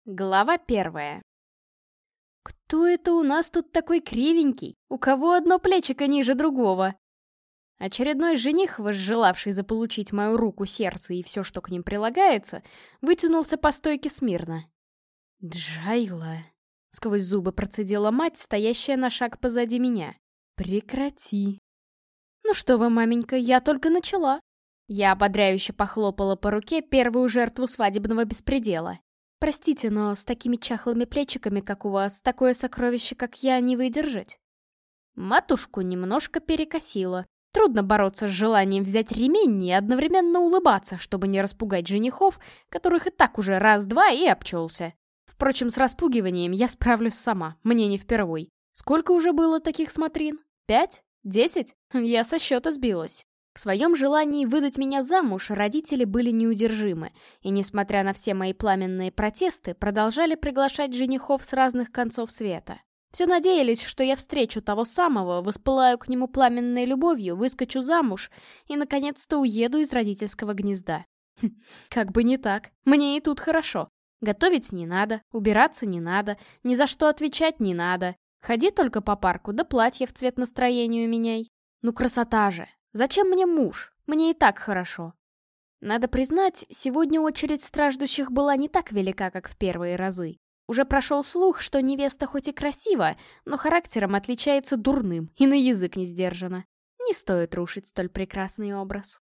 Глава 1. Кто это у нас тут такой кривенький? У кого одно плечико ниже другого? Очередной жених, возжелавший заполучить мою руку, сердце и все, что к ним прилагается, вытянулся по стойке смирно. «Джайла!» — сквозь зубы процедила мать, стоящая на шаг позади меня. «Прекрати!» «Ну что вы, маменька, я только начала!» Я ободряюще похлопала по руке первую жертву свадебного беспредела. «Простите, но с такими чахлыми плечиками, как у вас, такое сокровище, как я, не выдержать». Матушку немножко перекосило. Трудно бороться с желанием взять ремень и одновременно улыбаться, чтобы не распугать женихов, которых и так уже раз-два и обчелся. Впрочем, с распугиванием я справлюсь сама, мне не впервой. Сколько уже было таких смотрин? 5? 10? Я со счета сбилась. В своем желании выдать меня замуж родители были неудержимы, и, несмотря на все мои пламенные протесты, продолжали приглашать женихов с разных концов света. Все надеялись, что я встречу того самого, воспылаю к нему пламенной любовью, выскочу замуж и, наконец-то, уеду из родительского гнезда. Как бы не так, мне и тут хорошо. Готовить не надо, убираться не надо, ни за что отвечать не надо. Ходи только по парку, да платье в цвет настроению меняй. Ну красота же! Зачем мне муж? Мне и так хорошо. Надо признать, сегодня очередь страждущих была не так велика, как в первые разы. Уже прошел слух, что невеста хоть и красива, но характером отличается дурным и на язык не сдержана. Не стоит рушить столь прекрасный образ.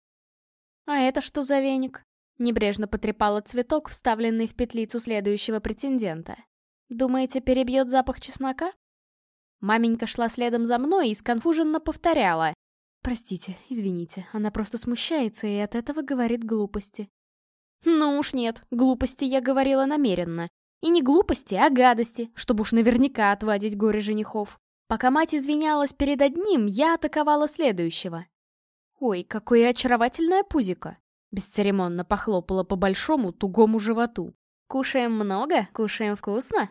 «А это что за веник?» Небрежно потрепала цветок, вставленный в петлицу следующего претендента. «Думаете, перебьет запах чеснока?» Маменька шла следом за мной и сконфуженно повторяла. «Простите, извините, она просто смущается и от этого говорит глупости». Ну уж нет, глупости я говорила намеренно. И не глупости, а гадости, чтобы уж наверняка отвадить горе женихов. Пока мать извинялась перед одним, я атаковала следующего. «Ой, какое очаровательное пузико!» Бесцеремонно похлопала по большому тугому животу. «Кушаем много? Кушаем вкусно?»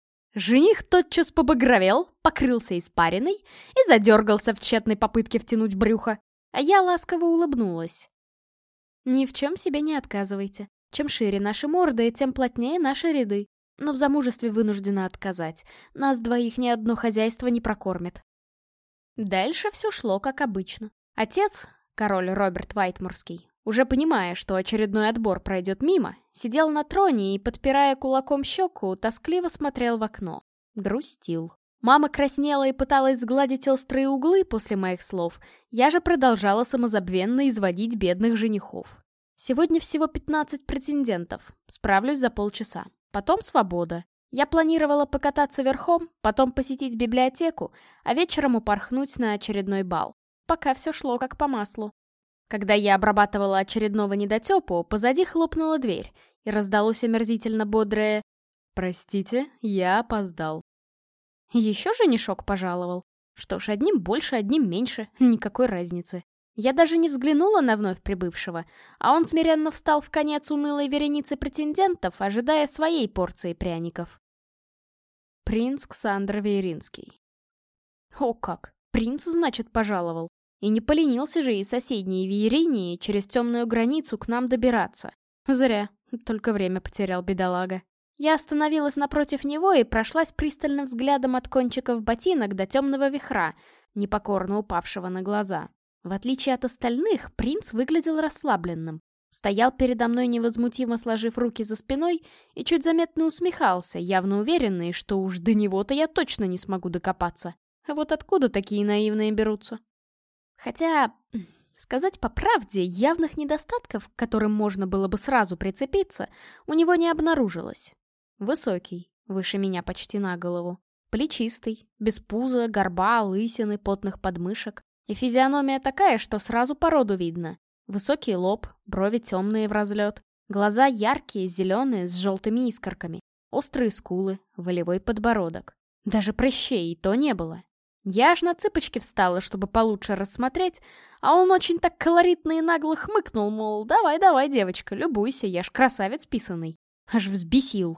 Жених тотчас побагровел, покрылся испариной и задергался в тщетной попытке втянуть брюхо, а я ласково улыбнулась. «Ни в чем себе не отказывайте. Чем шире наши морды, тем плотнее наши ряды. Но в замужестве вынуждена отказать. Нас двоих ни одно хозяйство не прокормит». Дальше все шло как обычно. Отец, король Роберт Вайтморский, уже понимая, что очередной отбор пройдет мимо, сидел на троне и, подпирая кулаком щеку, тоскливо смотрел в окно. Грустил. Мама краснела и пыталась сгладить острые углы после моих слов, я же продолжала самозабвенно изводить бедных женихов. Сегодня всего 15 претендентов, справлюсь за полчаса. Потом свобода. Я планировала покататься верхом, потом посетить библиотеку, а вечером упорхнуть на очередной бал. Пока все шло как по маслу. Когда я обрабатывала очередного недотепу, позади хлопнула дверь, и раздалось омерзительно бодрое «Простите, я опоздал». Еще женишок пожаловал. Что ж, одним больше, одним меньше, никакой разницы. Я даже не взглянула на вновь прибывшего, а он смиренно встал в конец унылой вереницы претендентов, ожидая своей порции пряников. Принц Ксандр Вейринский. О как! Принц, значит, пожаловал. И не поленился же и соседние Вейринии через темную границу к нам добираться. Зря, только время потерял бедолага. Я остановилась напротив него и прошлась пристальным взглядом от кончиков ботинок до темного вихра, непокорно упавшего на глаза. В отличие от остальных, принц выглядел расслабленным. Стоял передо мной невозмутимо сложив руки за спиной и чуть заметно усмехался, явно уверенный, что уж до него-то я точно не смогу докопаться. А вот откуда такие наивные берутся? Хотя, сказать по правде, явных недостатков, к которым можно было бы сразу прицепиться, у него не обнаружилось. Высокий, выше меня почти на голову. Плечистый, без пуза, горба, лысины, потных подмышек. И физиономия такая, что сразу породу видно. Высокий лоб, брови темные в разлет. Глаза яркие, зеленые, с желтыми искорками. Острые скулы, волевой подбородок. Даже прыщей и то не было. Я аж на цыпочки встала, чтобы получше рассмотреть, а он очень так колоритно и нагло хмыкнул, мол, давай, девочка, любуйся, я ж красавец писаный. Аж взбесил.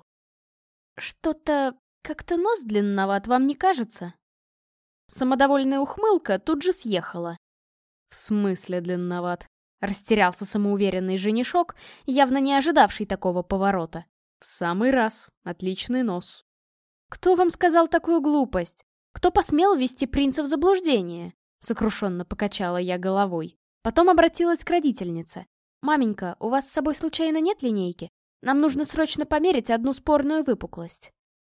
Что-то как-то нос длинноват, вам не кажется? Самодовольная ухмылка тут же съехала. В смысле длинноват? Растерялся самоуверенный женишок, явно не ожидавший такого поворота. В самый раз. Отличный нос. «Кто вам сказал такую глупость? Кто посмел ввести принца в заблуждение?» Сокрушенно покачала я головой. Потом обратилась к родительнице. «Маменька, у вас с собой случайно нет линейки? Нам нужно срочно померить одну спорную выпуклость».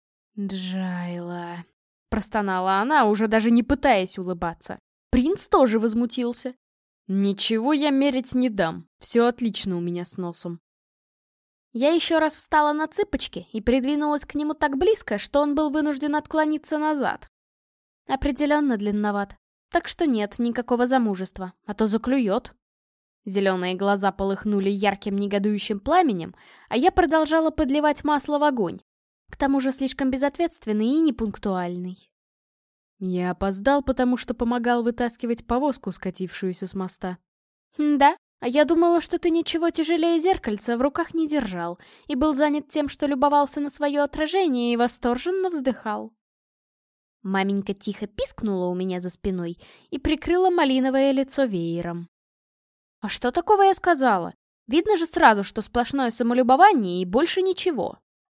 «Джайла», — простонала она, уже даже не пытаясь улыбаться. Принц тоже возмутился. «Ничего я мерить не дам. Все отлично у меня с носом». Я еще раз встала на цыпочки и придвинулась к нему так близко, что он был вынужден отклониться назад. Определенно длинноват. Так что нет никакого замужества, а то заклюет. Зеленые глаза полыхнули ярким негодующим пламенем, а я продолжала подливать масло в огонь. К тому же слишком безответственный и непунктуальный. Я опоздал, потому что помогал вытаскивать повозку, скатившуюся с моста. Да, а я думала, что ты ничего тяжелее зеркальца в руках не держал и был занят тем, что любовался на свое отражение и восторженно вздыхал. Маменька тихо пискнула у меня за спиной и прикрыла малиновое лицо веером. «А что такого я сказала? Видно же сразу, что сплошное самолюбование и больше ничего».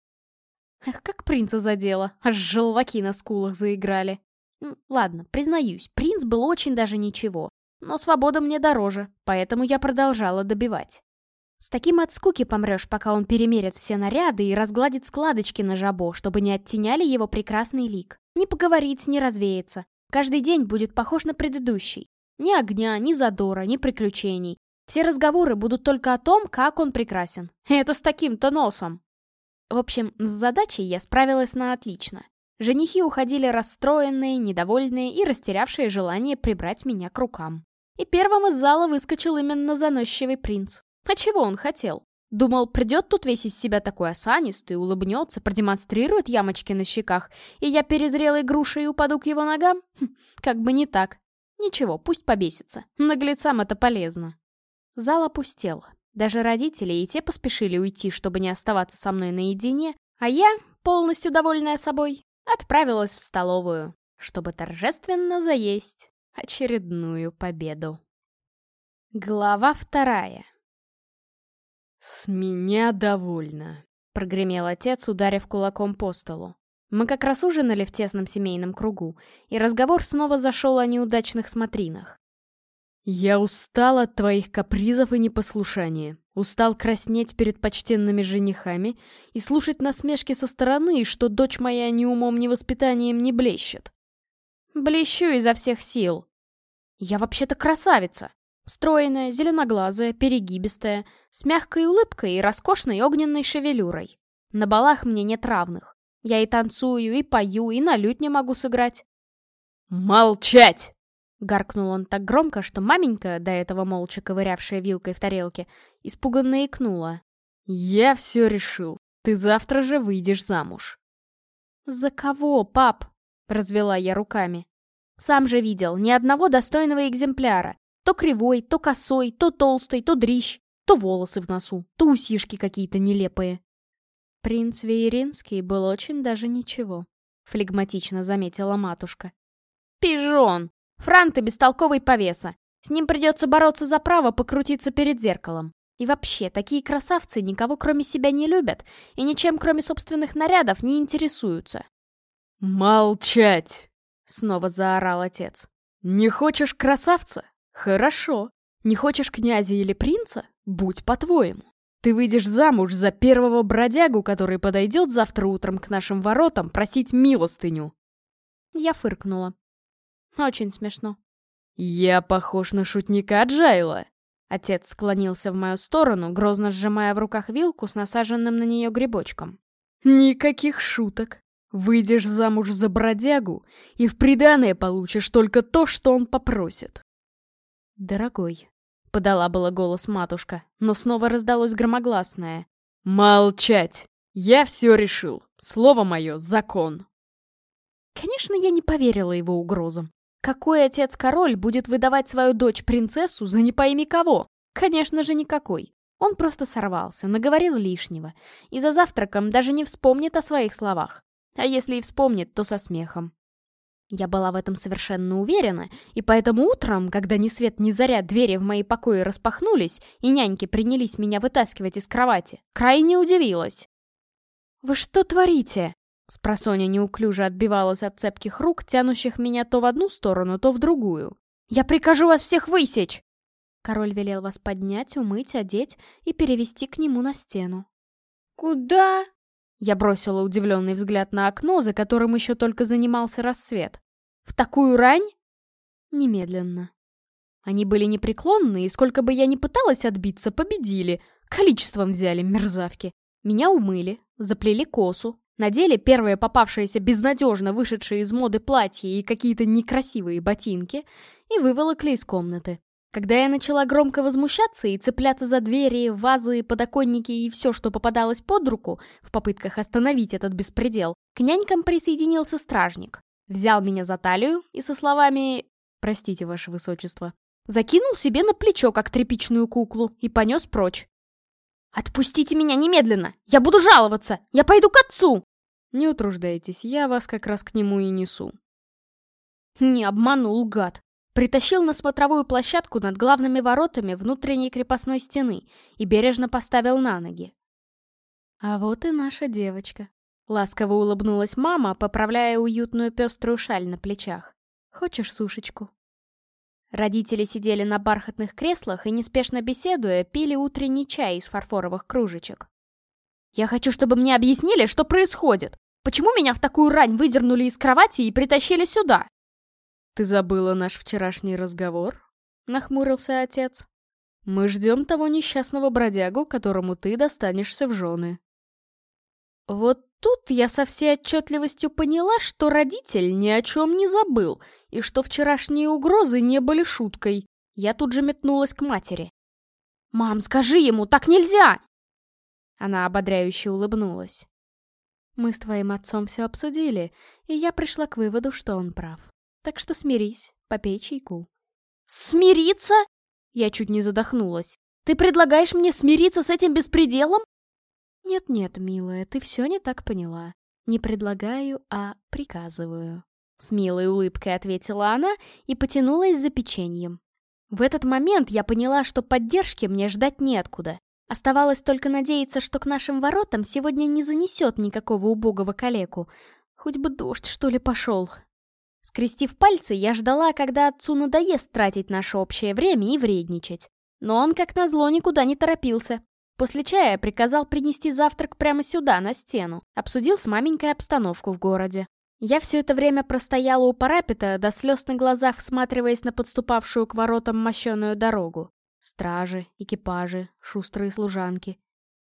Эх, как принца задело, аж желваки на скулах заиграли. Ладно, признаюсь, принц был очень даже ничего, но свобода мне дороже, поэтому я продолжала добивать. С таким от скуки помрешь, пока он перемерит все наряды и разгладит складочки на жабо, чтобы не оттеняли его прекрасный лик. Ни поговорить, ни развеяться. Каждый день будет похож на предыдущий. Ни огня, ни задора, ни приключений. Все разговоры будут только о том, как он прекрасен. И это с таким-то носом. В общем, с задачей я справилась на отлично. Женихи уходили расстроенные, недовольные и растерявшие желание прибрать меня к рукам. И первым из зала выскочил именно заносчивый принц. А чего он хотел? Думал, придет тут весь из себя такой осанистый, улыбнется, продемонстрирует ямочки на щеках, и я перезрелой грушей упаду к его ногам? Как бы не так. Ничего, пусть побесится. Наглецам это полезно. Зал опустел. Даже родители и те поспешили уйти, чтобы не оставаться со мной наедине, а я, полностью довольная собой, отправилась в столовую, чтобы торжественно заесть очередную победу. Глава 2. «С меня довольно», — прогремел отец, ударив кулаком по столу. Мы как раз ужинали в тесном семейном кругу, и разговор снова зашел о неудачных смотринах. «Я устал от твоих капризов и непослушания. Устал краснеть перед почтенными женихами и слушать насмешки со стороны, что дочь моя ни умом, ни воспитанием не блещет». Блещу изо всех сил. Я вообще-то красавица. Стройная, зеленоглазая, перегибистая, с мягкой улыбкой и роскошной огненной шевелюрой. На балах мне нет равных. Я и танцую, и пою, и на лютне могу сыграть. «Молчать!» — гаркнул он так громко, что маменька, до этого молча ковырявшая вилкой в тарелке, испуганно икнула. «Я все решил. Ты завтра же выйдешь замуж». «За кого, пап?» — развела я руками. «Сам же видел, ни одного достойного экземпляра. То кривой, то косой, то толстый, то дрищ, то волосы в носу, то усишки какие-то нелепые». «Принц Вееринский был очень даже ничего», — флегматично заметила матушка. «Пижон! Франт и бестолковый повеса. С ним придется бороться за право покрутиться перед зеркалом. И вообще, такие красавцы никого кроме себя не любят и ничем кроме собственных нарядов не интересуются». «Молчать!» — снова заорал отец. «Не хочешь красавца? Хорошо. Не хочешь князя или принца? Будь по-твоему. Ты выйдешь замуж за первого бродягу, который подойдет завтра утром к нашим воротам просить милостыню». Я фыркнула. Очень смешно. «Я похож на шутника Джайла?» Отец склонился в мою сторону, грозно сжимая в руках вилку с насаженным на нее грибочком. «Никаких шуток. Выйдешь замуж за бродягу и в приданое получишь только то, что он попросит». «Дорогой», — подала было голос матушка, но снова раздалось громогласное. «Молчать! Я все решил. Слово мое — закон». Конечно, я не поверила его угрозам. Какой отец-король будет выдавать свою дочь-принцессу за не пойми кого? Конечно же, никакой. Он просто сорвался, наговорил лишнего, и за завтраком даже не вспомнит о своих словах. А если и вспомнит, то со смехом. Я была в этом совершенно уверена, и поэтому утром, когда ни свет ни заря двери в мои покои распахнулись, и няньки принялись меня вытаскивать из кровати, крайне удивилась. «Вы что творите?» Спросонья неуклюже отбивалась от цепких рук, тянущих меня то в одну сторону, то в другую. «Я прикажу вас всех высечь!» Король велел вас поднять, умыть, одеть и перевести к нему на стену. «Куда?» Я бросила удивленный взгляд на окно, за которым еще только занимался рассвет. «В такую рань?» Немедленно. Они были непреклонны, и сколько бы я ни пыталась отбиться, победили. Количеством взяли, мерзавки. Меня умыли, заплели косу, надели первое попавшееся безнадежно вышедшее из моды платье и какие-то некрасивые ботинки и выволокли из комнаты. Когда я начала громко возмущаться и цепляться за двери, вазы, подоконники и все, что попадалось под руку, в попытках остановить этот беспредел, к нянькам присоединился стражник. Взял меня за талию и со словами «Простите, ваше высочество», закинул себе на плечо, как тряпичную куклу, и понес прочь. «Отпустите меня немедленно! Я буду жаловаться! Я пойду к отцу!» «Не утруждайтесь, я вас как раз к нему и несу». Не обманул, гад. Притащил на смотровую площадку над главными воротами внутренней крепостной стены и бережно поставил на ноги. «А вот и наша девочка», — ласково улыбнулась мама, поправляя уютную пеструю шаль на плечах. «Хочешь сушечку?» Родители сидели на бархатных креслах и, неспешно беседуя, пили утренний чай из фарфоровых кружечек. «Я хочу, чтобы мне объяснили, что происходит. Почему меня в такую рань выдернули из кровати и притащили сюда?» «Ты забыла наш вчерашний разговор?» — нахмурился отец. «Мы ждем того несчастного бродягу, которому ты достанешься в жены». Вот тут я со всей отчетливостью поняла, что родитель ни о чем не забыл, и что вчерашние угрозы не были шуткой. Я тут же метнулась к матери. «Мам, скажи ему, так нельзя!» Она ободряюще улыбнулась. «Мы с твоим отцом все обсудили, и я пришла к выводу, что он прав. Так что смирись, попей чайку». «Смириться?» Я чуть не задохнулась. «Ты предлагаешь мне смириться с этим беспределом?» «Нет-нет, милая, ты все не так поняла. Не предлагаю, а приказываю». С милой улыбкой ответила она и потянулась за печеньем. В этот момент я поняла, что поддержки мне ждать неоткуда. Оставалось только надеяться, что к нашим воротам сегодня не занесет никакого убогого калеку. Хоть бы дождь, что ли, пошел. Скрестив пальцы, я ждала, когда отцу надоест тратить наше общее время и вредничать. Но он, как назло, никуда не торопился. После чая приказал принести завтрак прямо сюда, на стену. Обсудил с маменькой обстановку в городе. Я все это время простояла у парапета, до слез на глазах всматриваясь на подступавшую к воротам мощеную дорогу. Стражи, экипажи, шустрые служанки.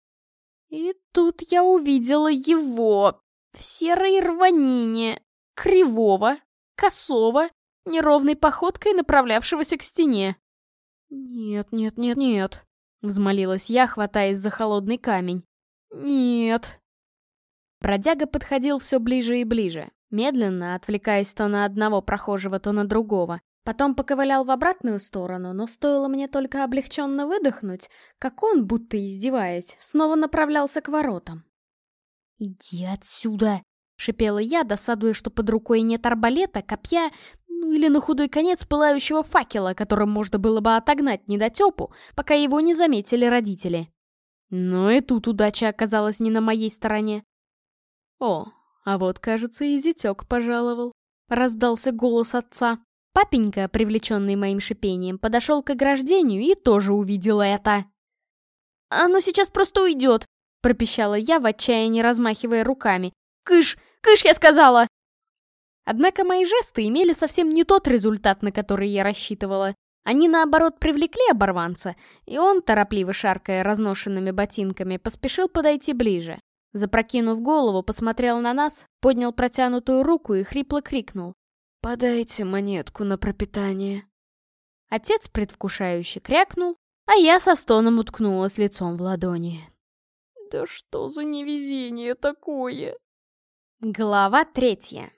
И тут я увидела его в серой рванине, кривого, косого, неровной походкой направлявшегося к стене. «Нет, нет, нет, нет», — взмолилась я, хватаясь за холодный камень. «Нет». Бродяга подходил все ближе и ближе, медленно, отвлекаясь то на одного прохожего, то на другого. Потом поковылял в обратную сторону, но стоило мне только облегченно выдохнуть, как он, будто издеваясь, снова направлялся к воротам. «Иди отсюда!» — шипела я, досадуя, что под рукой нет арбалета, копья, ну или на худой конец пылающего факела, которым можно было бы отогнать недотепу, пока его не заметили родители. Но и тут удача оказалась не на моей стороне. «О, а вот, кажется, и зятек пожаловал», — раздался голос отца. Папенька, привлеченный моим шипением, подошел к ограждению и тоже увидел это. «Оно сейчас просто уйдет», — пропищала я, в отчаянии размахивая руками. «Кыш! Кыш, я сказала!» Однако мои жесты имели совсем не тот результат, на который я рассчитывала. Они, наоборот, привлекли оборванца, и он, торопливо шаркая разношенными ботинками, поспешил подойти ближе. Запрокинув голову, посмотрел на нас, поднял протянутую руку и хрипло крикнул: «Подайте монетку на пропитание». Отец предвкушающе крякнул, а я со стоном уткнулась лицом в ладони. «Да что за невезение такое?» Глава 3.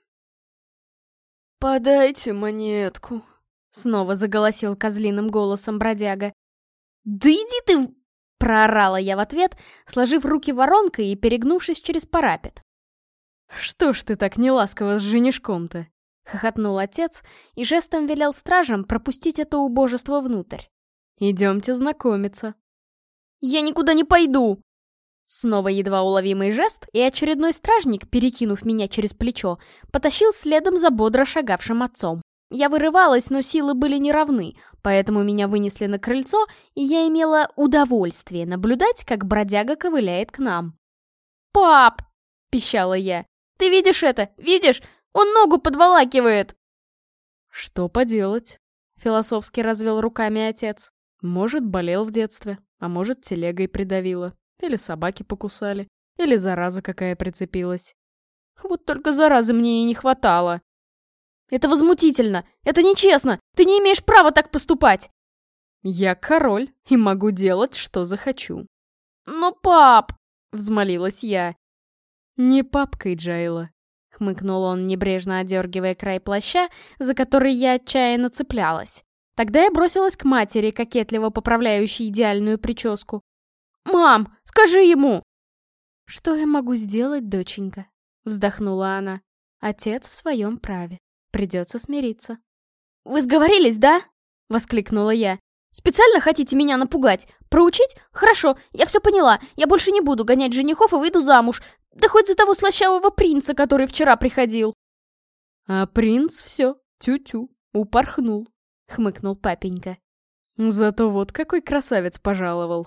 «Подайте монетку», — снова заголосил козлиным голосом бродяга. «Да иди ты в...» — проорала я в ответ, сложив руки воронкой и перегнувшись через парапет. «Что ж ты так неласково с женишком-то?» — хохотнул отец и жестом велел стражам пропустить это убожество внутрь. «Идемте знакомиться». «Я никуда не пойду!» Снова едва уловимый жест, и очередной стражник, перекинув меня через плечо, потащил следом за бодро шагавшим отцом. Я вырывалась, но силы были неравны, поэтому меня вынесли на крыльцо, и я имела удовольствие наблюдать, как бродяга ковыляет к нам. «Пап!» — пищала я. «Ты видишь это? Видишь? Он ногу подволакивает!» «Что поделать?» — философски развел руками отец. «Может, болел в детстве, а может, телегой придавило. Или собаки покусали, или зараза какая прицепилась. Вот только заразы мне и не хватало. Это возмутительно! Это нечестно! Ты не имеешь права так поступать!» «Я король и могу делать, что захочу». «Но, пап!» — взмолилась я. «Не папкой, Джайла», — хмыкнул он, небрежно одергивая край плаща, за который я отчаянно цеплялась. Тогда я бросилась к матери, кокетливо поправляющей идеальную прическу. «Мам, скажи ему!» «Что я могу сделать, доченька?» — вздохнула она. «Отец в своем праве. Придется смириться». «Вы сговорились, да?» — воскликнула я. «Специально хотите меня напугать? Проучить? Хорошо, я все поняла. Я больше не буду гонять женихов и выйду замуж. Да хоть за того слащавого принца, который вчера приходил». «А принц все, тю-тю, упорхнул», — хмыкнул папенька. «Зато вот какой красавец пожаловал».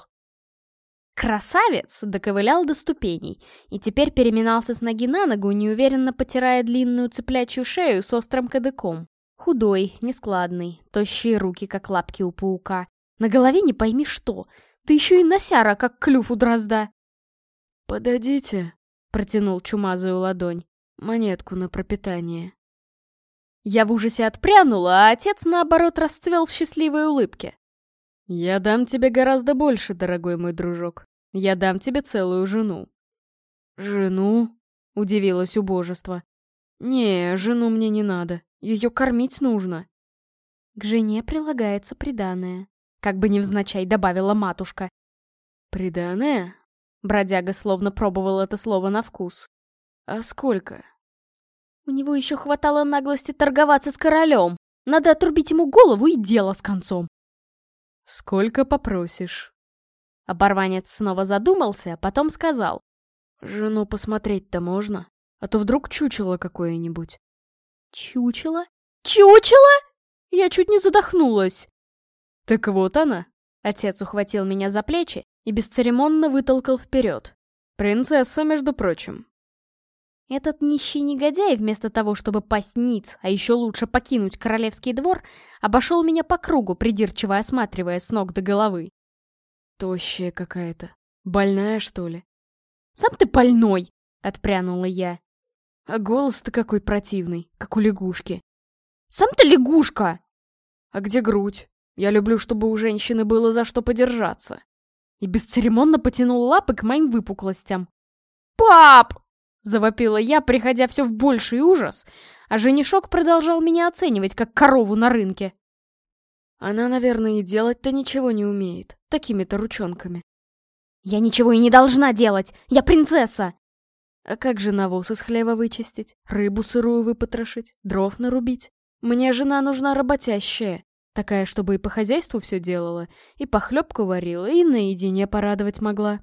Красавец доковылял до ступеней и теперь переминался с ноги на ногу, неуверенно потирая длинную цыплячью шею с острым кадыком. Худой, нескладный, тощие руки, как лапки у паука. На голове не пойми что. Ты еще и носяра, как клюв у дрозда. «Подадите», — протянул чумазую ладонь, — «монетку на пропитание». Я в ужасе отпрянула, а отец, наоборот, расцвел в счастливой улыбке. «Я дам тебе гораздо больше, дорогой мой дружок. Я дам тебе целую жену». «Жену?» — удивилось убожество. «Не, жену мне не надо. Ее кормить нужно». «К жене прилагается приданое», — как бы невзначай добавила матушка. «Приданое?» — бродяга словно пробовал это слово на вкус. «А сколько?» У него еще хватало наглости торговаться с королем. Надо отрубить ему голову и дело с концом. «Сколько попросишь?» Оборванец снова задумался, а потом сказал. «Жену посмотреть-то можно? А то вдруг чучело какое-нибудь». «Чучело? Чучело?» Я чуть не задохнулась. «Так вот она». Отец ухватил меня за плечи и бесцеремонно вытолкал вперед. «Принцесса, между прочим». Этот нищий негодяй, вместо того, чтобы пасть ниц, а еще лучше покинуть королевский двор, обошел меня по кругу, придирчиво осматривая с ног до головы. «Тощая какая-то. Больная, что ли?» «Сам ты больной!» — отпрянула я. «А голос-то какой противный, как у лягушки». «Сам ты лягушка!» «А где грудь? Я люблю, чтобы у женщины было за что подержаться». И бесцеремонно потянул лапы к моим выпуклостям. «Пап!» — завопила я, приходя все в больший ужас, а женишок продолжал меня оценивать, как корову на рынке. «Она, наверное, и делать-то ничего не умеет, такими-то ручонками». «Я ничего и не должна делать! Я принцесса!» «А как же навоз из хлева вычистить, рыбу сырую выпотрошить, дров нарубить? Мне жена нужна работящая, такая, чтобы и по хозяйству все делала, и похлебку варила, и наедине порадовать могла».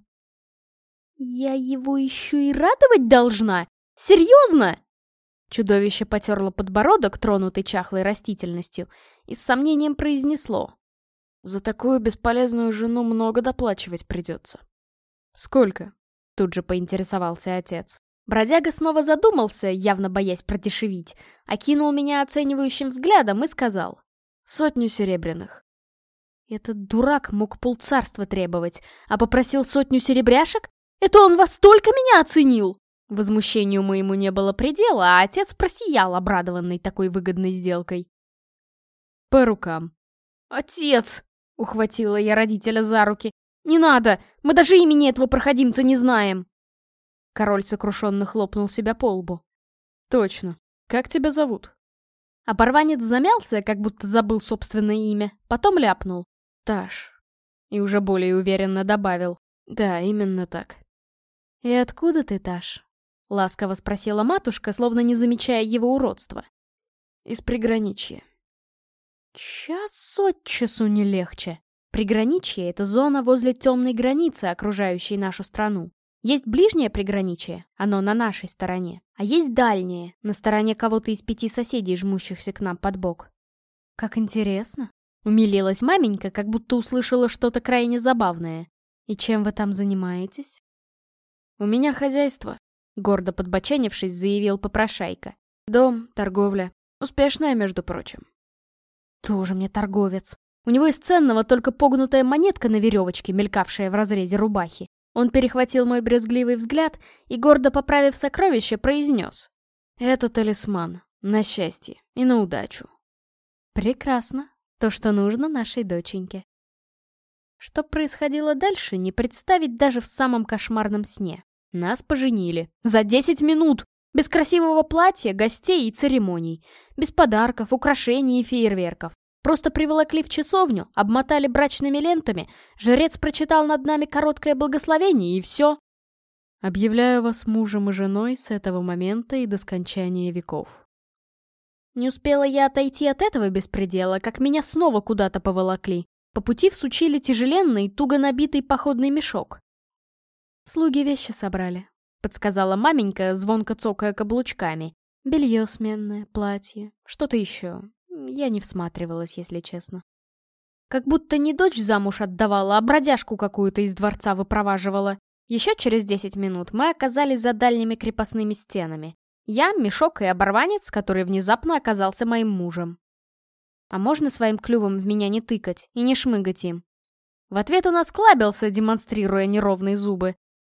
«Я его еще и радовать должна? Серьезно?» Чудовище потерло подбородок, тронутый чахлой растительностью, и с сомнением произнесло. «За такую бесполезную жену много доплачивать придется». «Сколько?» — тут же поинтересовался отец. Бродяга снова задумался, явно боясь продешевить, окинул меня оценивающим взглядом и сказал. 100 серебряных. Этот дурак мог полцарства требовать, а попросил 100 серебряшек? Это он вас столько меня оценил? Возмущению моему не было предела, а отец просиял, обрадованный такой выгодной сделкой. «По рукам». «Отец!» — ухватила я родителя за руки. «Не надо! Мы даже имени этого проходимца не знаем!» Король сокрушенно хлопнул себя по лбу. «Точно. Как тебя зовут?» Оборванец замялся, как будто забыл собственное имя, потом ляпнул. «Таш». И уже более уверенно добавил. «Да, именно так». «И откуда ты, Таш?» — ласково спросила матушка, словно не замечая его уродства. «Из приграничья». Час от часу не легче. Приграничье — это зона возле темной границы, окружающей нашу страну. Есть ближнее приграничье, оно на нашей стороне, а есть дальнее, на стороне кого-то из 5 соседей, жмущихся к нам под бок. Как интересно. Умилилась маменька, как будто услышала что-то крайне забавное. И чем вы там занимаетесь? «У меня хозяйство», — гордо подбоченившись, заявил попрошайка. «Дом, торговля. Успешная, между прочим». Тоже мне торговец. У него из ценного только погнутая монетка на веревочке, мелькавшая в разрезе рубахи. Он перехватил мой брезгливый взгляд и, гордо поправив сокровище, произнес: «Это талисман. На счастье и на удачу». Прекрасно. То, что нужно нашей доченьке. Что происходило дальше, не представить даже в самом кошмарном сне. Нас поженили. За 10 минут! Без красивого платья, гостей и церемоний. Без подарков, украшений и фейерверков. Просто приволокли в часовню, обмотали брачными лентами, жрец прочитал над нами короткое благословение, и все. Объявляю вас мужем и женой с этого момента и до скончания веков. Не успела я отойти от этого беспредела, как меня снова куда-то поволокли. По пути всучили тяжеленный, туго набитый походный мешок. «Слуги вещи собрали», — подсказала маменька, звонко цокая каблучками. «Белье сменное, платье, что-то еще. Я не всматривалась, если честно». Как будто не дочь замуж отдавала, а бродяжку какую-то из дворца выпроваживала. Еще через 10 минут мы оказались за дальними крепостными стенами. Я, мешок и оборванец, который внезапно оказался моим мужем. А можно своим клювом в меня не тыкать и не шмыгать им? В ответ он осклабился, демонстрируя неровные зубы.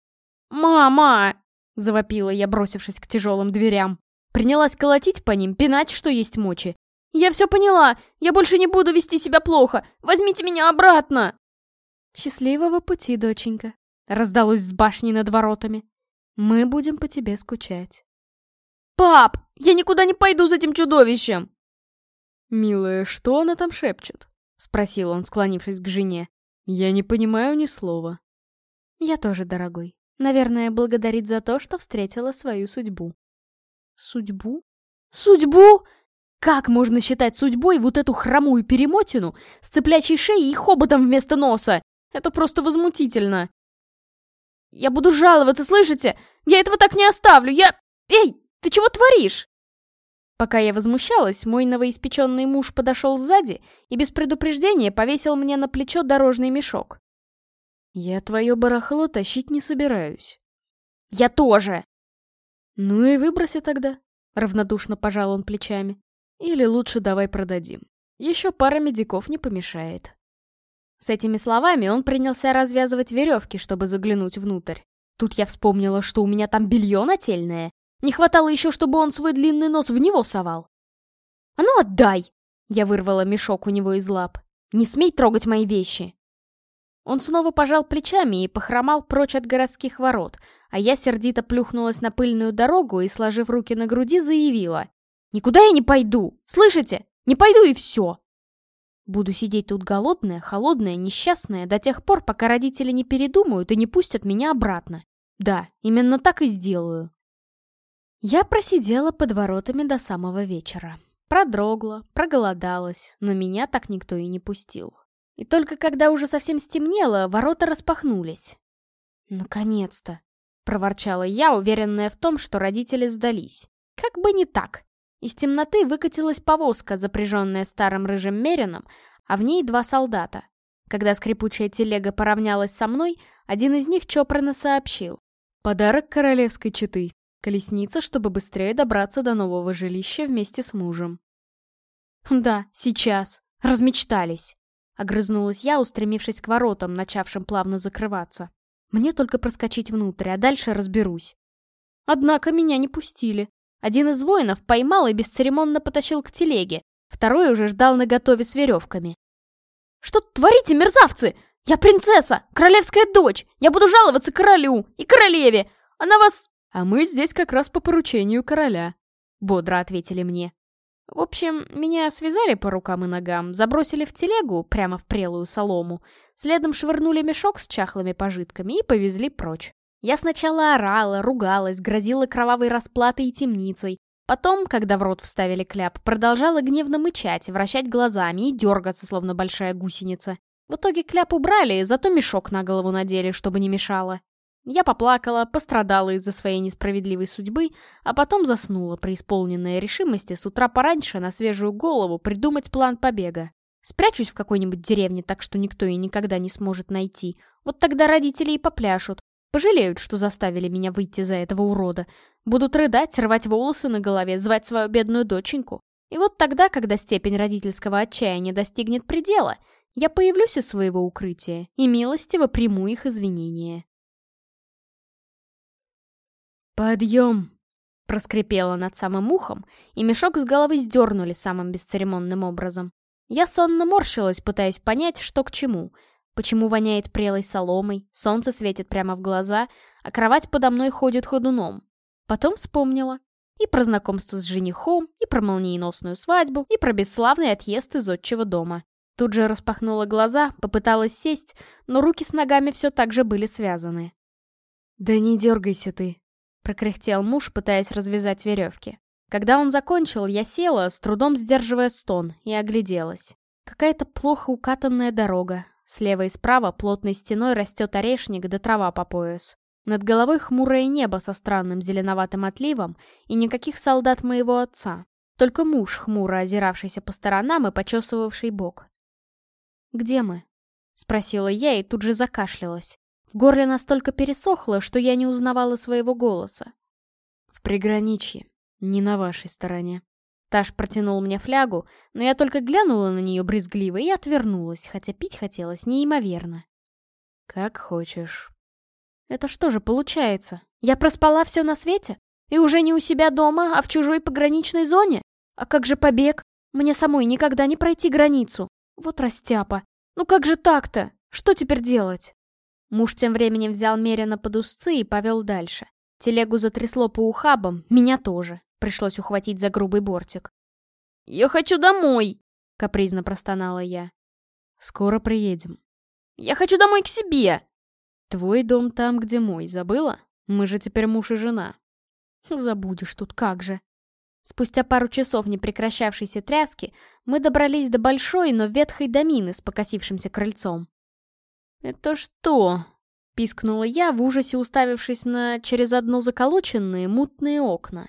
«Мама!» — завопила я, бросившись к тяжелым дверям. Принялась колотить по ним, пинать, что есть мочи. «Я все поняла! Я больше не буду вести себя плохо! Возьмите меня обратно!» «Счастливого пути, доченька!» — раздалось с башни над воротами. «Мы будем по тебе скучать». «Пап! Я никуда не пойду с этим чудовищем!» «Милая, что она там шепчет?» — спросил он, склонившись к жене. «Я не понимаю ни слова». «Я тоже, дорогой. Наверное, благодарит за то, что встретила свою судьбу». «Судьбу? Судьбу? Как можно считать судьбой вот эту хромую перемотину с цыплячьей шеей и хоботом вместо носа? Это просто возмутительно!» «Я буду жаловаться, слышите? Я этого так не оставлю! Эй, ты чего творишь?» Пока я возмущалась, мой новоиспеченный муж подошел сзади и без предупреждения повесил мне на плечо дорожный мешок. «Я твое барахло тащить не собираюсь». «Я тоже!» «Ну и выброси тогда», — равнодушно пожал он плечами. «Или лучше давай продадим. Еще пара медиков не помешает». С этими словами он принялся развязывать веревки, чтобы заглянуть внутрь. Тут я вспомнила, что у меня там белье нательное. Не хватало еще, чтобы он свой длинный нос в него совал. «А ну отдай!» Я вырвала мешок у него из лап. «Не смей трогать мои вещи!» Он снова пожал плечами и похромал прочь от городских ворот, а я сердито плюхнулась на пыльную дорогу и, сложив руки на груди, заявила: «Никуда я не пойду! Слышите? Не пойду и все!» Буду сидеть тут голодная, холодная, несчастная до тех пор, пока родители не передумают и не пустят меня обратно. Да, именно так и сделаю. Я просидела под воротами до самого вечера. Продрогла, проголодалась, но меня так никто и не пустил. И только когда уже совсем стемнело, ворота распахнулись. «Наконец-то!» — проворчала я, уверенная в том, что родители сдались. Как бы не так. Из темноты выкатилась повозка, запряженная старым рыжим мерином, а в ней 2 солдата. Когда скрипучая телега поравнялась со мной, один из них чопорно сообщил: «Подарок королевской четы. Колесница, чтобы быстрее добраться до нового жилища вместе с мужем». «Да, сейчас. Размечтались», — огрызнулась я, устремившись к воротам, начавшим плавно закрываться. «Мне только проскочить внутрь, а дальше разберусь». Однако меня не пустили. Один из воинов поймал и бесцеремонно потащил к телеге, второй уже ждал наготове с веревками. «Что творите, мерзавцы? Я принцесса, королевская дочь! Я буду жаловаться королю и королеве! Она вас...» «А мы здесь как раз по поручению короля», — бодро ответили мне. В общем, меня связали по рукам и ногам, забросили в телегу, прямо в прелую солому, следом швырнули мешок с чахлыми пожитками и повезли прочь. Я сначала орала, ругалась, грозила кровавой расплатой и темницей. Потом, когда в рот вставили кляп, продолжала гневно мычать, вращать глазами и дергаться, словно большая гусеница. В итоге кляп убрали, зато мешок на голову надели, чтобы не мешало. Я поплакала, пострадала из-за своей несправедливой судьбы, а потом заснула, преисполненная решимости с утра пораньше на свежую голову придумать план побега. Спрячусь в какой-нибудь деревне так, что никто и никогда не сможет найти. Вот тогда родители и попляшут. Пожалеют, что заставили меня выйти за этого урода. Будут рыдать, рвать волосы на голове, звать свою бедную доченьку. И вот тогда, когда степень родительского отчаяния достигнет предела, я появлюсь из своего укрытия и милостиво приму их извинения. «Подъем!» — проскрипело над самым ухом, и мешок с головы сдернули самым бесцеремонным образом. Я сонно морщилась, пытаясь понять, что к чему. Почему воняет прелой соломой, солнце светит прямо в глаза, а кровать подо мной ходит ходуном. Потом вспомнила. И про знакомство с женихом, и про молниеносную свадьбу, и про бесславный отъезд из отчего дома. Тут же распахнула глаза, попыталась сесть, но руки с ногами все так же были связаны. «Да не дергайся ты», — прокряхтел муж, пытаясь развязать веревки. Когда он закончил, я села, с трудом сдерживая стон, и огляделась. Какая-то плохо укатанная дорога. Слева и справа плотной стеной растет орешник да трава по пояс. Над головой хмурое небо со странным зеленоватым отливом и никаких солдат моего отца. Только муж, хмуро озиравшийся по сторонам и почесывавший бок. «Где мы?» — спросила я и тут же закашлялась. В горле настолько пересохло, что я не узнавала своего голоса. «В приграничье, не на вашей стороне». Таш протянул мне флягу, но я только глянула на нее брезгливо и отвернулась, хотя пить хотелось неимоверно. «Как хочешь». Это что же получается? Я проспала все на свете? И уже не у себя дома, а в чужой пограничной зоне? А как же побег? Мне самой никогда не пройти границу. Вот растяпа. Ну как же так-то? Что теперь делать? Муж тем временем взял Мерина под узцы и повел дальше. Телегу затрясло по ухабам, меня тоже. Пришлось ухватить за грубый бортик. «Я хочу домой!» — капризно простонала я. «Скоро приедем». «Я хочу домой к себе!» «Твой дом там, где мой, забыла? Мы же теперь муж и жена». «Забудешь тут, как же». Спустя пару часов непрекращавшейся тряски мы добрались до большой, но ветхой домины с покосившимся крыльцом. «Это что?» — пискнула я, в ужасе уставившись на через одно заколоченные мутные окна.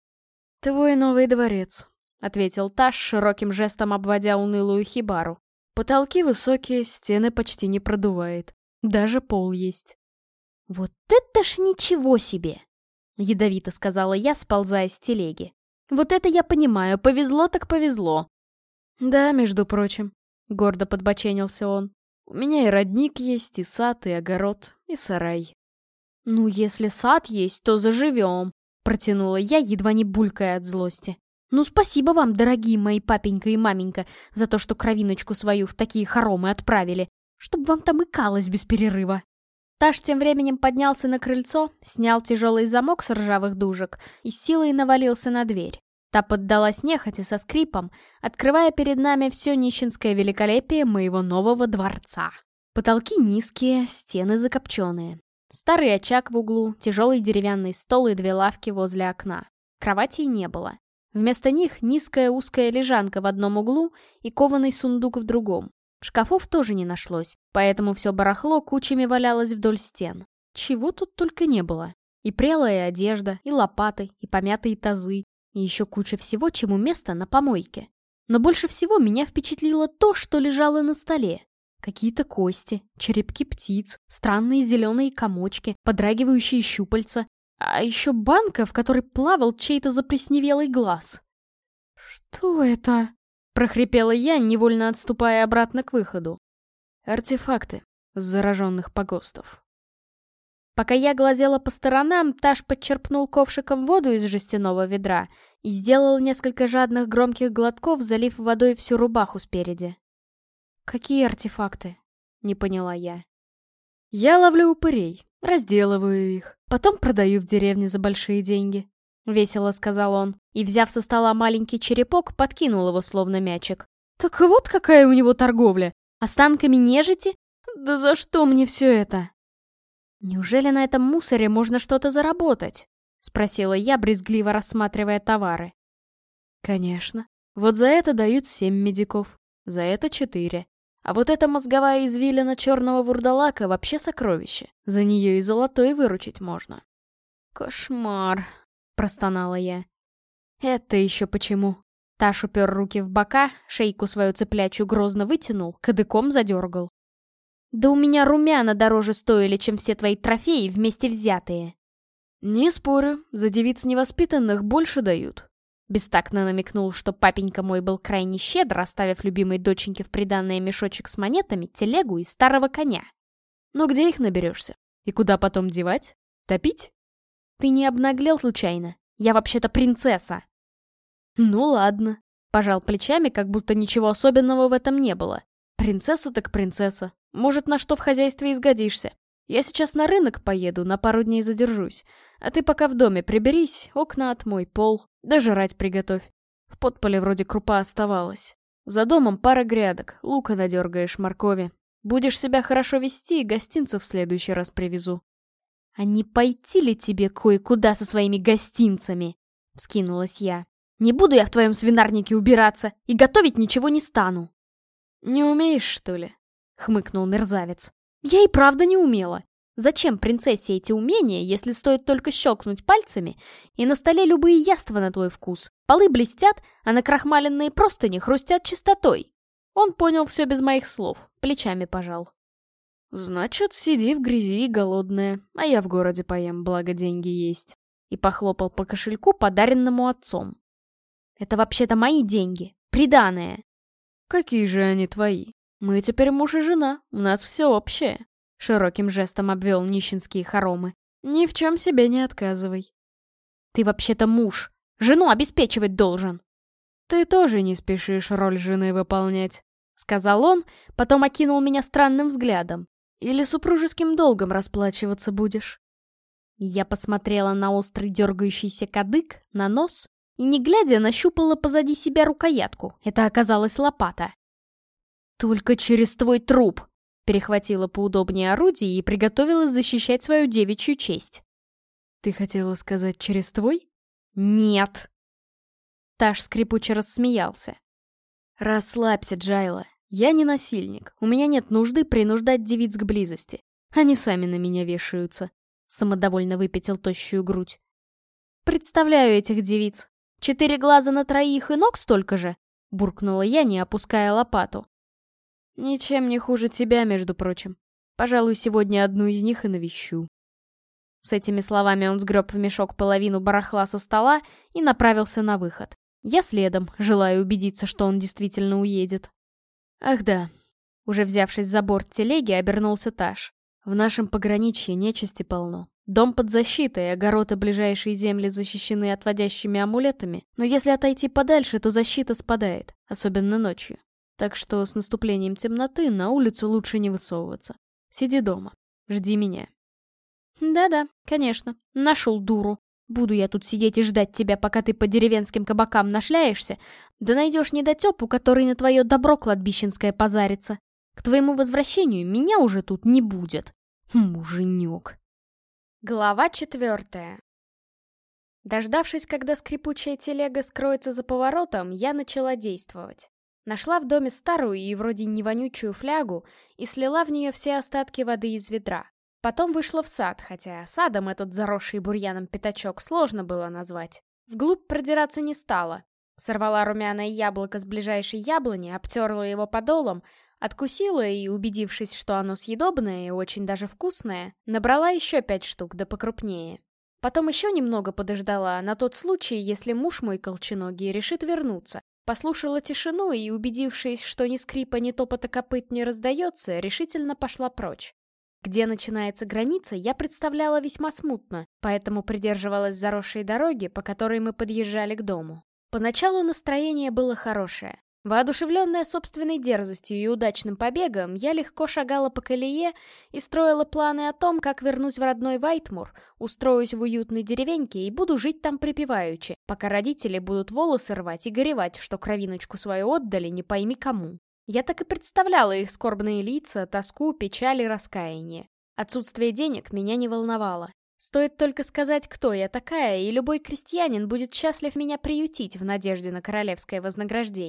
«Твой новый дворец», — ответил Таш, широким жестом обводя унылую хибару. «Потолки высокие, стены почти не продувает. Даже пол есть». «Вот это ж ничего себе!» — ядовито сказала я, сползая с телеги. «Вот это я понимаю, повезло так повезло». «Да, между прочим», — гордо подбоченился он. «У меня и родник есть, и сад, и огород, и сарай». «Ну, если сад есть, то заживем», — протянула я, едва не булькая от злости. «Ну, спасибо вам, дорогие мои папенька и маменька, за то, что кровиночку свою в такие хоромы отправили. Чтоб вам там икалось без перерыва». Таш тем временем поднялся на крыльцо, снял тяжелый замок с ржавых дужек и с силой навалился на дверь. Та поддалась нехотя со скрипом, открывая перед нами все нищенское великолепие моего нового дворца. Потолки низкие, стены закопченные. Старый очаг в углу, тяжелый деревянный стол и 2 лавки возле окна. Кроватей не было. Вместо них низкая узкая лежанка в одном углу и кованый сундук в другом. Шкафов тоже не нашлось, поэтому все барахло кучами валялось вдоль стен. Чего тут только не было. И прелая одежда, и лопаты, и помятые тазы, и еще куча всего, чему место на помойке. Но больше всего меня впечатлило то, что лежало на столе. Какие-то кости, черепки птиц, странные зеленые комочки, подрагивающие щупальца, а еще банка, в которой плавал чей-то заплесневелый глаз. «Что это?» — прохрипела я, невольно отступая обратно к выходу. «Артефакты с зараженных погостов». Пока я глазела по сторонам, Таш подчерпнул ковшиком воду из жестяного ведра и сделал несколько жадных громких глотков, залив водой всю рубаху спереди. «Какие артефакты?» — не поняла я. «Я ловлю упырей, разделываю их, потом продаю в деревне за большие деньги», — весело сказал он, и, взяв со стола маленький черепок, подкинул его словно мячик. «Так вот какая у него торговля! Останками нежити? Да за что мне все это?» «Неужели на этом мусоре можно что-то заработать?» — спросила я, брезгливо рассматривая товары. «Конечно. Вот за это дают 7 медиков, за это 4. А вот эта мозговая извилина черного вурдалака вообще сокровище. За нее и золотой выручить можно. «Кошмар», — простонала я. «Это еще почему?» Таш упер руки в бока, шейку свою цыплячью грозно вытянул, кадыком задергал. «Да у меня румяна дороже стоили, чем все твои трофеи вместе взятые». «Не спорю, за девиц невоспитанных больше дают». Бестактно намекнул, что папенька мой был крайне щедр, оставив любимой доченьке в приданное мешочек с монетами, телегу и старого коня. «Но где их наберешься? И куда потом девать? Топить?» «Ты не обнаглел случайно? Я вообще-то принцесса». «Ну ладно», — пожал плечами, как будто ничего особенного в этом не было. «Принцесса так принцесса. Может, на что в хозяйстве изгодишься. Я сейчас на рынок поеду, на пару дней задержусь. А ты пока в доме приберись, окна отмой, пол, да жрать приготовь. В подполе вроде крупа оставалась. За домом пара грядок, лука надергаешь, моркови. Будешь себя хорошо вести, гостинцев в следующий раз привезу». «А не пойти ли тебе кое-куда со своими гостинцами?» — вскинулась я. «Не буду я в твоем свинарнике убираться и готовить ничего не стану». «Не умеешь, что ли?» — хмыкнул мерзавец. «Я и правда не умела. Зачем принцессе эти умения, если стоит только щелкнуть пальцами, и на столе любые яства на твой вкус? Полы блестят, а накрахмаленные простыни хрустят чистотой». Он понял все без моих слов, плечами пожал. «Значит, сиди в грязи и голодная, а я в городе поем, благо деньги есть». И похлопал по кошельку, подаренному отцом. «Это вообще-то мои деньги, приданое». «Какие же они твои? Мы теперь муж и жена, у нас все общее». Широким жестом обвел нищенские хоромы. «Ни в чем себе не отказывай». «Ты вообще-то муж, жену обеспечивать должен». «Ты тоже не спешишь роль жены выполнять», — сказал он, потом окинул меня странным взглядом. «Или супружеским долгом расплачиваться будешь?» Я посмотрела на острый дергающийся кадык, на нос, и, не глядя, нащупала позади себя рукоятку. Это оказалась лопата. «Только через твой труп!» Перехватила поудобнее орудие и приготовилась защищать свою девичью честь. «Ты хотела сказать через твой?» «Нет!» Таш скрипуче рассмеялся. «Расслабься, Джайла. Я не насильник. У меня нет нужды принуждать девиц к близости. Они сами на меня вешаются». Самодовольно выпятил тощую грудь. «Представляю этих девиц. 4 глаза на троих и ног столько же?» Буркнула я, не опуская лопату. «Ничем не хуже тебя, между прочим. Пожалуй, сегодня одну из них и навещу». С этими словами он сгреб в мешок половину барахла со стола и направился на выход. Я следом, желая убедиться, что он действительно уедет. «Ах да». Уже взявшись за борт телеги, обернулся Таш. «В нашем пограничье нечисти полно. Дом под защитой, огород и ближайшие земли защищены отводящими амулетами, но если отойти подальше, то защита спадает, особенно ночью. Так что с наступлением темноты на улицу лучше не высовываться. Сиди дома, жди меня». «Да-да, конечно, нашел дуру. Буду я тут сидеть и ждать тебя, пока ты по деревенским кабакам нашляешься, да найдешь недотепу, который на твое добро кладбищенское позарится. К твоему возвращению меня уже тут не будет. Муженек». Глава 4. Дождавшись, когда скрипучая телега скроется за поворотом, я начала действовать. Нашла в доме старую и вроде не вонючую флягу и слила в нее все остатки воды из ведра. Потом вышла в сад, хотя садом этот заросший бурьяном пятачок сложно было назвать. Вглубь продираться не стала. Сорвала румяное яблоко с ближайшей яблони, обтерла его подолом, откусила и, убедившись, что оно съедобное и очень даже вкусное, набрала еще 5 штук, да покрупнее. Потом еще немного подождала, на тот случай, если муж мой колченогий решит вернуться. Послушала тишину и, убедившись, что ни скрипа, ни топота копыт не раздается, решительно пошла прочь. Где начинается граница, я представляла весьма смутно, поэтому придерживалась заросшей дороги, по которой мы подъезжали к дому. Поначалу настроение было хорошее. Воодушевленная собственной дерзостью и удачным побегом, я легко шагала по колее и строила планы о том, как вернусь в родной Вайтмур, устроюсь в уютной деревеньке и буду жить там припеваючи, пока родители будут волосы рвать и горевать, что кровиночку свою отдали не пойми кому. Я так и представляла их скорбные лица, тоску, печаль и раскаяние. Отсутствие денег меня не волновало. Стоит только сказать, кто я такая, и любой крестьянин будет счастлив меня приютить в надежде на королевское вознаграждение.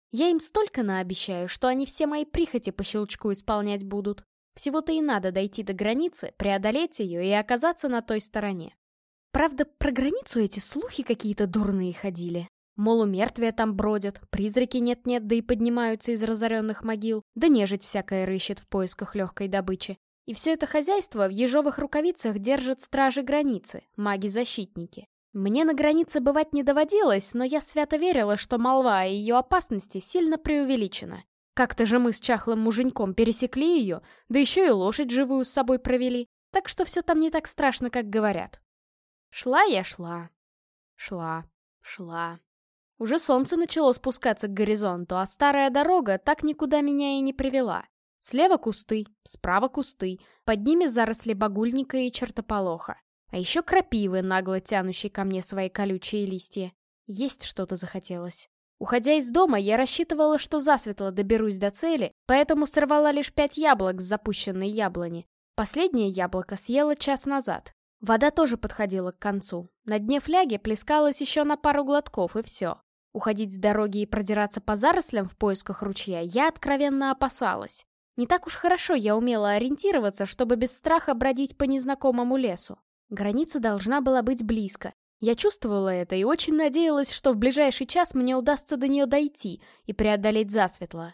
Я им столько наобещаю, что они все мои прихоти по щелчку исполнять будут. Всего-то и надо дойти до границы, преодолеть ее и оказаться на той стороне. Правда, про границу эти слухи какие-то дурные ходили. Мол, у мертвия там бродят, призраки нет-нет, да и поднимаются из разоренных могил, да нежить всякая рыщет в поисках легкой добычи. И все это хозяйство в ежовых рукавицах держат стражи границы, маги-защитники. Мне на границе бывать не доводилось, но я свято верила, что молва о ее опасности сильно преувеличена. Как-то же мы с чахлым муженьком пересекли ее, да еще и лошадь живую с собой провели, так что все там не так страшно, как говорят. Шла я, шла. Шла. Уже солнце начало спускаться к горизонту, а старая дорога так никуда меня и не привела. Слева кусты, справа кусты, под ними заросли багульника и чертополоха. А еще крапивы, нагло тянущие ко мне свои колючие листья. Есть что-то захотелось. Уходя из дома, я рассчитывала, что засветло доберусь до цели, поэтому сорвала лишь 5 яблок с запущенной яблони. Последнее яблоко съела час назад. Вода тоже подходила к концу. На дне фляги плескалась еще на пару глотков, и все. Уходить с дороги и продираться по зарослям в поисках ручья я откровенно опасалась. Не так уж хорошо я умела ориентироваться, чтобы без страха бродить по незнакомому лесу. Граница должна была быть близко. Я чувствовала это и очень надеялась, что в ближайший час мне удастся до нее дойти и преодолеть засветло.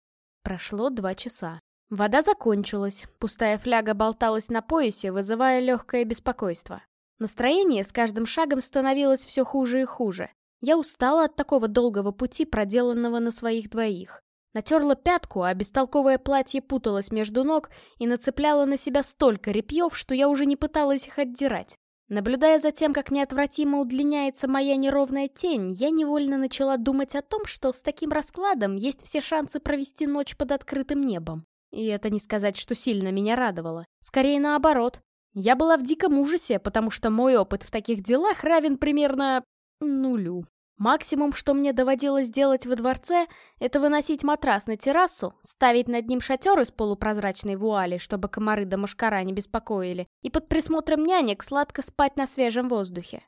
Прошло 2 часа. Вода закончилась, пустая фляга болталась на поясе, вызывая легкое беспокойство. Настроение с каждым шагом становилось все хуже и хуже. Я устала от такого долгого пути, проделанного на своих двоих. Натерла пятку, а бестолковое платье путалось между ног и нацепляло на себя столько репьев, что я уже не пыталась их отдирать. Наблюдая за тем, как неотвратимо удлиняется моя неровная тень, я невольно начала думать о том, что с таким раскладом есть все шансы провести ночь под открытым небом. И это не сказать, что сильно меня радовало. Скорее наоборот. Я была в диком ужасе, потому что мой опыт в таких делах равен примерно 0. Максимум, что мне доводилось делать во дворце, это выносить матрас на террасу, ставить над ним шатер из полупрозрачной вуали, чтобы комары да мошкара не беспокоили, и под присмотром нянек сладко спать на свежем воздухе.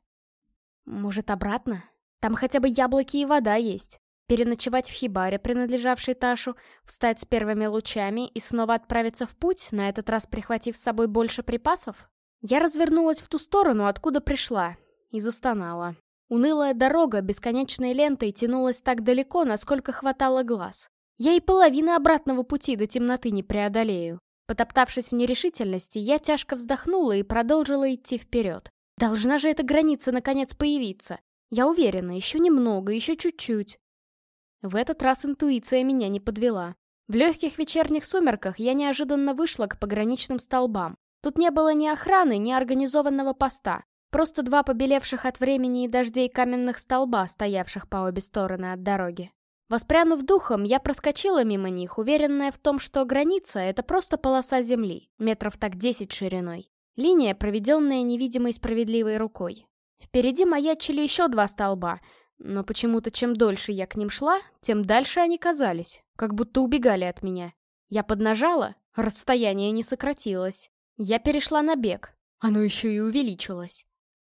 Может, обратно? Там хотя бы яблоки и вода есть. Переночевать в хибаре, принадлежавшей Ташу, встать с первыми лучами и снова отправиться в путь, на этот раз прихватив с собой больше припасов? Я развернулась в ту сторону, откуда пришла, и застонала. Унылая дорога бесконечной лентой тянулась так далеко, насколько хватало глаз. Я и половины обратного пути до темноты не преодолею. Потоптавшись в нерешительности, я тяжко вздохнула и продолжила идти вперед. Должна же эта граница наконец появиться. Я уверена, еще немного, еще чуть-чуть. В этот раз интуиция меня не подвела. В легких вечерних сумерках я неожиданно вышла к пограничным столбам. Тут не было ни охраны, ни организованного поста. Просто 2 побелевших от времени и дождей каменных столба, стоявших по обе стороны от дороги. Воспрянув духом, я проскочила мимо них, уверенная в том, что граница — это просто полоса земли, метров так 10 шириной. Линия, проведенная невидимой справедливой рукой. Впереди маячили еще 2 столба, но почему-то чем дольше я к ним шла, тем дальше они казались, как будто убегали от меня. Я поднажала, расстояние не сократилось. Я перешла на бег, оно еще и увеличилось.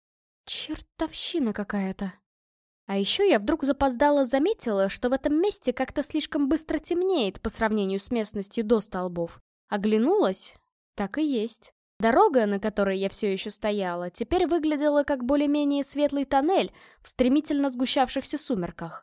Чертовщина какая-то. А еще я вдруг запоздало заметила, что в этом месте как-то слишком быстро темнеет по сравнению с местностью до столбов. Оглянулась? Так и есть. Дорога, на которой я все еще стояла, теперь выглядела как более-менее светлый тоннель в стремительно сгущавшихся сумерках.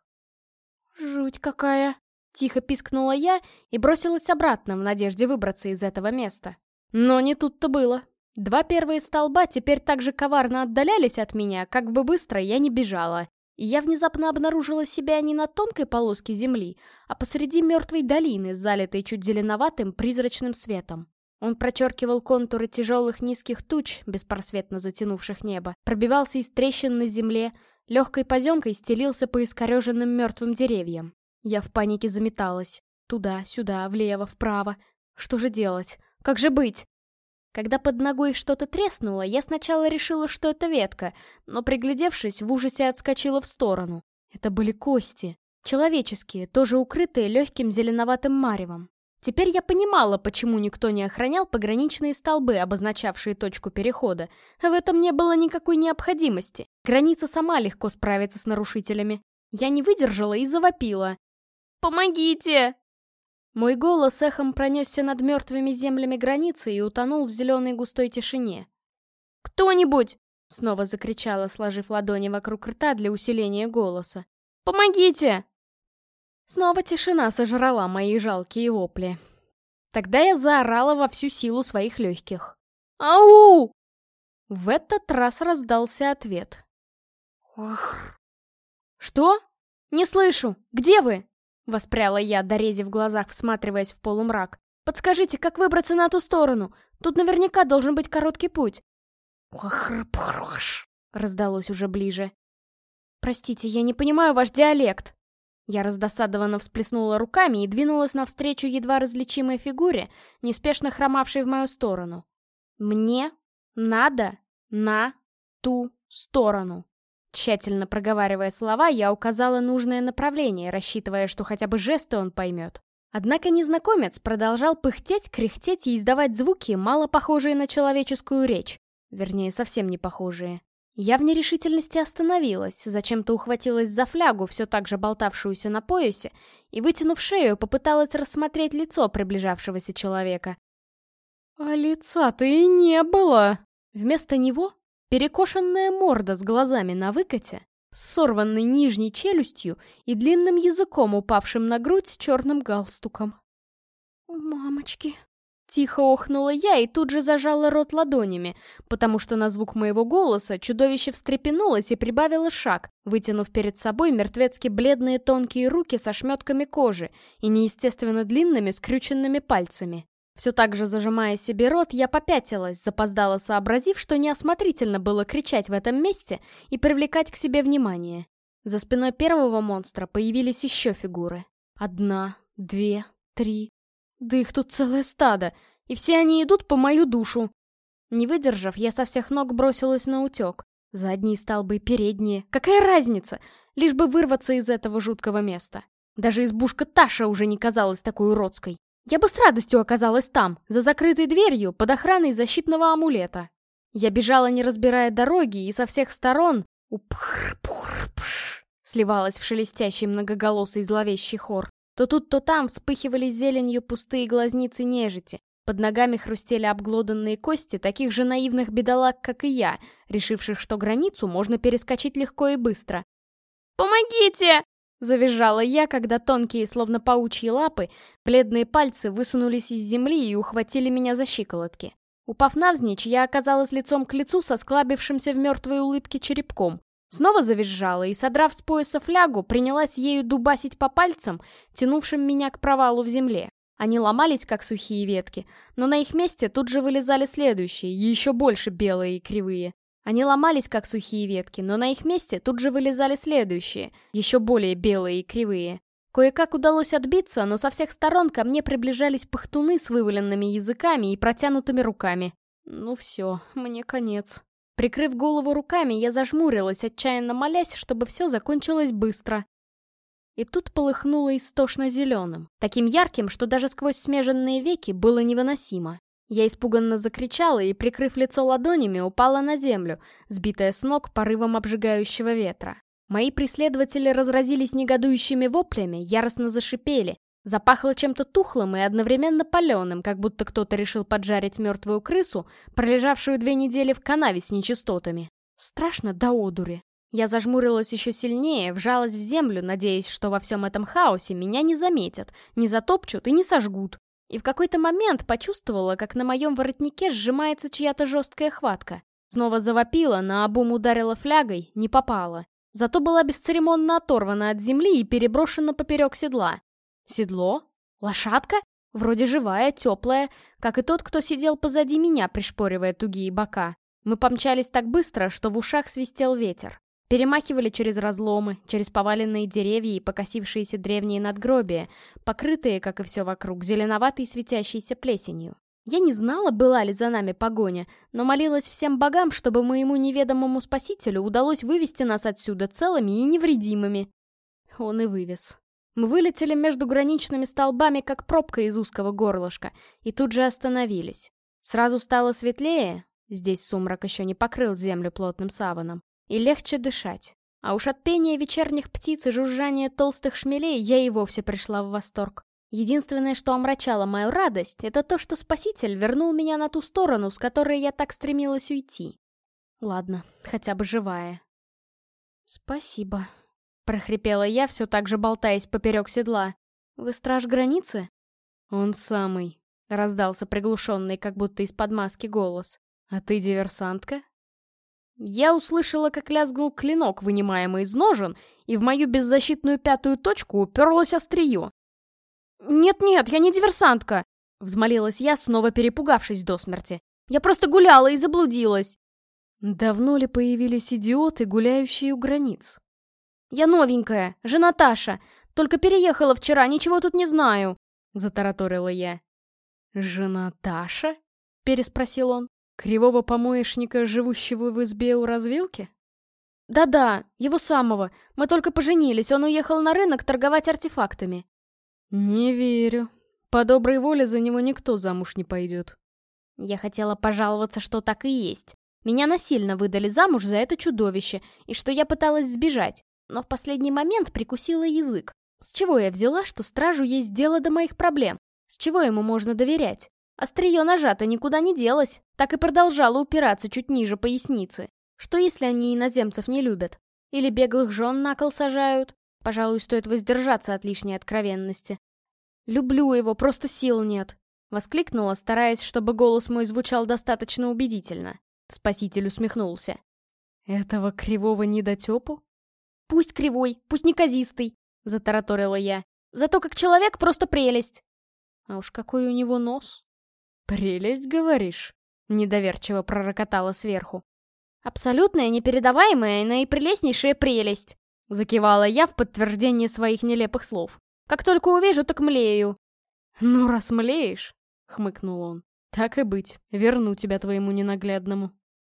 «Жуть какая!» — тихо пискнула я и бросилась обратно в надежде выбраться из этого места. Но не тут-то было. 2 первые столба теперь так же коварно отдалялись от меня, как бы быстро я не бежала. И я внезапно обнаружила себя не на тонкой полоске земли, а посреди мертвой долины, залитой чуть зеленоватым призрачным светом. Он прочеркивал контуры тяжелых низких туч, беспросветно затянувших небо, пробивался из трещин на земле, легкой поземкой стелился по искореженным мертвым деревьям. Я в панике заметалась. Туда, сюда, влево, вправо. Что же делать? Как же быть? Когда под ногой что-то треснуло, я сначала решила, что это ветка, но, приглядевшись, в ужасе отскочила в сторону. Это были кости. Человеческие, тоже укрытые легким зеленоватым маревом. Теперь я понимала, почему никто не охранял пограничные столбы, обозначавшие точку перехода. В этом не было никакой необходимости. Граница сама легко справится с нарушителями. Я не выдержала и завопила. Помогите!» Мой голос эхом пронесся над мертвыми землями границы и утонул в зеленой густой тишине. «Кто-нибудь!» — снова закричала, сложив ладони вокруг рта для усиления голоса. «Помогите!» Снова тишина сожрала мои жалкие вопли. Тогда я заорала во всю силу своих легких. «Ау!» В этот раз раздался ответ. «Что? Не слышу! Где вы?» Воспряла я, дорезив в глазах, всматриваясь в полумрак. «Подскажите, как выбраться на ту сторону? Тут наверняка должен быть короткий путь». Раздалось уже ближе. «Простите, я не понимаю ваш диалект». Я раздосадованно всплеснула руками и двинулась навстречу едва различимой фигуре, неспешно хромавшей в мою сторону. «Мне надо на ту сторону». Тщательно проговаривая слова, я указала нужное направление, рассчитывая, что хотя бы жесты он поймет. Однако незнакомец продолжал пыхтеть, кряхтеть и издавать звуки, мало похожие на человеческую речь. Вернее, совсем не похожие. Я в нерешительности остановилась, зачем-то ухватилась за флягу, все так же болтавшуюся на поясе, и, вытянув шею, попыталась рассмотреть лицо приближавшегося человека. А лица-то и не было. Вместо него перекошенная морда с глазами на выкате, с сорванной нижней челюстью и длинным языком, упавшим на грудь с черным галстуком. «Мамочки!» Тихо охнула я и тут же зажала рот ладонями, потому что на звук моего голоса чудовище встрепенулось и прибавило шаг, вытянув перед собой мертвецки бледные тонкие руки со шметками кожи и неестественно длинными скрюченными пальцами. Все так же зажимая себе рот, я попятилась, запоздала сообразив, что неосмотрительно было кричать в этом месте и привлекать к себе внимание. За спиной первого монстра появились еще фигуры. 1, 2, 3... Да их тут целое стадо, и все они идут по мою душу. Не выдержав, я со всех ног бросилась на утек. Задние столбы, передние. Какая разница? Лишь бы вырваться из этого жуткого места. Даже избушка Таша уже не казалась такой уродской. Я бы с радостью оказалась там, за закрытой дверью, под охраной защитного амулета. Я бежала, не разбирая дороги, и со всех сторон сливалась в шелестящий многоголосый зловещий хор. То тут, то там вспыхивали зеленью пустые глазницы нежити. Под ногами хрустели обглоданные кости таких же наивных бедолаг, как и я, решивших, что границу можно перескочить легко и быстро. «Помогите!» — завизжала я, когда тонкие, словно паучьи лапы, бледные пальцы высунулись из земли и ухватили меня за щиколотки. Упав навзничь, я оказалась лицом к лицу со склабившимся в мертвой улыбке черепком. Снова завизжала и, содрав с пояса флягу, принялась ею дубасить по пальцам, тянувшим меня к провалу в земле. Они ломались, как сухие ветки, но на их месте тут же вылезали следующие, еще больше белые и кривые. Они ломались, как сухие ветки, но на их месте тут же вылезали следующие, еще более белые и кривые. Кое-как удалось отбиться, но со всех сторон ко мне приближались пыхтуны с вываленными языками и протянутыми руками. Ну все, мне конец. Прикрыв голову руками, я зажмурилась, отчаянно молясь, чтобы все закончилось быстро. И тут полыхнуло истошно зеленым, таким ярким, что даже сквозь смеженные веки было невыносимо. Я испуганно закричала и, прикрыв лицо ладонями, упала на землю, сбитая с ног порывом обжигающего ветра. Мои преследователи разразились негодующими воплями, яростно зашипели. Запахло чем-то тухлым и одновременно паленым, как будто кто-то решил поджарить мертвую крысу, пролежавшую 2 недели в канаве с нечистотами. Страшно до одури. Я зажмурилась еще сильнее, вжалась в землю, надеясь, что во всем этом хаосе меня не заметят, не затопчут и не сожгут. И в какой-то момент почувствовала, как на моем воротнике сжимается чья-то жесткая хватка. Снова завопила, наобум ударила флягой, не попала. Зато была бесцеремонно оторвана от земли и переброшена поперек седла. Седло? Лошадка? Вроде живая, теплая, как и тот, кто сидел позади меня, пришпоривая тугие бока. Мы помчались так быстро, что в ушах свистел ветер. Перемахивали через разломы, через поваленные деревья и покосившиеся древние надгробия, покрытые, как и все вокруг, зеленоватой светящейся плесенью. Я не знала, была ли за нами погоня, но молилась всем богам, чтобы моему неведомому спасителю удалось вывести нас отсюда целыми и невредимыми. Он и вывез. Мы вылетели между граничными столбами, как пробка из узкого горлышка, и тут же остановились. Сразу стало светлее, здесь сумрак еще не покрыл землю плотным саваном, и легче дышать. А уж от пения вечерних птиц и жужжания толстых шмелей я и вовсе пришла в восторг. Единственное, что омрачало мою радость, это то, что Спаситель вернул меня на ту сторону, с которой я так стремилась уйти. Ладно, хотя бы живая. «Спасибо», — прохрипела я, все так же болтаясь поперек седла. «Вы страж границы?» «Он самый», — раздался приглушенный, как будто из-под маски голос. «А ты диверсантка?» Я услышала, как лязгнул клинок, вынимаемый из ножен, и в мою беззащитную пятую точку уперлось острие. «Нет-нет, я не диверсантка!» — взмолилась я, снова перепугавшись до смерти. «Я просто гуляла и заблудилась!» «Давно ли появились идиоты, гуляющие у границ?» «Я новенькая, жена Таша. Только переехала вчера, ничего тут не знаю», — затараторила я. «Жена Таша?» — переспросил он. «Кривого помоечника, живущего в избе у развилки?» «Да-да, его самого. Мы только поженились, он уехал на рынок торговать артефактами». «Не верю. По доброй воле за него никто замуж не пойдет». Я хотела пожаловаться, что так и есть. Меня насильно выдали замуж за это чудовище, и что я пыталась сбежать, но в последний момент прикусила язык. С чего я взяла, что стражу есть дело до моих проблем? С чего ему можно доверять? Острие ножа-то никуда не делось, так и продолжало упираться чуть ниже поясницы. Что если они иноземцев не любят? Или беглых жен на кол сажают? Пожалуй, стоит воздержаться от лишней откровенности. «Люблю его, просто сил нет», — воскликнула, стараясь, чтобы голос мой звучал достаточно убедительно. Спаситель усмехнулся. «Этого кривого недотепу?» «Пусть кривой, пусть неказистый», — затараторила я. «Зато как человек просто прелесть». «А уж какой у него нос!» «Прелесть, говоришь?» — недоверчиво пророкотала сверху. «Абсолютная, непередаваемая и наипрелестнейшая прелесть», — закивала я в подтверждение своих нелепых слов. «Как только увижу, так млею». «Ну, раз млеешь», — хмыкнул он, — «так и быть, верну тебя твоему ненаглядному».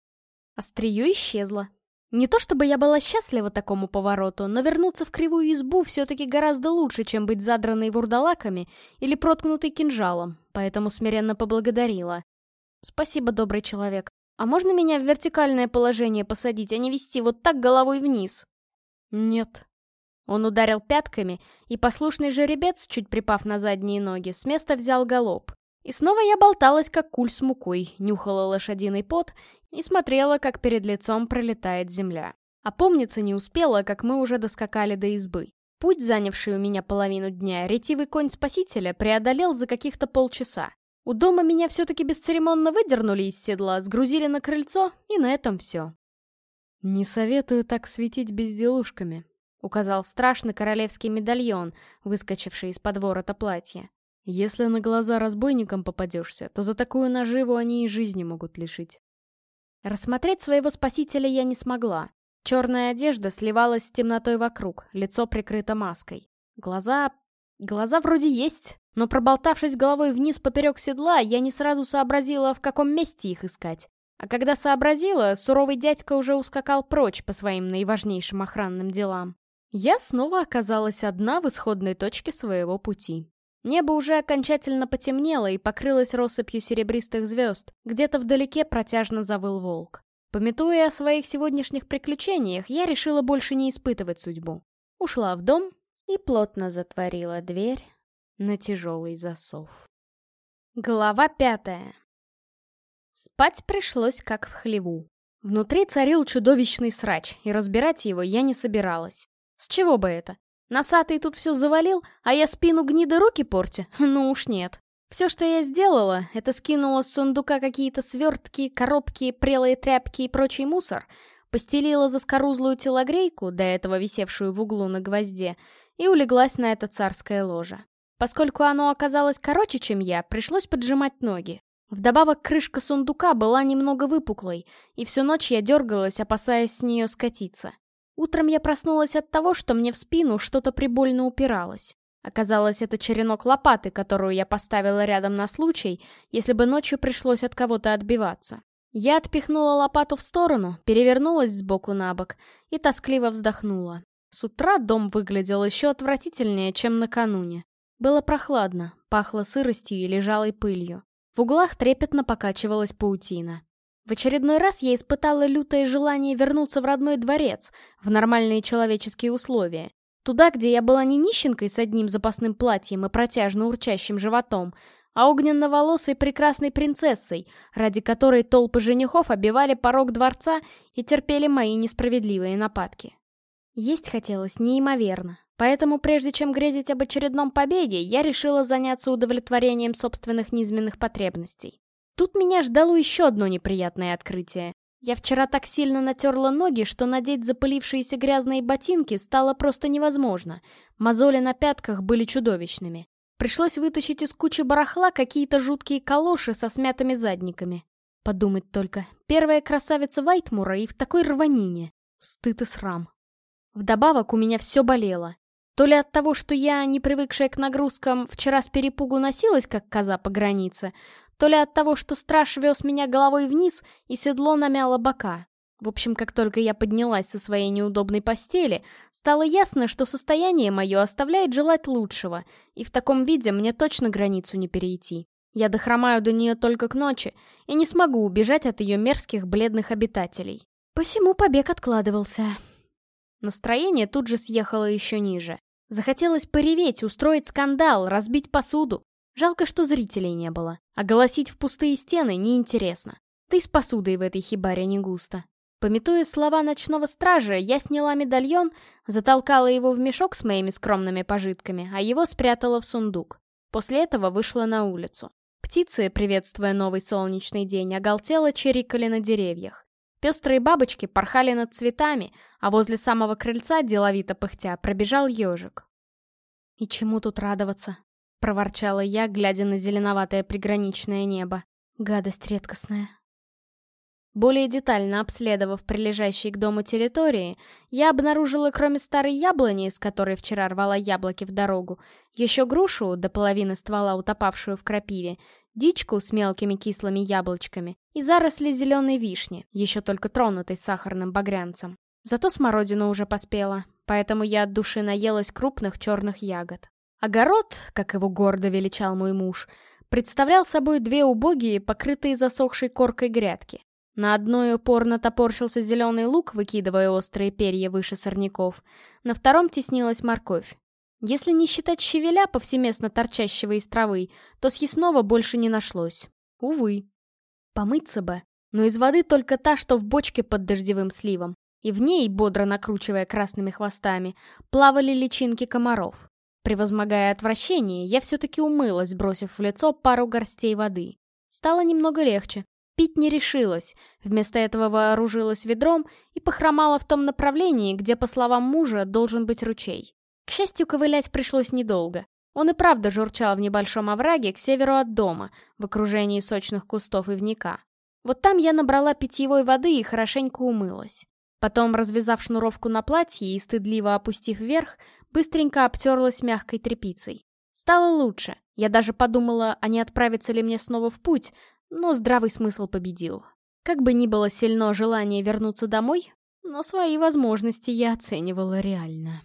Острие исчезло. Не то чтобы я была счастлива такому повороту, но вернуться в кривую избу все-таки гораздо лучше, чем быть задранной вурдалаками или проткнутой кинжалом, поэтому смиренно поблагодарила. «Спасибо, добрый человек. А можно меня в вертикальное положение посадить, а не вести вот так головой вниз?» «Нет». Он ударил пятками, и послушный жеребец, чуть припав на задние ноги, с места взял галоп. И снова я болталась, как куль с мукой, нюхала лошадиный пот и смотрела, как перед лицом пролетает земля. Опомниться не успела, как мы уже доскакали до избы. Путь, занявший у меня половину дня, ретивый конь Спасителя преодолел за каких-то полчаса. У дома меня все-таки бесцеремонно выдернули из седла, сгрузили на крыльцо, и на этом все. «Не советую так светить безделушками», — указал страшный королевский медальон, выскочивший из-под ворота платья. «Если на глаза разбойникам попадешься, то за такую наживу они и жизни могут лишить». Рассмотреть своего спасителя я не смогла. Черная одежда сливалась с темнотой вокруг, лицо прикрыто маской. Глаза вроде есть, но проболтавшись головой вниз поперек седла, я не сразу сообразила, в каком месте их искать. А когда сообразила, суровый дядька уже ускакал прочь по своим наиважнейшим охранным делам. Я снова оказалась одна в исходной точке своего пути. Небо уже окончательно потемнело и покрылось россыпью серебристых звезд. Где-то вдалеке протяжно завыл волк. Памятуя о своих сегодняшних приключениях, я решила больше не испытывать судьбу. Ушла в дом и плотно затворила дверь на тяжелый засов. Глава 5. Спать пришлось как в хлеву. Внутри царил чудовищный срач, и разбирать его я не собиралась. С чего бы это? Носатый тут все завалил, а я спину гниды руки портю? Ну уж нет. Все, что я сделала, это скинула с сундука какие-то свертки, коробки, прелые тряпки и прочий мусор, постелила заскорузлую телогрейку, до этого висевшую в углу на гвозде, и улеглась на это царское ложе. Поскольку оно оказалось короче, чем я, пришлось поджимать ноги. Вдобавок крышка сундука была немного выпуклой, и всю ночь я дергалась, опасаясь с нее скатиться. Утром я проснулась от того, что мне в спину что-то прибольно упиралось. Оказалось, это черенок лопаты, которую я поставила рядом на случай, если бы ночью пришлось от кого-то отбиваться. Я отпихнула лопату в сторону, перевернулась сбоку на бок и тоскливо вздохнула. С утра дом выглядел еще отвратительнее, чем накануне. Было прохладно, пахло сыростью и лежалой пылью. В углах трепетно покачивалась паутина. В очередной раз я испытала лютое желание вернуться в родной дворец, в нормальные человеческие условия. Туда, где я была не нищенкой с одним запасным платьем и протяжно урчащим животом, а огненно-волосой прекрасной принцессой, ради которой толпы женихов обивали порог дворца и терпели мои несправедливые нападки. Есть хотелось неимоверно, поэтому прежде чем грезить об очередном побеге, я решила заняться удовлетворением собственных низменных потребностей. Тут меня ждало еще одно неприятное открытие. Я вчера так сильно натерла ноги, что надеть запылившиеся грязные ботинки стало просто невозможно. Мозоли на пятках были чудовищными. Пришлось вытащить из кучи барахла какие-то жуткие калоши со смятыми задниками. Подумать только, первая красавица Вайтмура и в такой рванине. Стыд и срам. Вдобавок у меня все болело. То ли от того, что я, не привыкшая к нагрузкам, вчера с перепугу носилась, как коза по границе, то ли от того, что страж вез меня головой вниз, и седло намяло бока. В общем, как только я поднялась со своей неудобной постели, стало ясно, что состояние мое оставляет желать лучшего, и в таком виде мне точно границу не перейти. Я дохромаю до нее только к ночи, и не смогу убежать от ее мерзких бледных обитателей. Посему побег откладывался. Настроение тут же съехало еще ниже. Захотелось пореветь, устроить скандал, разбить посуду. Жалко, что зрителей не было. А голосить в пустые стены неинтересно. Да и с посудой в этой хибаре не густо. Памятуя слова ночного стража, я сняла медальон, затолкала его в мешок с моими скромными пожитками, а его спрятала в сундук. После этого вышла на улицу. Птицы, приветствуя новый солнечный день, оголтело чирикали на деревьях. Пестрые бабочки порхали над цветами, а возле самого крыльца, деловито пыхтя, пробежал ежик. «И чему тут радоваться?» — проворчала я, глядя на зеленоватое приграничное небо. «Гадость редкостная». Более детально обследовав прилежащие к дому территории, я обнаружила, кроме старой яблони, с которой вчера рвала яблоки в дорогу, еще грушу, до половины ствола утопавшую в крапиве, дичку с мелкими кислыми яблочками и заросли зеленой вишни, еще только тронутой сахарным багрянцем. Зато смородина уже поспела, поэтому я от души наелась крупных черных ягод. Огород, как его гордо величал мой муж, представлял собой две убогие, покрытые засохшей коркой грядки. На одной упорно топорщился зеленый лук, выкидывая острые перья выше сорняков, на втором теснилась морковь. Если не считать щавеля, повсеместно торчащего из травы, то съестного больше не нашлось. Увы. Помыться бы, но из воды только та, что в бочке под дождевым сливом, и в ней, бодро накручивая красными хвостами, плавали личинки комаров. Превозмогая отвращение, я все-таки умылась, бросив в лицо пару горстей воды. Стало немного легче. Пить не решилась, вместо этого вооружилась ведром и похромала в том направлении, где, по словам мужа, должен быть ручей. К счастью, ковылять пришлось недолго. Он и правда журчал в небольшом овраге к северу от дома, в окружении сочных кустов ивника. Вот там я набрала питьевой воды и хорошенько умылась. Потом, развязав шнуровку на платье и стыдливо опустив вверх, быстренько обтерлась мягкой тряпицей. Стало лучше. Я даже подумала, а не отправиться ли мне снова в путь, но здравый смысл победил. Как бы ни было сильно желание вернуться домой, но свои возможности я оценивала реально.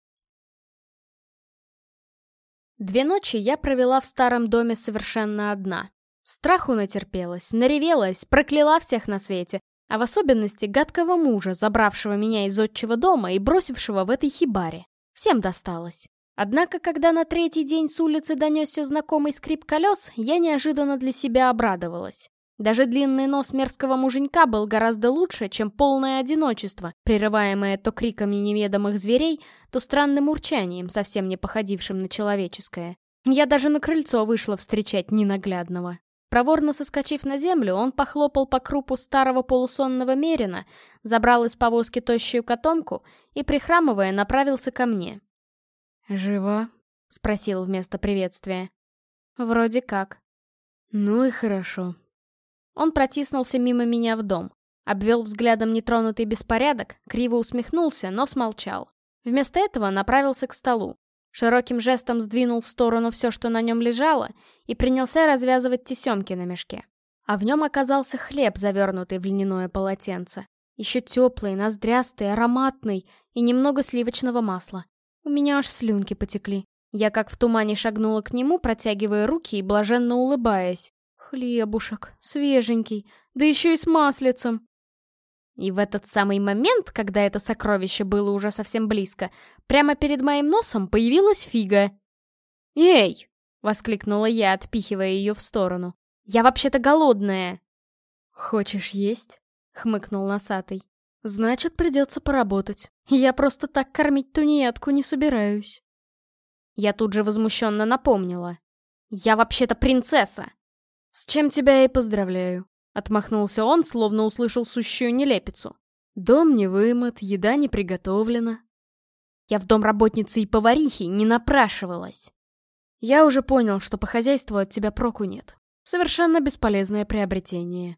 2 ночи я провела в старом доме совершенно одна. Страху натерпелась, наревелась, прокляла всех на свете, а в особенности гадкого мужа, забравшего меня из отчего дома и бросившего в этой хибаре. Всем досталось. Однако, когда на 3-й день с улицы донесся знакомый скрип колес, я неожиданно для себя обрадовалась. Даже длинный нос мерзкого муженька был гораздо лучше, чем полное одиночество, прерываемое то криками неведомых зверей, то странным урчанием, совсем не походившим на человеческое. Я даже на крыльцо вышла встречать ненаглядного. Проворно соскочив на землю, он похлопал по крупу старого полусонного мерина, забрал из повозки тощую котомку и, прихрамывая, направился ко мне. «Жива?» — спросил вместо приветствия. «Вроде как». «Ну и хорошо». Он протиснулся мимо меня в дом, обвел взглядом нетронутый беспорядок, криво усмехнулся, но смолчал. Вместо этого направился к столу. Широким жестом сдвинул в сторону все, что на нем лежало, и принялся развязывать тесемки на мешке. А в нем оказался хлеб, завернутый в льняное полотенце. Еще теплый, ноздрястый, ароматный и немного сливочного масла. У меня аж слюнки потекли. Я как в тумане шагнула к нему, протягивая руки и блаженно улыбаясь. Хлебушек, свеженький, Да еще и с маслицем. И в этот самый момент, когда это сокровище было уже совсем близко, прямо перед моим носом появилась фига. «Эй!» — воскликнула я, отпихивая ее в сторону. «Я вообще-то голодная!» «Хочешь есть?» — хмыкнул носатый. «Значит, придется поработать. Я просто так кормить тунеядку не собираюсь». Я тут же возмущенно напомнила. «Я вообще-то принцесса!» «С чем тебя и поздравляю», — отмахнулся он, словно услышал сущую нелепицу. «Дом не вымыт, еда не приготовлена». Я в дом работницы и поварихи не напрашивалась. «Я уже понял, что по хозяйству от тебя проку нет. Совершенно бесполезное приобретение».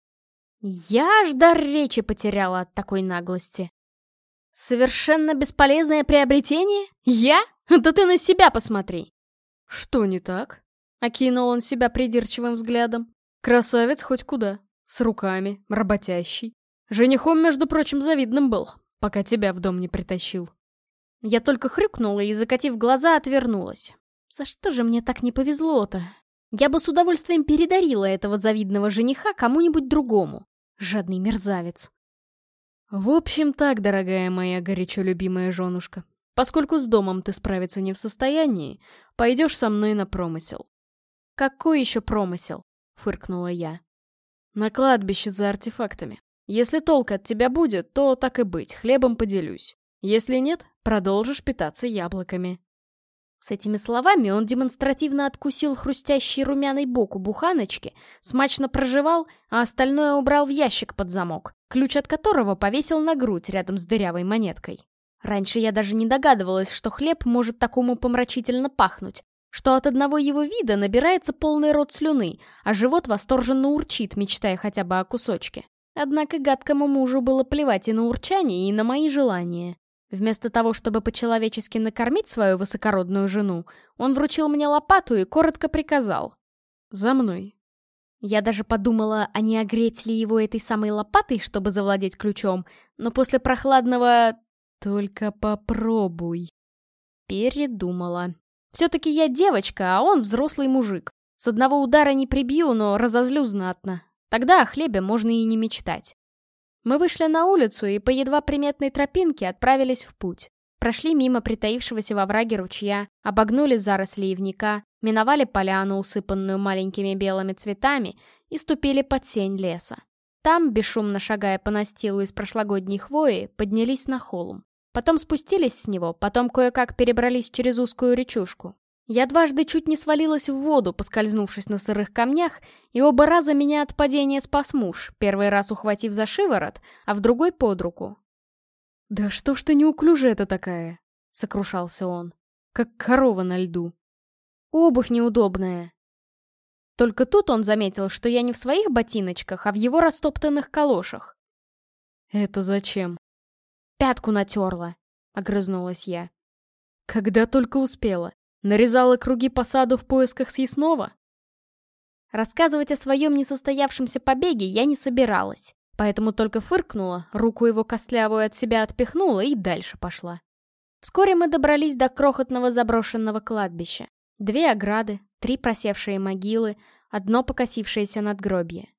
Я аж дар речи потеряла от такой наглости. «Совершенно бесполезное приобретение? Я? Да ты на себя посмотри!» «Что не так?» — окинул он себя придирчивым взглядом. «Красавец хоть куда. С руками, работящий. Женихом, между прочим, завидным был, пока тебя в дом не притащил». Я только хрюкнула и, закатив глаза, отвернулась. За что же мне так не повезло-то? Я бы с удовольствием передарила этого завидного жениха кому-нибудь другому. Жадный мерзавец. «В общем так, дорогая моя горячо любимая женушка, поскольку с домом ты справиться не в состоянии, пойдешь со мной на промысел». «Какой еще промысел?» — фыркнула я. «На кладбище за артефактами. Если толк от тебя будет, то так и быть, хлебом поделюсь. Если нет, продолжишь питаться яблоками». С этими словами он демонстративно откусил хрустящий румяный бок у буханочки, смачно прожевал, а остальное убрал в ящик под замок, ключ от которого повесил на грудь рядом с дырявой монеткой. Раньше я даже не догадывалась, что хлеб может такому помрачительно пахнуть, что от одного его вида набирается полный рот слюны, а живот восторженно урчит, мечтая хотя бы о кусочке. Однако гадкому мужу было плевать и на урчание, и на мои желания. Вместо того, чтобы по-человечески накормить свою высокородную жену, он вручил мне лопату и коротко приказал: «За мной». Я даже подумала, а не огреть ли его этой самой лопатой, чтобы завладеть ключом, но после прохладного «Только попробуй». передумала. Все-таки я девочка, а он взрослый мужик. С одного удара не прибью, но разозлю знатно. Тогда о хлебе можно и не мечтать. Мы вышли на улицу и по едва приметной тропинке отправились в путь. Прошли мимо притаившегося во враге ручья, обогнули заросли ивника, миновали поляну, усыпанную маленькими белыми цветами, и ступили под сень леса. Там, бесшумно шагая по настилу из прошлогодней хвои, поднялись на холм. Потом спустились с него, потом кое-как перебрались через узкую речушку. Я дважды чуть не свалилась в воду, поскользнувшись на сырых камнях, и оба раза меня от падения спас муж, первый раз ухватив за шиворот, а в другой под руку. «Да что ж ты неуклюжая-то такая?» — сокрушался он. «Как корова на льду». «Обувь неудобная». Только тут он заметил, что я не в своих ботиночках, а в его растоптанных калошах. «Это зачем?» «Пятку натерла», — огрызнулась я. «Когда только успела. Нарезала круги по саду в поисках съестного?» Рассказывать о своем несостоявшемся побеге я не собиралась, поэтому только фыркнула, руку его костлявую от себя отпихнула и дальше пошла. Вскоре мы добрались до крохотного заброшенного кладбища. 2 ограды, 3 просевшие могилы, одно покосившееся надгробье.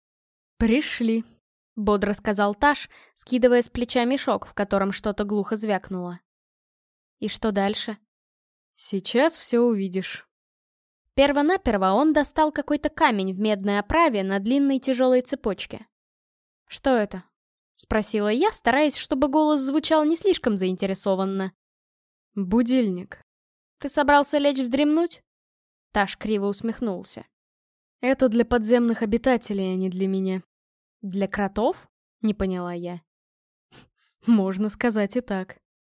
«Пришли», — бодро сказал Таш, скидывая с плеча мешок, в котором что-то глухо звякнуло. «И что дальше?» «Сейчас все увидишь». Первонаперво он достал какой-то камень в медной оправе на длинной тяжелой цепочке. «Что это?» — спросила я, стараясь, чтобы голос звучал не слишком заинтересованно. «Будильник». «Ты собрался лечь вздремнуть?» Таш криво усмехнулся. «Это для подземных обитателей, а не для меня». «Для кротов?» — не поняла я. «Можно сказать и так».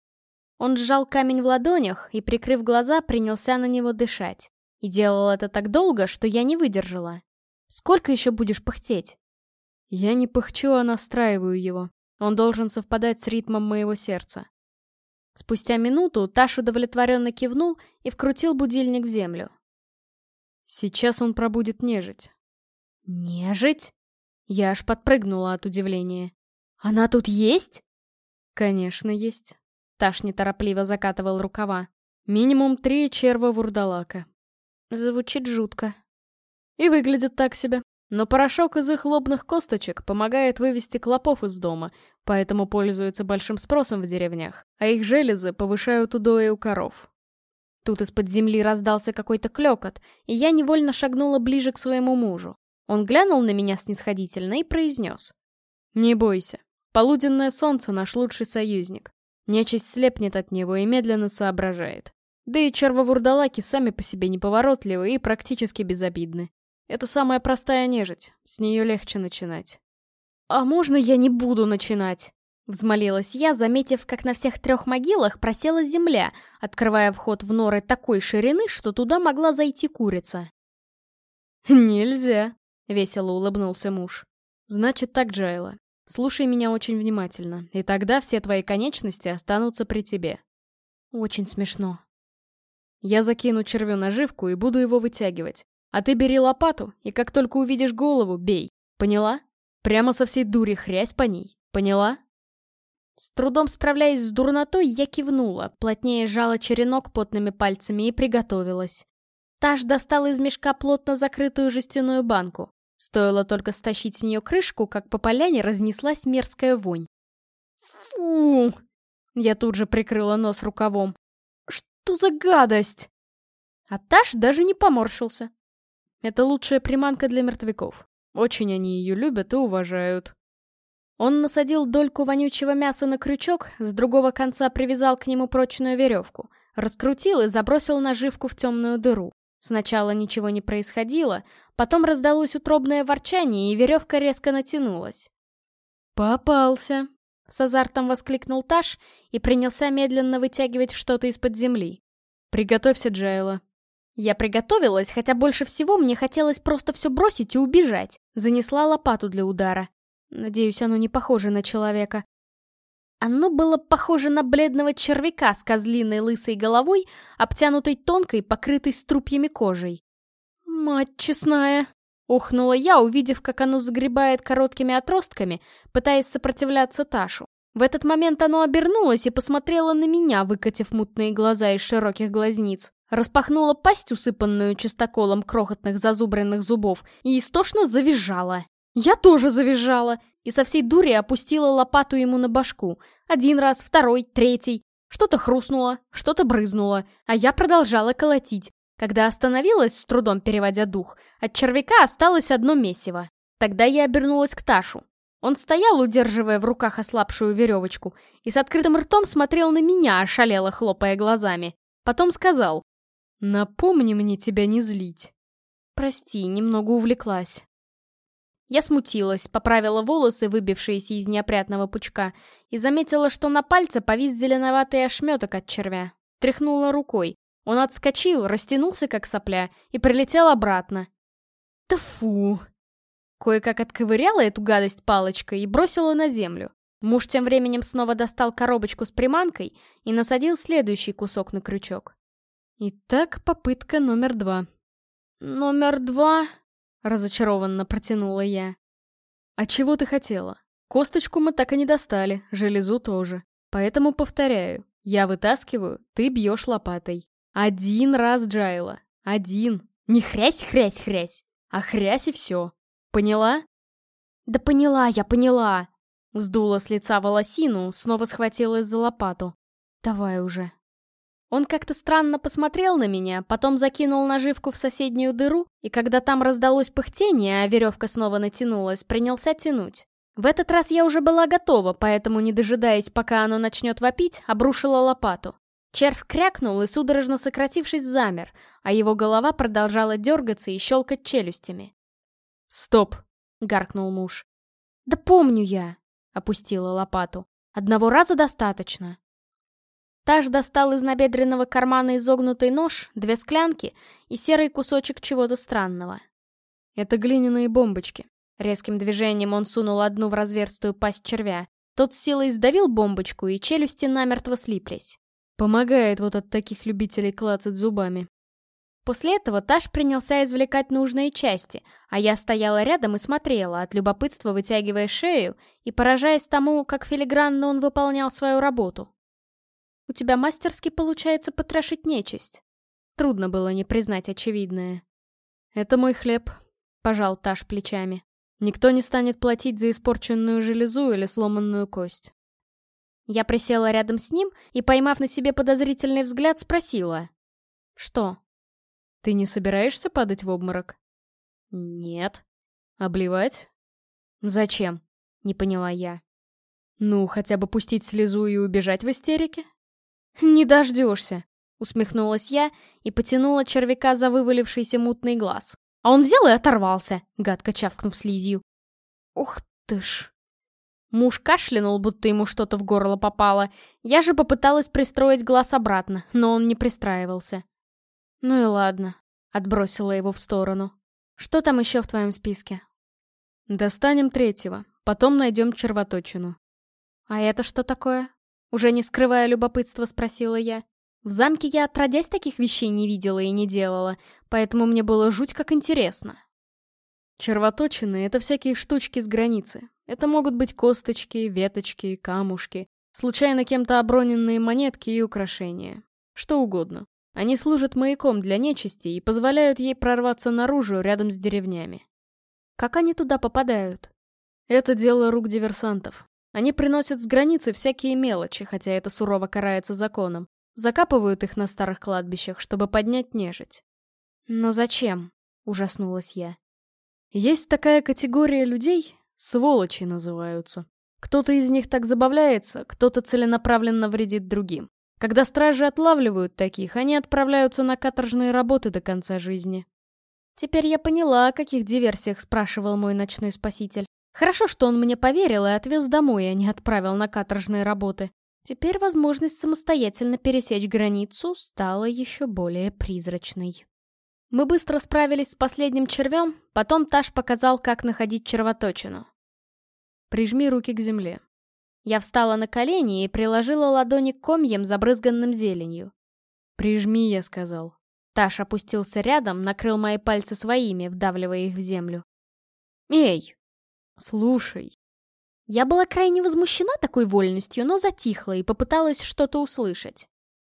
Он сжал камень в ладонях и, прикрыв глаза, принялся на него дышать. И делал это так долго, что я не выдержала. «Сколько еще будешь пыхтеть?» «Я не пыхчу, а настраиваю его. Он должен совпадать с ритмом моего сердца». Спустя минуту Таш удовлетворенно кивнул и вкрутил будильник в землю. «Сейчас он пробудит нежить». «Нежить?» Я аж подпрыгнула от удивления. «Она тут есть?» «Конечно, есть». Таш неторопливо закатывал рукава. «Минимум 3 черва-вурдалака». Звучит жутко. «И выглядит так себе. Но порошок из их лобных косточек помогает вывести клопов из дома, поэтому пользуется большим спросом в деревнях, а их железы повышают удои у коров. Тут из-под земли раздался какой-то клёкот, и я невольно шагнула ближе к своему мужу. Он глянул на меня снисходительно и произнес: «Не бойся. Полуденное солнце — наш лучший союзник. Нечисть слепнет от него и медленно соображает. Да и червовурдалаки сами по себе неповоротливы и практически безобидны. Это самая простая нежить, с нее легче начинать». «А можно я не буду начинать?» — взмолилась я, заметив, как на всех 3 могилах просела земля, открывая вход в норы такой ширины, что туда могла зайти курица. «Нельзя», — весело улыбнулся муж. «Значит так, Джайла. Слушай меня очень внимательно, и тогда все твои конечности останутся при тебе». «Очень смешно». «Я закину червю наживку и буду его вытягивать. А ты бери лопату, и как только увидишь голову, бей. Поняла? Прямо со всей дури хрясь по ней. Поняла?» С трудом справляясь с дурнотой, я кивнула, плотнее сжала черенок потными пальцами и приготовилась. Таш достал из мешка плотно закрытую жестяную банку. Стоило только стащить с нее крышку, как по поляне разнеслась мерзкая вонь. «Фу!» Я тут же прикрыла нос рукавом. «Что за гадость?» А Таш даже не поморщился. «Это лучшая приманка для мертвяков. Очень они ее любят и уважают». Он насадил дольку вонючего мяса на крючок, с другого конца привязал к нему прочную веревку, раскрутил и забросил наживку в темную дыру. Сначала ничего не происходило, потом раздалось утробное ворчание, и веревка резко натянулась. «Попался!» — с азартом воскликнул Таш и принялся медленно вытягивать что-то из-под земли. «Приготовься, Джайла». Я приготовилась, хотя больше всего мне хотелось просто все бросить и убежать. Занесла лопату для удара. Надеюсь, оно не похоже на человека. Оно было похоже на бледного червяка с козлиной лысой головой, обтянутой тонкой, покрытой струпьями кожей. «Мать честная!» — ухнула я, увидев, как оно загребает короткими отростками, пытаясь сопротивляться Ташу. В этот момент оно обернулось и посмотрело на меня, выкатив мутные глаза из широких глазниц. Распахнула пасть, усыпанную чистоколом крохотных зазубренных зубов, и истошно завизжала. Я тоже завизжала и со всей дури опустила лопату ему на башку. 1 раз, 2, 3. Что-то хрустнуло, что-то брызнуло, а я продолжала колотить. Когда остановилась, с трудом переводя дух, от червяка осталось одно месиво. Тогда я обернулась к Ташу. Он стоял, удерживая в руках ослабшую веревочку, и с открытым ртом смотрел на меня, ошалело хлопая глазами. Потом сказал: «Напомни мне тебя не злить». «Прости, немного увлеклась». Я смутилась, поправила волосы, выбившиеся из неопрятного пучка, и заметила, что на пальце повис зеленоватый ошметок от червя. Тряхнула рукой. Он отскочил, растянулся как сопля и прилетел обратно. Да фу! Кое-как отковыряла эту гадость палочкой и бросила на землю. Муж тем временем снова достал коробочку с приманкой и насадил следующий кусок на крючок. Итак, попытка номер 2. «Номер 2?» — разочарованно протянула я. «А чего ты хотела? Косточку мы так и не достали, железу тоже. Поэтому повторяю, я вытаскиваю, ты бьешь лопатой. 1 раз, Джайла. 1. Не хрясь-хрясь-хрясь, а хрясь и все. Поняла?» «Да поняла, я поняла!» Сдула с лица волосину, снова схватилась за лопату. «Давай уже». Он как-то странно посмотрел на меня, потом закинул наживку в соседнюю дыру, и когда там раздалось пыхтение, а веревка снова натянулась, принялся тянуть. В этот раз я уже была готова, поэтому, не дожидаясь, пока оно начнет вопить, обрушила лопату. Червь крякнул и, судорожно сократившись, замер, а его голова продолжала дергаться и щелкать челюстями. «Стоп!» — гаркнул муж. «Да помню я!» — опустила лопату. «1 раза достаточно». Таш достал из набедренного кармана изогнутый нож, 2 склянки и серый кусочек чего-то странного. «Это глиняные бомбочки». Резким движением он сунул одну в разверстую пасть червя. Тот с силой сдавил бомбочку, и челюсти намертво слиплись. Помогает вот от таких любителей клацать зубами. После этого Таш принялся извлекать нужные части, а я стояла рядом и смотрела, от любопытства вытягивая шею и поражаясь тому, как филигранно он выполнял свою работу. «У тебя мастерски получается потрошить нечисть». Трудно было не признать очевидное. «Это мой хлеб», — пожал Таш плечами. Никто не станет платить за испорченную железу или сломанную кость. Я присела рядом с ним и, поймав на себе подозрительный взгляд, спросила. «Что?» «Ты не собираешься падать в обморок?» «Нет». «Обливать?» «Зачем?» — не поняла я. «Ну, хотя бы пустить слезу и убежать в истерике?» «Не дождешься», — усмехнулась я и потянула червяка за вывалившийся мутный глаз. А он взял и оторвался, гадко чавкнув слизью. «Ух ты ж!» Муж кашлянул, будто ему что-то в горло попало. Я же попыталась пристроить глаз обратно, но он не пристраивался. «Ну и ладно», — отбросила его в сторону. «Что там еще в твоем списке?» «Достанем третьего, потом найдем червоточину». «А это что такое?» Уже не скрывая любопытства, спросила я. В замке я отродясь таких вещей не видела и не делала, поэтому мне было жуть как интересно. Червоточины — это всякие штучки с границы. Это могут быть косточки, веточки, камушки, случайно кем-то оброненные монетки и украшения. Что угодно. Они служат маяком для нечисти и позволяют ей прорваться наружу рядом с деревнями. Как они туда попадают? Это дело рук диверсантов. Они приносят с границы всякие мелочи, хотя это сурово карается законом. Закапывают их на старых кладбищах, чтобы поднять нежить. «Но зачем?» — ужаснулась я. Есть такая категория людей, сволочи называются. Кто-то из них так забавляется, кто-то целенаправленно вредит другим. Когда стражи отлавливают таких, они отправляются на каторжные работы до конца жизни. Теперь я поняла, о каких диверсиях спрашивал мой ночной спаситель. Хорошо, что он мне поверил и отвез домой, а не отправил на каторжные работы. Теперь возможность самостоятельно пересечь границу стала еще более призрачной. Мы быстро справились с последним червем, потом Таш показал, как находить червоточину. Прижми руки к земле. Я встала на колени и приложила ладони к комьям, забрызганным зеленью. «Прижми», — я сказал. Таш опустился рядом, накрыл мои пальцы своими, вдавливая их в землю. «Эй!» «Слушай». Я была крайне возмущена такой вольностью, но затихла и попыталась что-то услышать.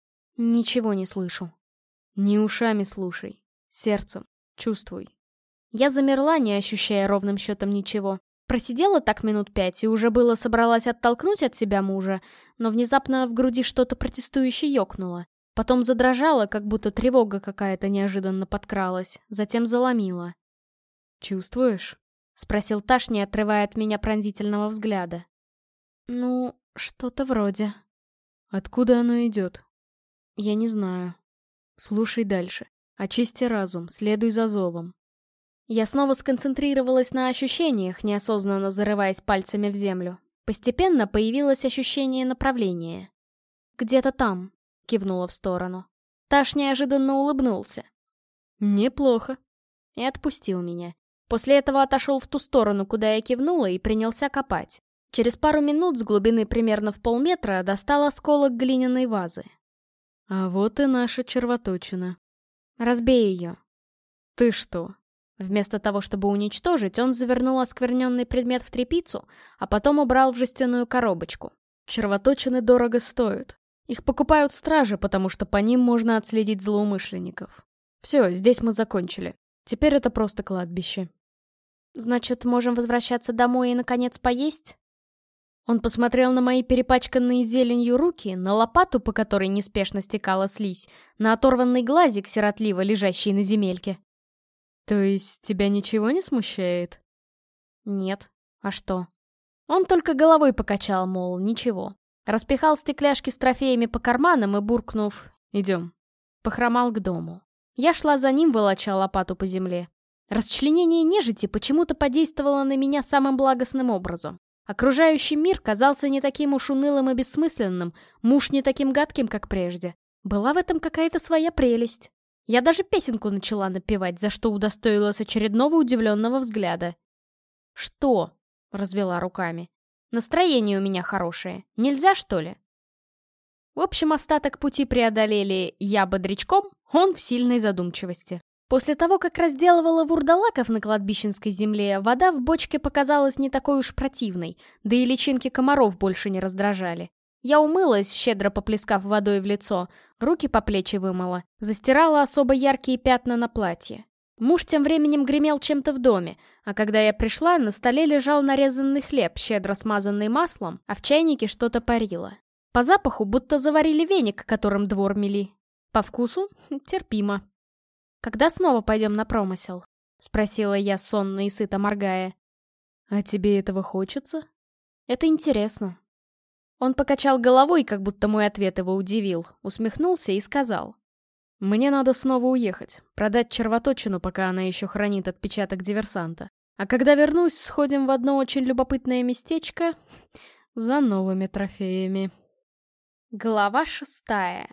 «Ничего не слышу». «Не ушами слушай, сердцем, чувствуй». Я замерла, не ощущая ровным счетом ничего. Просидела так минут 5 и уже было собралась оттолкнуть от себя мужа, но внезапно в груди что-то протестующе ёкнуло. Потом задрожала, как будто тревога какая-то неожиданно подкралась, затем заломила. «Чувствуешь?» — спросил Таш, не отрывая от меня пронзительного взгляда. «Ну, что-то вроде». «Откуда оно идет?» «Я не знаю». «Слушай дальше. Очисти разум, следуй за зовом». Я снова сконцентрировалась на ощущениях, неосознанно зарываясь пальцами в землю. Постепенно появилось ощущение направления. «Где-то там», — кивнула в сторону. Таш неожиданно улыбнулся. «Неплохо». И отпустил меня. После этого отошел в ту сторону, куда я кивнула, и принялся копать. Через пару минут с глубины примерно в полметра достал осколок глиняной вазы. «А вот и наша червоточина». «Разбей ее». «Ты что?» Вместо того, чтобы уничтожить, он завернул оскверненный предмет в тряпицу, а потом убрал в жестяную коробочку. Червоточины дорого стоят. Их покупают стражи, потому что по ним можно отследить злоумышленников. Все, здесь мы закончили. Теперь это просто кладбище. «Значит, можем возвращаться домой и, наконец, поесть?» Он посмотрел на мои перепачканные зеленью руки, на лопату, по которой неспешно стекала слизь, на оторванный глазик, сиротливо лежащий на земельке. «То есть тебя ничего не смущает?» «Нет. А что?» Он только головой покачал, мол, ничего. Распихал стекляшки с трофеями по карманам и, буркнув «Идем», похромал к дому. Я шла за ним, волоча лопату по земле. Расчленение нежити почему-то подействовало на меня самым благостным образом. Окружающий мир казался не таким уж унылым и бессмысленным, муж не таким гадким, как прежде. Была в этом какая-то своя прелесть. Я даже песенку начала напевать, за что удостоилась очередного удивленного взгляда. «Что?» — развела руками. «Настроение у меня хорошее. Нельзя, что ли?» В общем, остаток пути преодолели я бодрячком, он в сильной задумчивости. После того, как разделывала вурдалаков на кладбищенской земле, вода в бочке показалась не такой уж противной, да и личинки комаров больше не раздражали. Я умылась, щедро поплескав водой в лицо, руки по плечи вымыла, застирала особо яркие пятна на платье. Муж тем временем гремел чем-то в доме, а когда я пришла, на столе лежал нарезанный хлеб, щедро смазанный маслом, а в чайнике что-то парило. По запаху будто заварили веник, которым двор мели. По вкусу терпимо. «Когда снова пойдем на промысел?» — спросила я, сонно и сыто моргая. «А тебе этого хочется?» «Это интересно». Он покачал головой, как будто мой ответ его удивил, усмехнулся и сказал. «Мне надо снова уехать, продать червоточину, пока она еще хранит отпечаток диверсанта. А когда вернусь, сходим в одно очень любопытное местечко за новыми трофеями». Глава 6.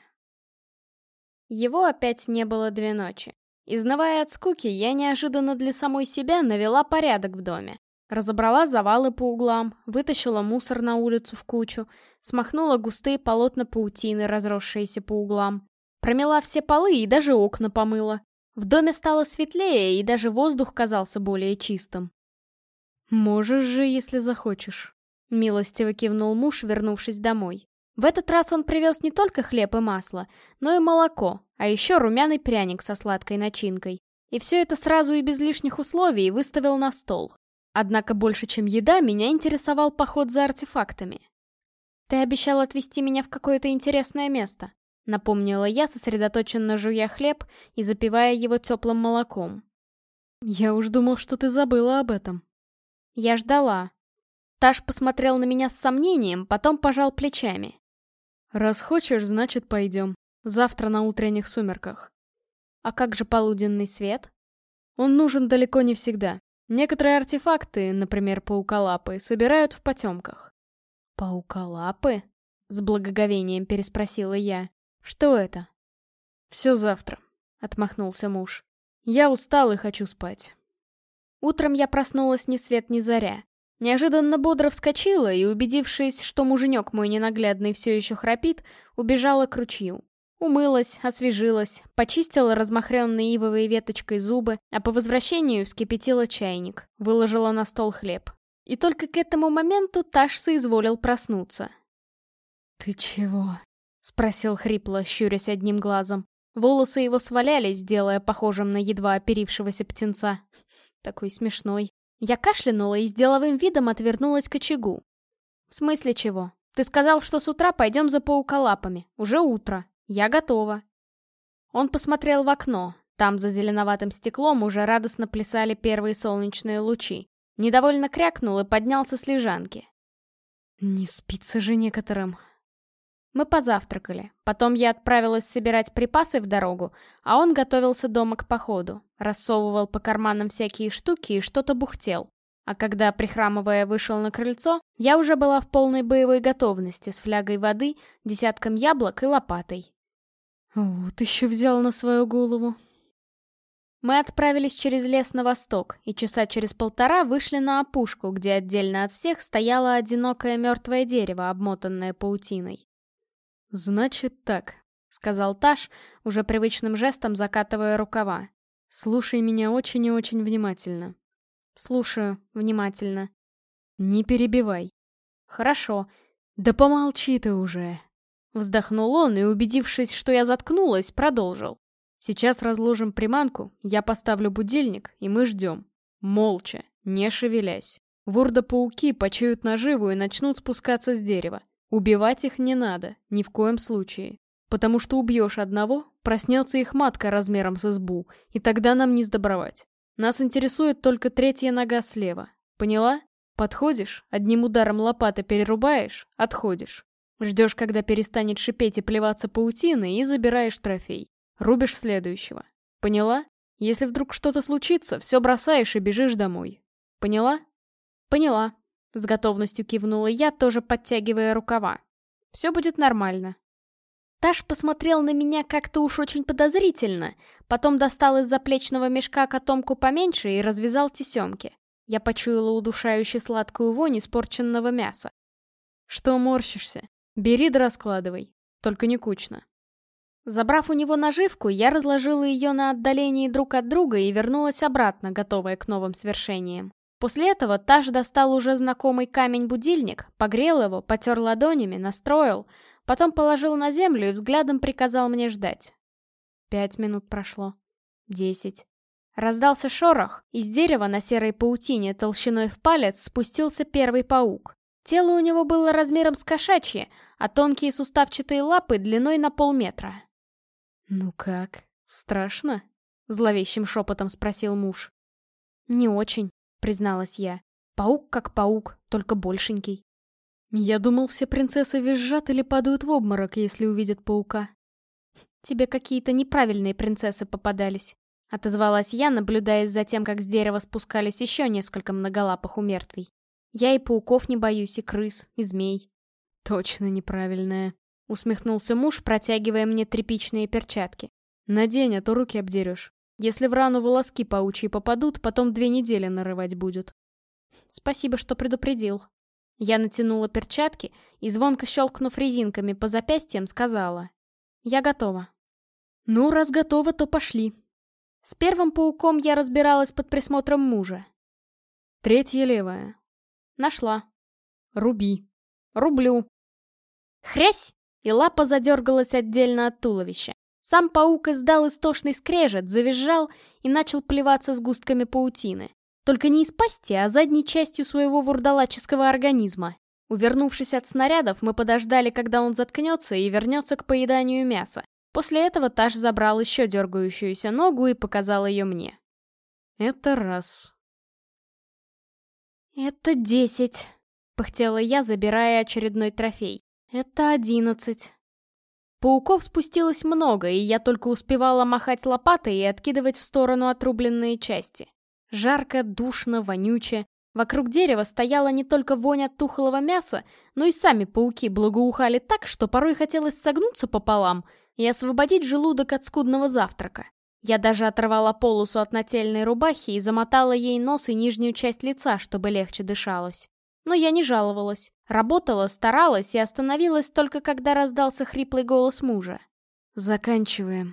Его опять не было 2 ночи. Изнывая от скуки, я неожиданно для самой себя навела порядок в доме. Разобрала завалы по углам, вытащила мусор на улицу в кучу, смахнула густые полотна паутины, разросшиеся по углам. Промела все полы и даже окна помыла. В доме стало светлее, и даже воздух казался более чистым. «Можешь же, если захочешь», — милостиво кивнул муж, вернувшись домой. В этот раз он привез не только хлеб и масло, но и молоко, а еще румяный пряник со сладкой начинкой. И все это сразу и без лишних условий выставил на стол. Однако больше, чем еда, меня интересовал поход за артефактами. «Ты обещал отвезти меня в какое-то интересное место», — напомнила я, сосредоточенно жуя хлеб и запивая его теплым молоком. «Я уж думал, что ты забыла об этом». Я ждала. Таш посмотрел на меня с сомнением, потом пожал плечами. «Раз хочешь, значит, пойдем. Завтра на утренних сумерках». «А как же полуденный свет?» «Он нужен далеко не всегда. Некоторые артефакты, например, пауколапы, собирают в потемках». «Пауколапы?» — с благоговением переспросила я. «Что это?» «Все завтра», — отмахнулся муж. «Я устал и хочу спать». Утром я проснулась ни свет ни заря. Неожиданно бодро вскочила и, убедившись, что муженек мой ненаглядный все еще храпит, убежала к ручью. Умылась, освежилась, почистила размахренной ивовой веточкой зубы, а по возвращению вскипятила чайник, выложила на стол хлеб. И только к этому моменту Таш соизволил проснуться. «Ты чего?» — спросил хрипло, щурясь одним глазом. Волосы его свалялись, делая похожим на едва оперившегося птенца. Такой смешной. Я кашлянула и с деловым видом отвернулась к очагу. «В смысле чего? Ты сказал, что с утра пойдем за пауколапами. Уже утро. Я готова». Он посмотрел в окно. Там за зеленоватым стеклом уже радостно плясали первые солнечные лучи. Недовольно крякнул и поднялся с лежанки. «Не спится же некоторым». Мы позавтракали. Потом я отправилась собирать припасы в дорогу, а он готовился дома к походу. Рассовывал по карманам всякие штуки и что-то бухтел. А когда, прихрамывая, вышел на крыльцо, я уже была в полной боевой готовности с флягой воды, десятком яблок и лопатой. «Вот еще взял на свою голову». Мы отправились через лес на восток, и часа через 1,5 вышли на опушку, где отдельно от всех стояло одинокое мертвое дерево, обмотанное паутиной. «Значит так», — сказал Таш, уже привычным жестом закатывая рукава. «Слушай меня очень и очень внимательно». «Слушаю внимательно». «Не перебивай». «Хорошо». «Да помолчи ты уже». Вздохнул он и, убедившись, что я заткнулась, продолжил. «Сейчас разложим приманку, я поставлю будильник, и мы ждем. Молча, не шевелясь. Вурда-пауки почуют наживу и начнут спускаться с дерева. Убивать их не надо, ни в коем случае. Потому что убьешь одного, проснется их матка размером с избу, и тогда нам не сдобровать. Нас интересует только 3-я нога слева. Поняла? Подходишь, одним ударом лопаты перерубаешь, отходишь. Ждешь, когда перестанет шипеть и плеваться паутиной, и забираешь трофей. Рубишь следующего. Поняла? Если вдруг что-то случится, все бросаешь и бежишь домой. Поняла?» «Поняла». С готовностью кивнула я, тоже подтягивая рукава. «Все будет нормально». Таш посмотрел на меня как-то уж очень подозрительно, потом достал из заплечного мешка котомку поменьше и развязал тесемки. Я почуяла удушающе сладкую вонь испорченного мяса. «Что морщишься? Бери да раскладывай. Только не кучно». Забрав у него наживку, я разложила ее на отдалении друг от друга и вернулась обратно, готовая к новым свершениям. После этого Таш достал уже знакомый камень-будильник, погрел его, потер ладонями, настроил, потом положил на землю и взглядом приказал мне ждать. 5 минут прошло. 10. Раздался шорох, из дерева на серой паутине толщиной в палец спустился первый паук. Тело у него было размером с кошачье, а тонкие суставчатые лапы длиной на полметра. «Ну как, страшно?» — зловещим шепотом спросил муж. «Не очень», — призналась я. «Паук как паук, только большенький». «Я думал, все принцессы визжат или падают в обморок, если увидят паука». «Тебе какие-то неправильные принцессы попадались», — отозвалась я, наблюдая за тем, как с дерева спускались еще несколько многолапых умертвий. «Я и пауков не боюсь, и крыс, и змей». «Точно неправильная», — усмехнулся муж, протягивая мне тряпичные перчатки. «Надень, а то руки обдерешь. Если в рану волоски паучьи попадут, потом 2 недели нарывать будет». «Спасибо, что предупредил». Я натянула перчатки и, звонко щелкнув резинками по запястьям, сказала: «Я готова». «Ну, раз готова, то пошли». С первым пауком я разбиралась под присмотром мужа. 3-я левая. Нашла. Руби. Рублю. Хрясь! И лапа задергалась отдельно от туловища. Сам паук издал истошный скрежет, завизжал и начал плеваться сгустками паутины. Только не из пасти, а задней частью своего вурдалаческого организма. Увернувшись от снарядов, мы подождали, когда он заткнется и вернется к поеданию мяса. После этого Таш забрал еще дергающуюся ногу и показал ее мне. «Это раз». «Это 10», — пыхтела я, забирая очередной трофей. «Это 11». Пауков спустилось много, и я только успевала махать лопатой и откидывать в сторону отрубленные части. Жарко, душно, вонюче. Вокруг дерева стояла не только вонь от тухлого мяса, но и сами пауки благоухали так, что порой хотелось согнуться пополам и освободить желудок от скудного завтрака. Я даже оторвала полосу от нательной рубахи и замотала ей нос и нижнюю часть лица, чтобы легче дышалось. Но я не жаловалась. Работала, старалась и остановилась только когда раздался хриплый голос мужа. «Заканчиваем».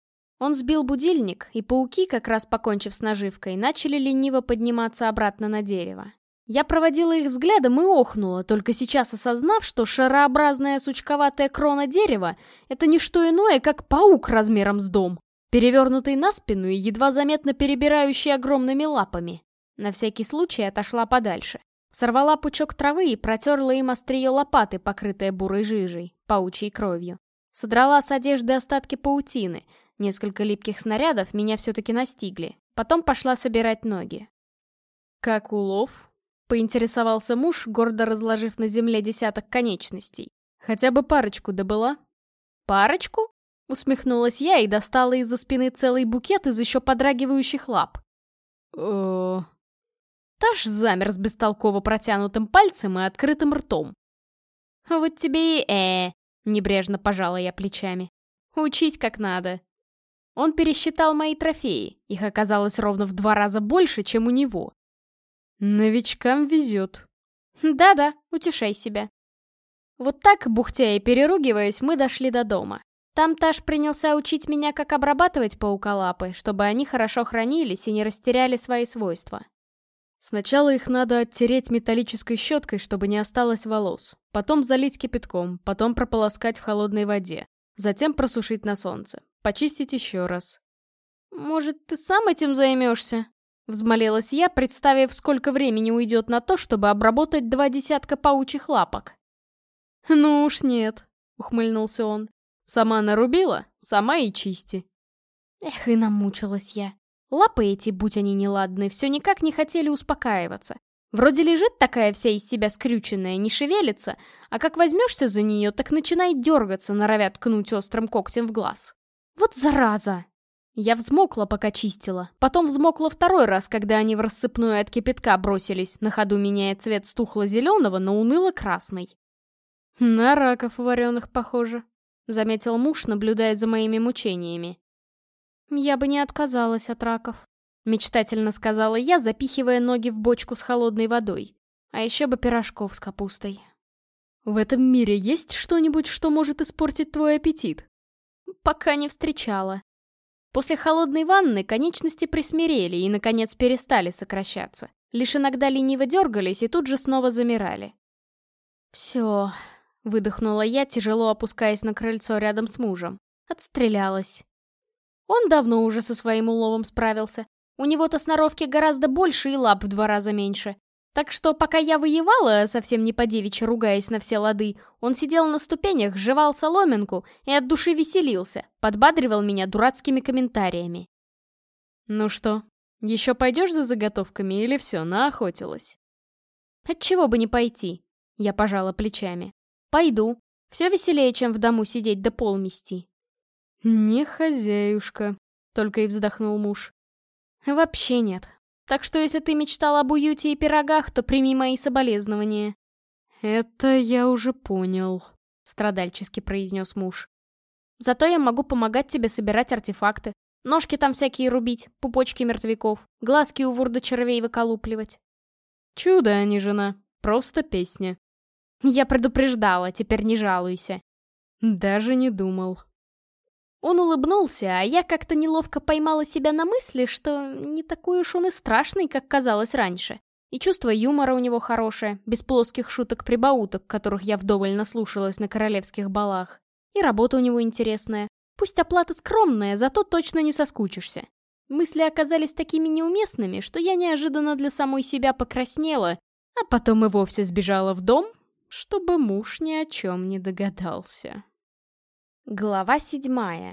Он сбил будильник, и пауки, как раз покончив с наживкой, начали лениво подниматься обратно на дерево. Я проводила их взглядом и охнула, только сейчас осознав, что шарообразная сучковатая крона дерева — это не что иное, как паук размером с дом, перевернутый на спину и едва заметно перебирающий огромными лапами. На всякий случай отошла подальше. Сорвала пучок травы и протерла им острие лопаты, покрытое бурой жижей, паучьей кровью. Содрала с одежды остатки паутины. Несколько липких снарядов меня все-таки настигли. Потом пошла собирать ноги. «Как улов?» — поинтересовался муж, гордо разложив на земле десяток конечностей. «Хотя бы парочку добыла?» «Парочку?» — усмехнулась я и достала из-за спины целый букет из еще подрагивающих лап. «О...» Таш замер с бестолково протянутым пальцем и открытым ртом. «Вот тебе и небрежно пожала я плечами. «Учись как надо». Он пересчитал мои трофеи, их оказалось ровно в 2 раза больше, чем у него. «Новичкам везет». «Да-да, утешай себя». Вот так, бухтя и переругиваясь, мы дошли до дома. Там Таш принялся учить меня, как обрабатывать пауколапы, чтобы они хорошо хранились и не растеряли свои свойства. Сначала их надо оттереть металлической щеткой, чтобы не осталось волос. Потом залить кипятком, потом прополоскать в холодной воде. Затем просушить на солнце. Почистить еще раз. «Может, ты сам этим займешься?» Взмолилась я, представив, сколько времени уйдет на то, чтобы обработать 2 десятка паучьих лапок. «Ну уж нет», — ухмыльнулся он. «Сама нарубила, сама и чисти». Эх, и намучилась я. Лапы эти, будь они неладны, все никак не хотели успокаиваться. Вроде лежит такая вся из себя скрюченная, не шевелится, а как возьмешься за нее, так начинает дергаться, норовя ткнуть острым когтем в глаз. Вот зараза! Я взмокла, пока чистила. Потом взмокла 2-й раз, когда они в рассыпную от кипятка бросились, на ходу меняя цвет с тухло-зеленого на уныло-красный. «На раков вареных похоже», — заметил муж, наблюдая за моими мучениями. «Я бы не отказалась от раков», — мечтательно сказала я, запихивая ноги в бочку с холодной водой. А еще бы пирожков с капустой. «В этом мире есть что-нибудь, что может испортить твой аппетит?» «Пока не встречала». После холодной ванны конечности присмирели и, наконец, перестали сокращаться. Лишь иногда лениво дергались и тут же снова замирали. «Все», — выдохнула я, тяжело опускаясь на крыльцо рядом с мужем. Отстрелялась. Он давно уже со своим уловом справился. У него-то сноровки гораздо больше и лап в 2 раза меньше. Так что, пока я воевала, совсем не по-девичьи ругаясь на все лады, он сидел на ступенях, жевал соломинку и от души веселился, подбадривал меня дурацкими комментариями. «Ну что, еще пойдешь за заготовками или все, наохотилась?» «Отчего бы не пойти?» Я пожала плечами. «Пойду. Все веселее, чем в дому сидеть да пол мести». «Не хозяюшка», — только и вздохнул муж. «Вообще нет. Так что если ты мечтал об уюте и пирогах, то прими мои соболезнования». «Это я уже понял», — страдальчески произнес муж. «Зато я могу помогать тебе собирать артефакты. Ножки там всякие рубить, пупочки мертвяков, глазки у вурда-червей выколупливать». «Чудо, а не жена. Просто песня». «Я предупреждала, теперь не жалуйся». «Даже не думал». Он улыбнулся, а я как-то неловко поймала себя на мысли, что не такой уж он и страшный, как казалось раньше. И чувство юмора у него хорошее, без плоских шуток-прибауток, которых я вдоволь наслушалась на королевских балах. И работа у него интересная. Пусть оплата скромная, зато точно не соскучишься. Мысли оказались такими неуместными, что я неожиданно для самой себя покраснела, а потом и вовсе сбежала в дом, чтобы муж ни о чем не догадался. Глава 7.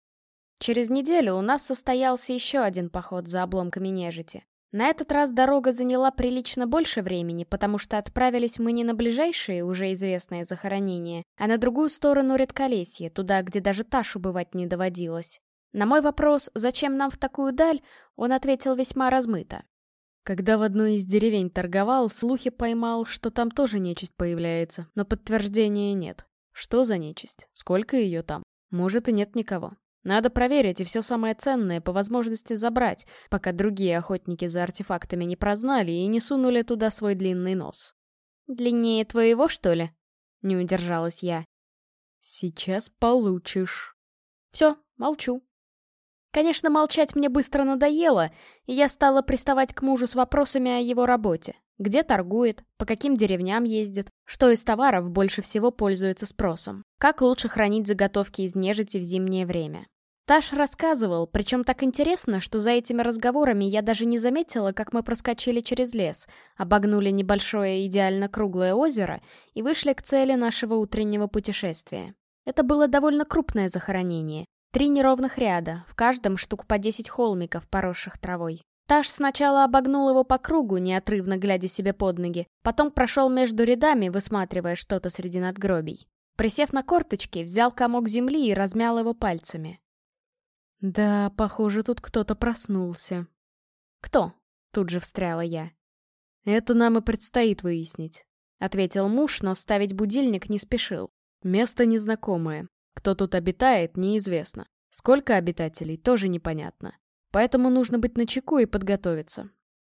Через неделю у нас состоялся еще один поход за обломками нежити. На этот раз дорога заняла прилично больше времени, потому что отправились мы не на ближайшие, уже известные захоронения, а на другую сторону Редколесья, туда, где даже Ташу бывать не доводилось. На мой вопрос, зачем нам в такую даль, он ответил весьма размыто. Когда в одной из деревень торговал, слухи поймал, что там тоже нечисть появляется, но подтверждения нет. Что за нечисть? Сколько ее там? Может, и нет никого. Надо проверить и все самое ценное по возможности забрать, пока другие охотники за артефактами не прознали и не сунули туда свой длинный нос. «Длиннее твоего, что ли?» — не удержалась я. «Сейчас получишь». «Все, молчу». Конечно, молчать мне быстро надоело, и я стала приставать к мужу с вопросами о его работе. Где торгует, по каким деревням ездит, что из товаров больше всего пользуется спросом, как лучше хранить заготовки из нежити в зимнее время. Таш рассказывал, причем так интересно, что за этими разговорами я даже не заметила, как мы проскочили через лес, обогнули небольшое идеально круглое озеро и вышли к цели нашего утреннего путешествия. Это было довольно крупное захоронение. 3 неровных ряда, в каждом штук по 10 холмиков, поросших травой. Таш сначала обогнул его по кругу, неотрывно глядя себе под ноги, потом прошел между рядами, высматривая что-то среди надгробий. Присев на корточки, взял комок земли и размял его пальцами. «Да, похоже, тут кто-то проснулся». «Кто?» — тут же встряла я. «Это нам и предстоит выяснить», — ответил муж, но ставить будильник не спешил. «Место незнакомое. Кто тут обитает, неизвестно. Сколько обитателей, тоже непонятно. Поэтому нужно быть начеку и подготовиться».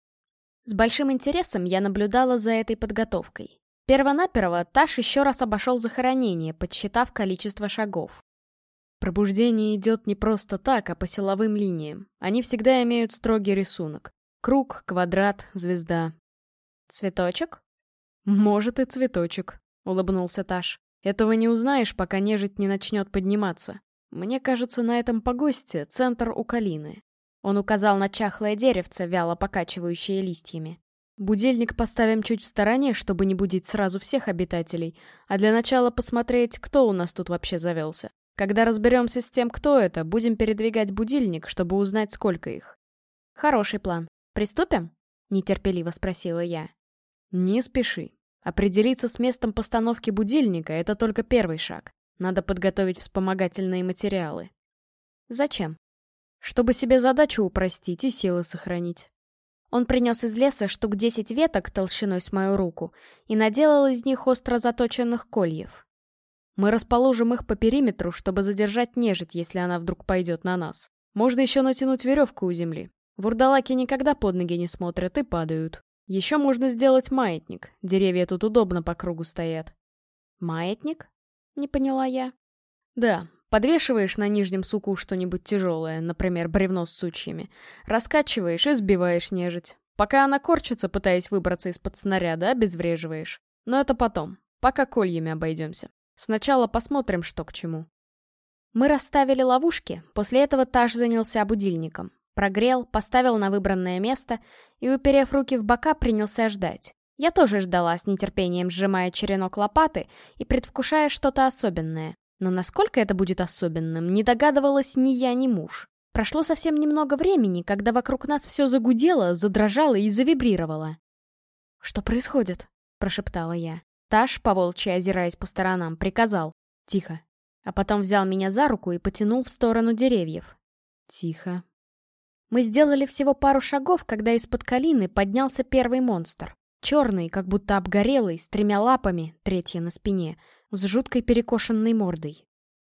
С большим интересом я наблюдала за этой подготовкой. Первонаперво Таш еще раз обошел захоронение, подсчитав количество шагов. Пробуждение идет не просто так, а по силовым линиям. Они всегда имеют строгий рисунок. Круг, квадрат, звезда. «Цветочек?» «Может, и цветочек», — улыбнулся Таш. «Этого не узнаешь, пока нежить не начнет подниматься. Мне кажется, на этом погосте центр у Калины». Он указал на чахлое деревце, вяло покачивающее листьями. «Будильник поставим чуть в стороне, чтобы не будить сразу всех обитателей, а для начала посмотреть, кто у нас тут вообще завелся. Когда разберемся с тем, кто это, будем передвигать будильник, чтобы узнать, сколько их». «Хороший план. Приступим?» — нетерпеливо спросила я. «Не спеши. Определиться с местом постановки будильника — это только первый шаг. Надо подготовить вспомогательные материалы». «Зачем?» «Чтобы себе задачу упростить и силы сохранить». Он принес из леса штук 10 веток толщиной с мою руку и наделал из них остро заточенных кольев. «Мы расположим их по периметру, чтобы задержать нежить, если она вдруг пойдет на нас. Можно еще натянуть веревку у земли. Вурдалаки никогда под ноги не смотрят и падают. Еще можно сделать маятник. Деревья тут удобно по кругу стоят». «Маятник?» — не поняла я. «Да, подвешиваешь на нижнем суку что-нибудь тяжелое, например, бревно с сучьями, раскачиваешь и сбиваешь нежить. Пока она корчится, пытаясь выбраться из-под снаряда, обезвреживаешь. Но это потом, пока кольями обойдемся. Сначала посмотрим, что к чему». Мы расставили ловушки, после этого Таш занялся будильником. Прогрел, поставил на выбранное место и, уперев руки в бока, принялся ждать. Я тоже ждала, с нетерпением сжимая черенок лопаты и предвкушая что-то особенное. Но насколько это будет особенным, не догадывалась ни я, ни муж. Прошло совсем немного времени, когда вокруг нас все загудело, задрожало и завибрировало. «Что происходит?» — прошептала я. Таш, поволчьи озираясь по сторонам, приказал: «Тихо». А потом взял меня за руку и потянул в сторону деревьев. «Тихо». Мы сделали всего пару шагов, когда из-под калины поднялся первый монстр. Черный, как будто обгорелый, с 3 лапами, 3 на спине, с жуткой перекошенной мордой.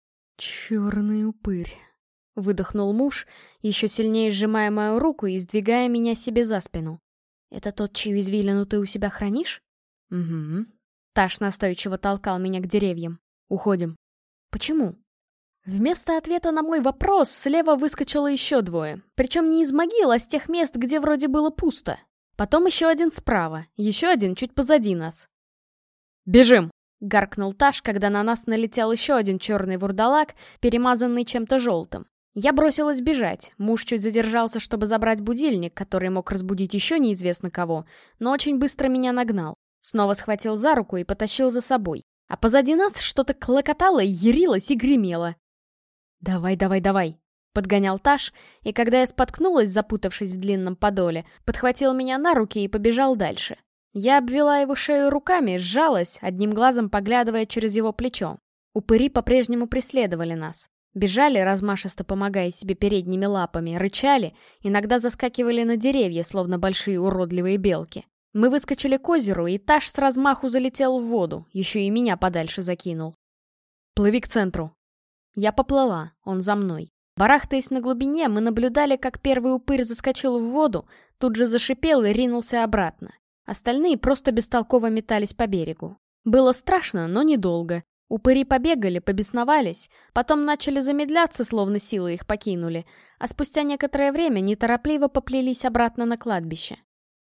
«Черный упырь», — выдохнул муж, еще сильнее сжимая мою руку и сдвигая меня себе за спину. «Это тот, чью извилину ты у себя хранишь?» «Угу». Таш настойчиво толкал меня к деревьям. «Уходим». «Почему?» Вместо ответа на мой вопрос слева выскочило еще 2, причем не из могил, а с тех мест, где вроде было пусто. Потом еще один справа, еще один чуть позади нас. «Бежим!» — гаркнул Таш, когда на нас налетел еще один черный вурдалак, перемазанный чем-то желтым. Я бросилась бежать, муж чуть задержался, чтобы забрать будильник, который мог разбудить еще неизвестно кого, но очень быстро меня нагнал. Снова схватил за руку и потащил за собой. А позади нас что-то клокотало, ярилось и гремело. «Давай, давай, давай!» — подгонял Таш, и когда я споткнулась, запутавшись в длинном подоле, подхватил меня на руки и побежал дальше. Я обвела его шею руками, сжалась, одним глазом поглядывая через его плечо. Упыри по-прежнему преследовали нас. Бежали, размашисто помогая себе передними лапами, рычали, иногда заскакивали на деревья, словно большие уродливые белки. Мы выскочили к озеру, и Таш с размаху залетел в воду, еще и меня подальше закинул. «Плыви к центру». Я поплыла, он за мной. Барахтаясь на глубине, мы наблюдали, как первый упырь заскочил в воду, тут же зашипел и ринулся обратно. Остальные просто бестолково метались по берегу. Было страшно, но недолго. Упыри побегали, побесновались, потом начали замедляться, словно силы их покинули, а спустя некоторое время неторопливо поплелись обратно на кладбище.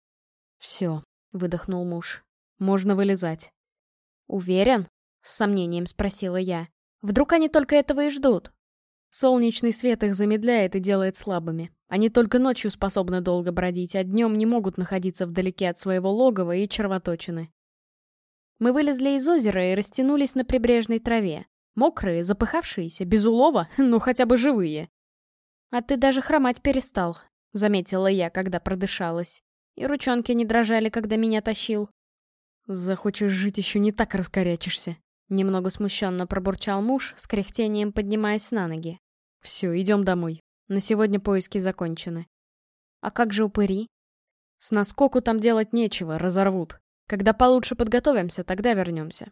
«Все», — выдохнул муж, — «можно вылезать». «Уверен?» — с сомнением спросила я. «Вдруг они только этого и ждут?» Солнечный свет их замедляет и делает слабыми. Они только ночью способны долго бродить, а днем не могут находиться вдалеке от своего логова и червоточины. Мы вылезли из озера и растянулись на прибрежной траве. Мокрые, запыхавшиеся, без улова, но хотя бы живые. «А ты даже хромать перестал», — заметила я, когда продышалась. И ручонки не дрожали, когда меня тащил. «Захочешь жить, еще не так раскорячишься», — немного смущенно пробурчал муж, с кряхтением поднимаясь на ноги. «Все, идем домой. На сегодня поиски закончены». «А как же упыри?» «С наскоку там делать нечего, разорвут. Когда получше подготовимся, тогда вернемся».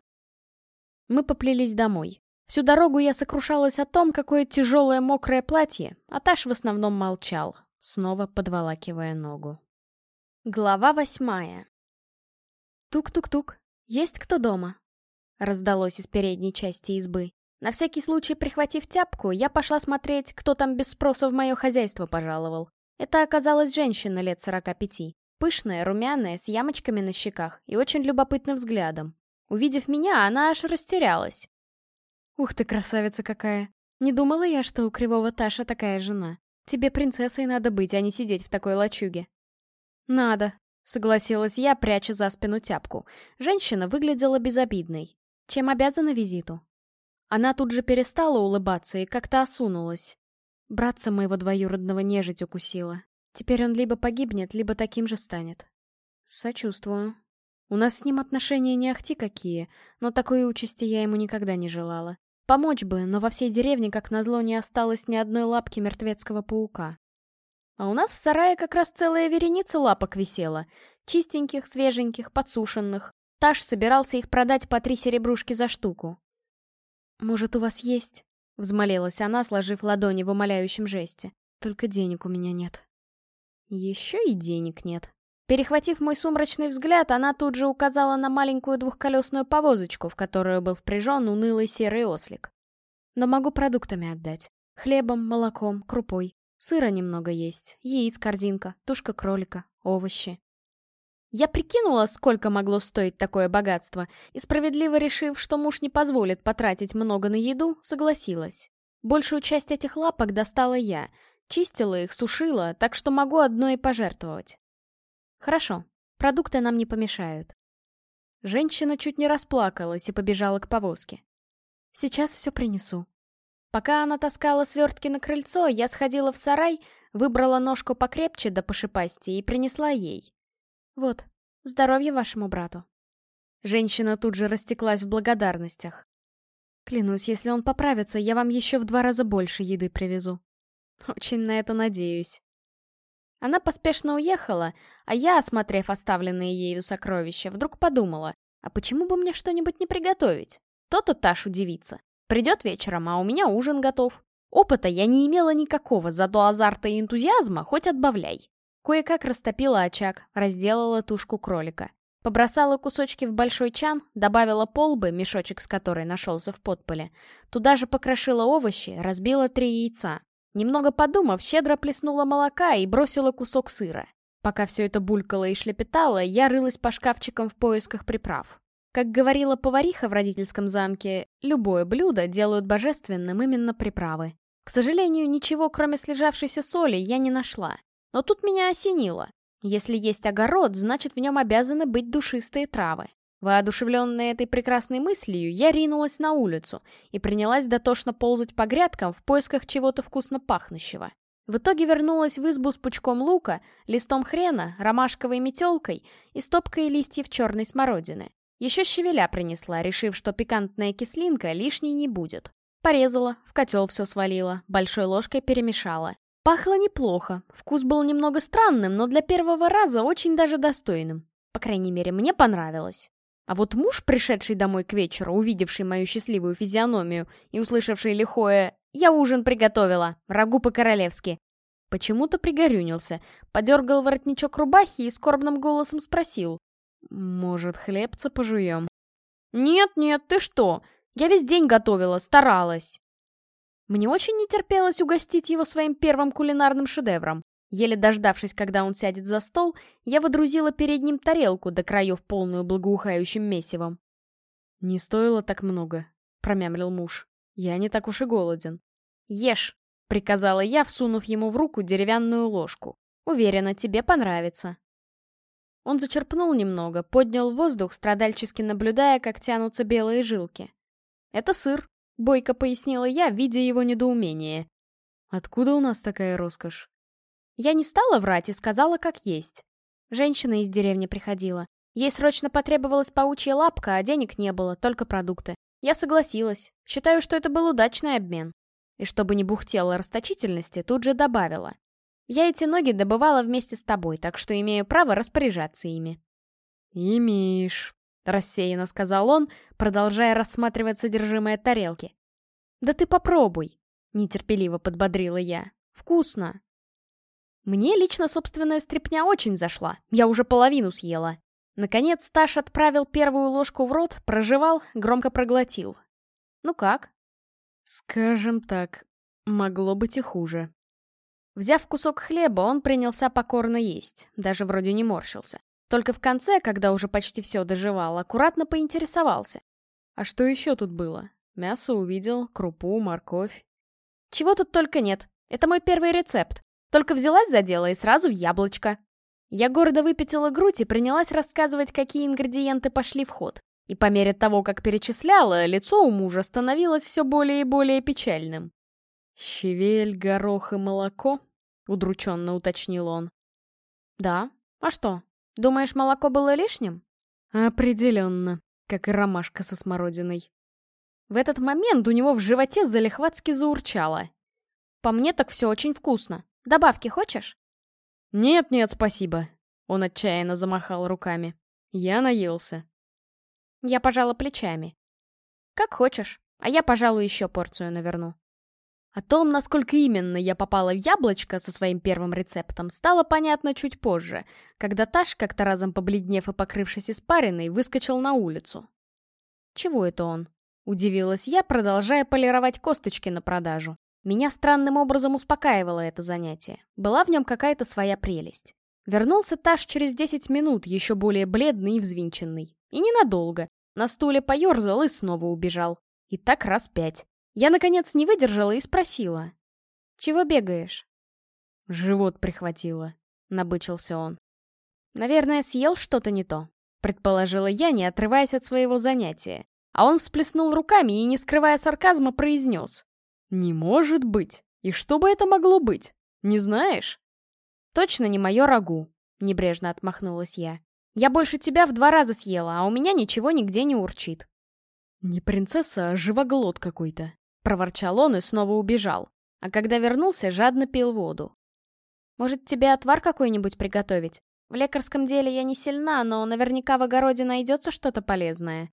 Мы поплелись домой. Всю дорогу я сокрушалась о том, какое тяжелое мокрое платье, а Таш в основном молчал, снова подволакивая ногу. Глава 8. «Тук-тук-тук. Есть кто дома?» Раздалось из передней части избы. На всякий случай, прихватив тяпку, я пошла смотреть, кто там без спроса в мое хозяйство пожаловал. Это оказалась женщина лет 45. Пышная, румяная, с ямочками на щеках и очень любопытным взглядом. Увидев меня, она аж растерялась. «Ух ты, красавица какая! Не думала я, что у кривого Таша такая жена. Тебе принцессой надо быть, а не сидеть в такой лачуге». «Надо», — согласилась я, пряча за спину тяпку. Женщина выглядела безобидной. «Чем обязана визиту?» Она тут же перестала улыбаться и как-то осунулась. Братца моего двоюродного нежить укусила. Теперь он либо погибнет, либо таким же станет. Сочувствую. У нас с ним отношения не ахти какие, но такой участи я ему никогда не желала. Помочь бы, но во всей деревне, как назло, не осталось ни одной лапки мертвецкого паука. А у нас в сарае как раз целая вереница лапок висела. Чистеньких, свеженьких, подсушенных. Таш собирался их продать по 3 серебрушки за штуку. «Может, у вас есть?» — взмолилась она, сложив ладони в умоляющем жесте. «Только денег у меня нет». Еще и денег нет. Перехватив мой сумрачный взгляд, она тут же указала на маленькую двухколесную повозочку, в которую был впряжен унылый серый ослик. «Но могу продуктами отдать. Хлебом, молоком, крупой. Сыра немного есть, яиц корзинка, тушка кролика, овощи». Я прикинула, сколько могло стоить такое богатство, и, справедливо решив, что муж не позволит потратить много на еду, согласилась. Большую часть этих лапок достала я. Чистила их, сушила, так что могу одно и пожертвовать. Хорошо, продукты нам не помешают. Женщина чуть не расплакалась и побежала к повозке. Сейчас все принесу. Пока она таскала свертки на крыльцо, я сходила в сарай, выбрала ножку покрепче да пошипастей и принесла ей. Вот, здоровья вашему брату. Женщина тут же растеклась в благодарностях. Клянусь, если он поправится, я вам еще в 2 раза больше еды привезу. Очень на это надеюсь. Она поспешно уехала, а я, осмотрев оставленные ею сокровища, вдруг подумала, а почему бы мне что-нибудь не приготовить? То-то Таш удивится. Придет вечером, а у меня ужин готов. Опыта я не имела никакого, зато азарта и энтузиазма хоть отбавляй. Кое-как растопила очаг, разделала тушку кролика. Побросала кусочки в большой чан, добавила полбы, мешочек с которой нашелся в подполе. Туда же покрошила овощи, разбила 3 яйца. Немного подумав, щедро плеснула молока и бросила кусок сыра. Пока все это булькало и шлепетало, я рылась по шкафчикам в поисках приправ. Как говорила повариха в родительском замке, любое блюдо делают божественным именно приправы. К сожалению, ничего, кроме слежавшейся соли, я не нашла. Но тут меня осенило. Если есть огород, значит, в нем обязаны быть душистые травы. Воодушевленная этой прекрасной мыслью, я ринулась на улицу и принялась дотошно ползать по грядкам в поисках чего-то вкусно пахнущего. В итоге вернулась в избу с пучком лука, листом хрена, ромашковой метелкой и стопкой листьев черной смородины. Еще щавеля принесла, решив, что пикантная кислинка лишней не будет. Порезала, в котел все свалила, большой ложкой перемешала. Пахло неплохо, вкус был немного странным, но для первого раза очень даже достойным. По крайней мере, мне понравилось. А вот муж, пришедший домой к вечеру, увидевший мою счастливую физиономию и услышавший лихое «Я ужин приготовила, рагу по-королевски», почему-то пригорюнился, подергал воротничок рубахи и скорбным голосом спросил: «Может, хлебца пожуем?» «Нет-нет, ты что? Я весь день готовила, старалась». Мне очень не терпелось угостить его своим первым кулинарным шедевром. Еле дождавшись, когда он сядет за стол, я водрузила перед ним тарелку до краев полную благоухающим месивом. «Не стоило так много», — промямлил муж. «Я не так уж и голоден». «Ешь», — приказала я, всунув ему в руку деревянную ложку. «Уверена, тебе понравится». Он зачерпнул немного, поднял в воздух, страдальчески наблюдая, как тянутся белые жилки. «Это сыр», — бойко пояснила я, видя его недоумение. «Откуда у нас такая роскошь?» Я не стала врать и сказала, как есть. Женщина из деревни приходила. Ей срочно потребовалась паучья лапка, а денег не было, только продукты. Я согласилась. Считаю, что это был удачный обмен. И чтобы не бухтела расточительности, тут же добавила: «Я эти ноги добывала вместе с тобой, так что имею право распоряжаться ими». «Имеешь», — рассеянно сказал он, продолжая рассматривать содержимое тарелки. «Да ты попробуй», — нетерпеливо подбодрила я. «Вкусно». Мне лично собственная стряпня очень зашла, я уже половину съела. Наконец Таш отправил первую ложку в рот, прожевал, громко проглотил. «Ну как?» «Скажем так, могло быть и хуже». Взяв кусок хлеба, он принялся покорно есть, даже вроде не морщился. Только в конце, когда уже почти все дожевал, аккуратно поинтересовался. «А что еще тут было? Мясо увидел, крупу, морковь». «Чего тут только нет. Это мой первый рецепт. Только взялась за дело и сразу в яблочко». Я гордо выпятила грудь и принялась рассказывать, какие ингредиенты пошли в ход. И по мере того, как перечисляла, лицо у мужа становилось все более и более печальным. «Щавель, горох и молоко?» — удрученно уточнил он. «Да? А что? Думаешь, молоко было лишним?» «Определенно, как и ромашка со смородиной». В этот момент у него в животе залихватски заурчало. «По мне так все очень вкусно. Добавки хочешь?» «Нет-нет, спасибо», — он отчаянно замахал руками. «Я наелся». Я пожала плечами. «Как хочешь, а я, пожалуй, еще порцию наверну». О том, насколько именно я попала в яблочко со своим первым рецептом, стало понятно чуть позже, когда Таш, как-то разом побледнев и покрывшись испариной, выскочил на улицу. «Чего это он?» — удивилась я, продолжая полировать косточки на продажу. Меня странным образом успокаивало это занятие. Была в нем какая-то своя прелесть. Вернулся Таш через 10 минут, еще более бледный и взвинченный. И ненадолго. На стуле поерзал и снова убежал. И так раз 5. Я, наконец, не выдержала и спросила: «Чего бегаешь?» Живот прихватило», — набычился он. «Наверное, съел что-то не то», — предположила я, не отрываясь от своего занятия. А он всплеснул руками и, не скрывая сарказма, произнес. «Не может быть! И что бы это могло быть? Не знаешь?» «Точно не мое рагу», — небрежно отмахнулась я. «Я больше тебя в 2 раза съела, а у меня ничего нигде не урчит». «Не принцесса, а живоглот какой-то», — проворчал он и снова убежал. А когда вернулся, жадно пил воду. «Может, тебе отвар какой-нибудь приготовить? В лекарском деле я не сильна, но наверняка в огороде найдется что-то полезное».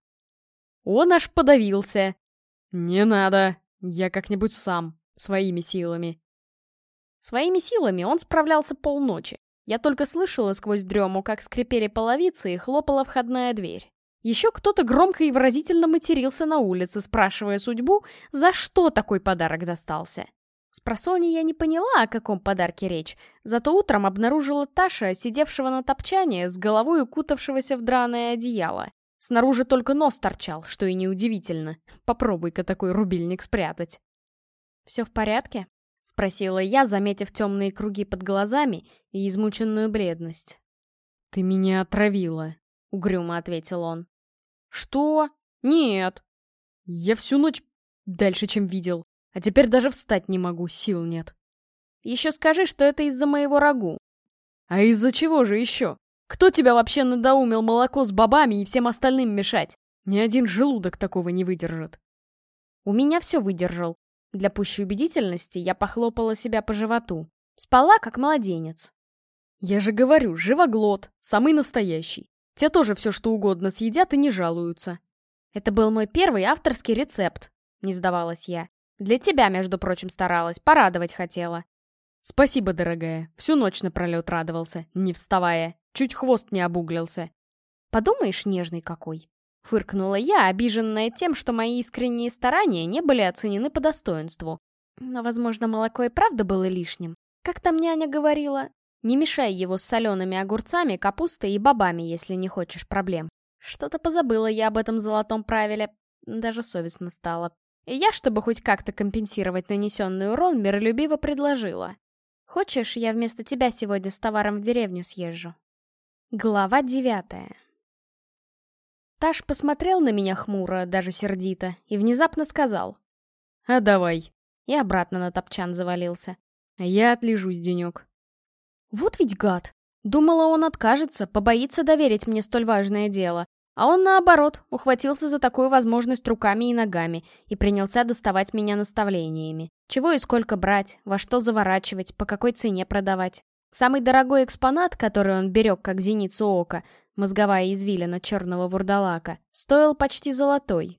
Он аж подавился. «Не надо, я как-нибудь сам, своими силами». Своими силами он справлялся полночи. Я только слышала сквозь дрему, как скрипели половицы и хлопала входная дверь. Еще кто-то громко и выразительно матерился на улице, спрашивая судьбу, за что такой подарок достался. Спросонья я не поняла, о каком подарке речь, зато утром обнаружила Таша, сидевшего на топчане, с головой укутавшегося в драное одеяло. Снаружи только нос торчал, что и неудивительно. Попробуй-ка такой рубильник спрятать. «Все в порядке?» — спросила я, заметив темные круги под глазами и измученную бледность. «Ты меня отравила», — угрюмо ответил он. «Что? Нет. Я всю ночь дальше, чем видел. А теперь даже встать не могу, сил нет». «Еще скажи, что это из-за моего рагу». «А из-за чего же еще? Кто тебя вообще надоумил молоко с бобами и всем остальным мешать? Ни один желудок такого не выдержит». «У меня все выдержал». Для пущей убедительности я похлопала себя по животу. Спала, как младенец. «Я же говорю, живоглот, самый настоящий. Те тоже все что угодно съедят и не жалуются». «Это был мой первый авторский рецепт», — не сдавалась я. «Для тебя, между прочим, старалась, порадовать хотела». «Спасибо, дорогая. Всю ночь напролет радовался, не вставая. Чуть хвост не обуглился». «Подумаешь, нежный какой!» — фыркнула я, обиженная тем, что мои искренние старания не были оценены по достоинству. Но, возможно, молоко и правда было лишним. Как там няня говорила? Не мешай его с солеными огурцами, капустой и бобами, если не хочешь проблем. Что-то позабыла я об этом золотом правиле. Даже совестно стало. И я, чтобы хоть как-то компенсировать нанесенный урон, миролюбиво предложила. «Хочешь, я вместо тебя сегодня с товаром в деревню съезжу?» Глава 9. Таш посмотрел на меня хмуро, даже сердито, и внезапно сказал. «А давай». И обратно на топчан завалился. «А я отлежусь денек». Вот ведь гад. Думала, он откажется, побоится доверить мне столь важное дело. А он, наоборот, ухватился за такую возможность руками и ногами и принялся доставать меня наставлениями. Чего и сколько брать, во что заворачивать, по какой цене продавать. Самый дорогой экспонат, который он берег как зеницу ока, мозговая извилина черного вурдалака, стоил почти золотой.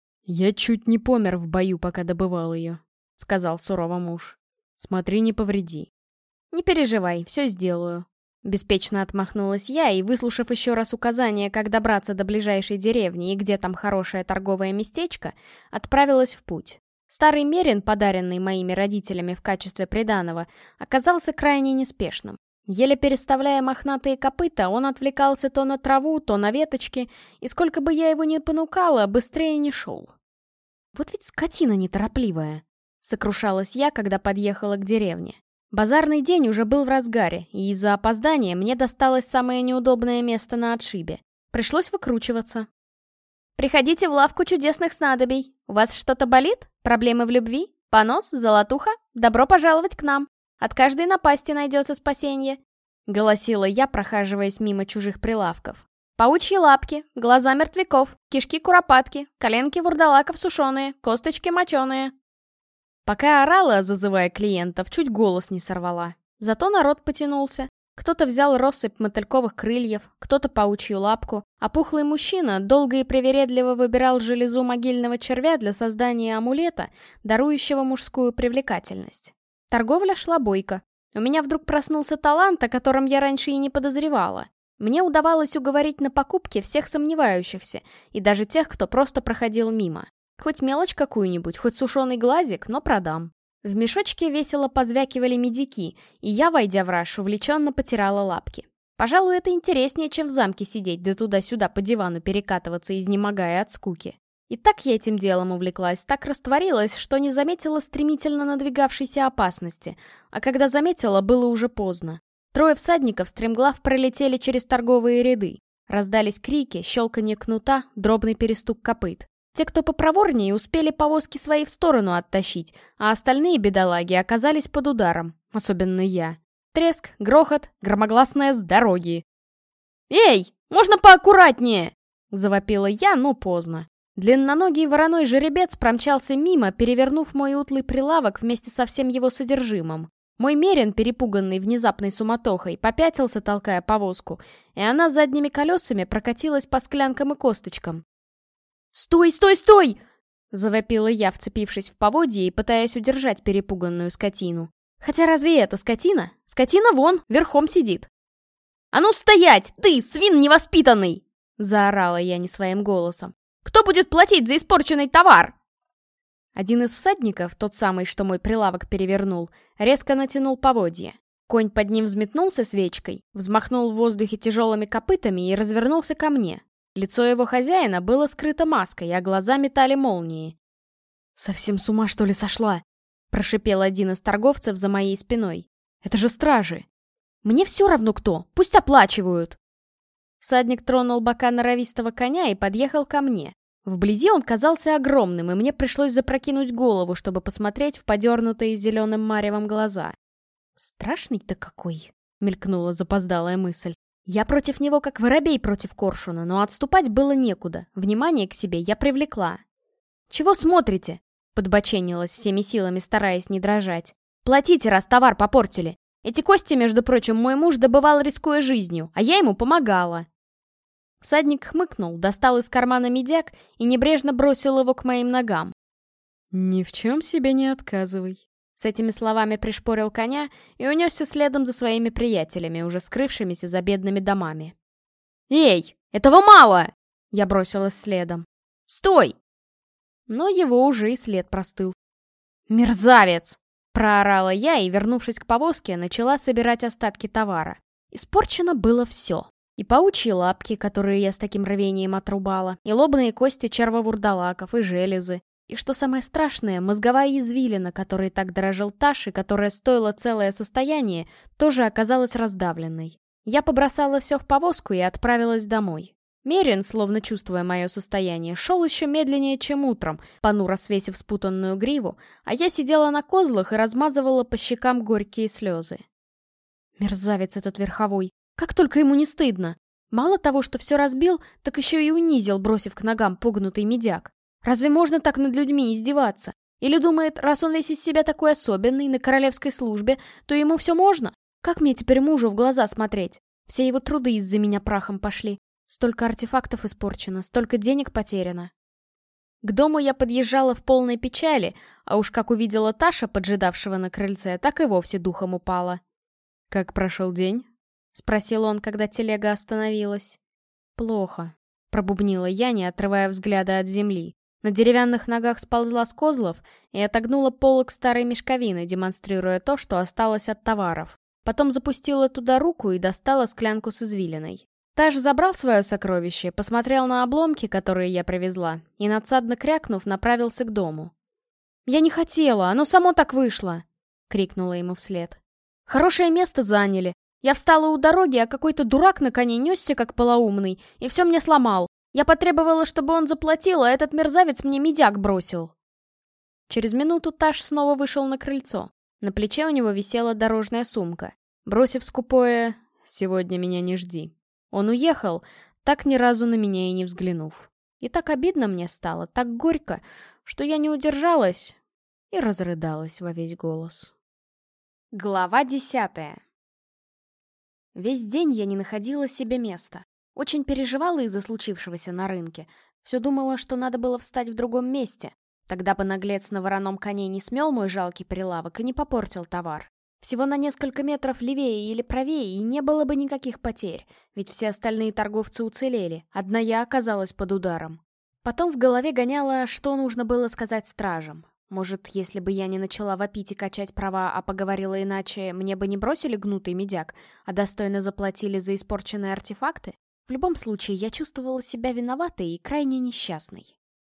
«Я чуть не помер в бою, пока добывал ее», — сказал сурово муж. «Смотри, не повреди». «Не переживай, все сделаю». Беспечно отмахнулась я и, выслушав еще раз указания, как добраться до ближайшей деревни и где там хорошее торговое местечко, отправилась в путь. Старый мерин, подаренный моими родителями в качестве приданого, оказался крайне неспешным. Еле переставляя мохнатые копыта, он отвлекался то на траву, то на веточки, и сколько бы я его ни понукала, быстрее не шел. «Вот ведь скотина неторопливая!» — сокрушалась я, когда подъехала к деревне. Базарный день уже был в разгаре, и из-за опоздания мне досталось самое неудобное место на отшибе. Пришлось выкручиваться. «Приходите в лавку чудесных снадобий. У вас что-то болит? Проблемы в любви? Понос? Золотуха? Добро пожаловать к нам. От каждой напасти найдется спасенье», — голосила я, прохаживаясь мимо чужих прилавков. «Паучьи лапки, глаза мертвяков, кишки куропатки, коленки вурдалаков сушеные, косточки моченые». Пока орала, зазывая клиентов, чуть голос не сорвала. Зато народ потянулся. Кто-то взял россыпь мотыльковых крыльев, кто-то паучью лапку, а пухлый мужчина долго и привередливо выбирал железу могильного червя для создания амулета, дарующего мужскую привлекательность. Торговля шла бойко. У меня вдруг проснулся талант, о котором я раньше и не подозревала. Мне удавалось уговорить на покупки всех сомневающихся, и даже тех, кто просто проходил мимо. Хоть мелочь какую-нибудь, хоть сушеный глазик, но продам. В мешочке весело позвякивали медики, и я, войдя в раж, увлеченно потирала лапки. Пожалуй, это интереснее, чем в замке сидеть, да туда-сюда по дивану перекатываться, изнемогая от скуки. И так я этим делом увлеклась, так растворилась, что не заметила стремительно надвигавшейся опасности, а когда заметила, было уже поздно. 3 всадников стремглав пролетели через торговые ряды. Раздались крики, щелканье кнута, дробный перестук копыт. Те, кто попроворнее, успели повозки свои в сторону оттащить, а остальные бедолаги оказались под ударом, особенно я. Треск, грохот, громогласное «с дороги». «Эй, можно поаккуратнее!» — завопила я, но поздно. Длинноногий вороной жеребец промчался мимо, перевернув мой утлый прилавок вместе со всем его содержимым. Мой мерин, перепуганный внезапной суматохой, попятился, толкая повозку, и она задними колесами прокатилась по склянкам и косточкам. «Стой, стой, стой!» — завопила я, вцепившись в поводья и пытаясь удержать перепуганную скотину. Хотя разве это скотина? Скотина вон, верхом сидит. «А ну стоять, ты, свин невоспитанный!» — заорала я не своим голосом. «Кто будет платить за испорченный товар?» Один из всадников, тот самый, что мой прилавок перевернул, резко натянул поводья. Конь под ним взметнулся свечкой, взмахнул в воздухе тяжелыми копытами и развернулся ко мне. Лицо его хозяина было скрыто маской, а глаза метали молнии. «Совсем с ума, что ли, сошла?» — прошипел один из торговцев за моей спиной. «Это же стражи!» «Мне все равно кто, пусть оплачивают!» Всадник тронул бока норовистого коня и подъехал ко мне. Вблизи он казался огромным, и мне пришлось запрокинуть голову, чтобы посмотреть в подернутые зеленым маревом глаза. «Страшный-то какой!» — мелькнула запоздалая мысль. Я против него как воробей против коршуна, но отступать было некуда. Внимание к себе я привлекла. «Чего смотрите?» — подбоченилась всеми силами, стараясь не дрожать. «Платите, раз товар попортили. Эти кости, между прочим, мой муж добывал, рискуя жизнью, а я ему помогала». Всадник хмыкнул, достал из кармана медяк и небрежно бросил его к моим ногам. «Ни в чем себе не отказывай». С этими словами пришпорил коня и унесся следом за своими приятелями, уже скрывшимися за бедными домами. «Эй, этого мало!» Я бросилась следом. «Стой!» Но его уже и след простыл. «Мерзавец!» — проорала я и, вернувшись к повозке, начала собирать остатки товара. Испорчено было все. И паучьи лапки, которые я с таким рвением отрубала, и лобные кости червовурдалаков, и железы. И что самое страшное, мозговая извилина, которой так дорожил Таш и которая стоила целое состояние, тоже оказалась раздавленной. Я побросала все в повозку и отправилась домой. Мерин, словно чувствуя мое состояние, шел еще медленнее, чем утром, понуро свесив спутанную гриву, а я сидела на козлах и размазывала по щекам горькие слезы. Мерзавец этот верховой. Как только ему не стыдно. Мало того, что все разбил, так еще и унизил, бросив к ногам погнутый медяк. Разве можно так над людьми издеваться? Или думает, раз он весь из себя такой особенный на королевской службе, то ему все можно? Как мне теперь мужу в глаза смотреть? Все его труды из-за меня прахом пошли. Столько артефактов испорчено, столько денег потеряно. К дому я подъезжала в полной печали, а уж как увидела Таша, поджидавшего на крыльце, так и вовсе духом упала. «Как прошел день?» — спросил он, когда телега остановилась. «Плохо», — пробубнила я, не отрывая взгляда от земли. На деревянных ногах сползла с козлов и отогнула полог старой мешковины, демонстрируя то, что осталось от товаров. Потом запустила туда руку и достала склянку с извилиной. Таш забрал свое сокровище, посмотрел на обломки, которые я привезла, и, надсадно крякнув, направился к дому. «Я не хотела, оно само так вышло!» — крикнула ему вслед. «Хорошее место заняли. Я встала у дороги, а какой-то дурак на коне несся, как полоумный, и все мне сломал. Я потребовала, чтобы он заплатил, а этот мерзавец мне медяк бросил». Через минуту Таш снова вышел на крыльцо. На плече у него висела дорожная сумка. Бросив скупое «Сегодня меня не жди», он уехал, так ни разу на меня и не взглянув. И так обидно мне стало, так горько, что я не удержалась и разрыдалась во весь голос. Глава 10. Весь день я не находила себе места. Очень переживала из-за случившегося на рынке. Все думала, что надо было встать в другом месте. Тогда бы наглец на вороном коне не смел мой жалкий прилавок и не попортил товар. Всего на несколько метров левее или правее, и не было бы никаких потерь, ведь все остальные торговцы уцелели, одна я оказалась под ударом. Потом в голове гоняло, что нужно было сказать стражам. Может, если бы я не начала вопить и качать права, а поговорила иначе, мне бы не бросили гнутый медяк, а достойно заплатили за испорченные артефакты? В любом случае, я чувствовала себя виноватой и крайне несчастной.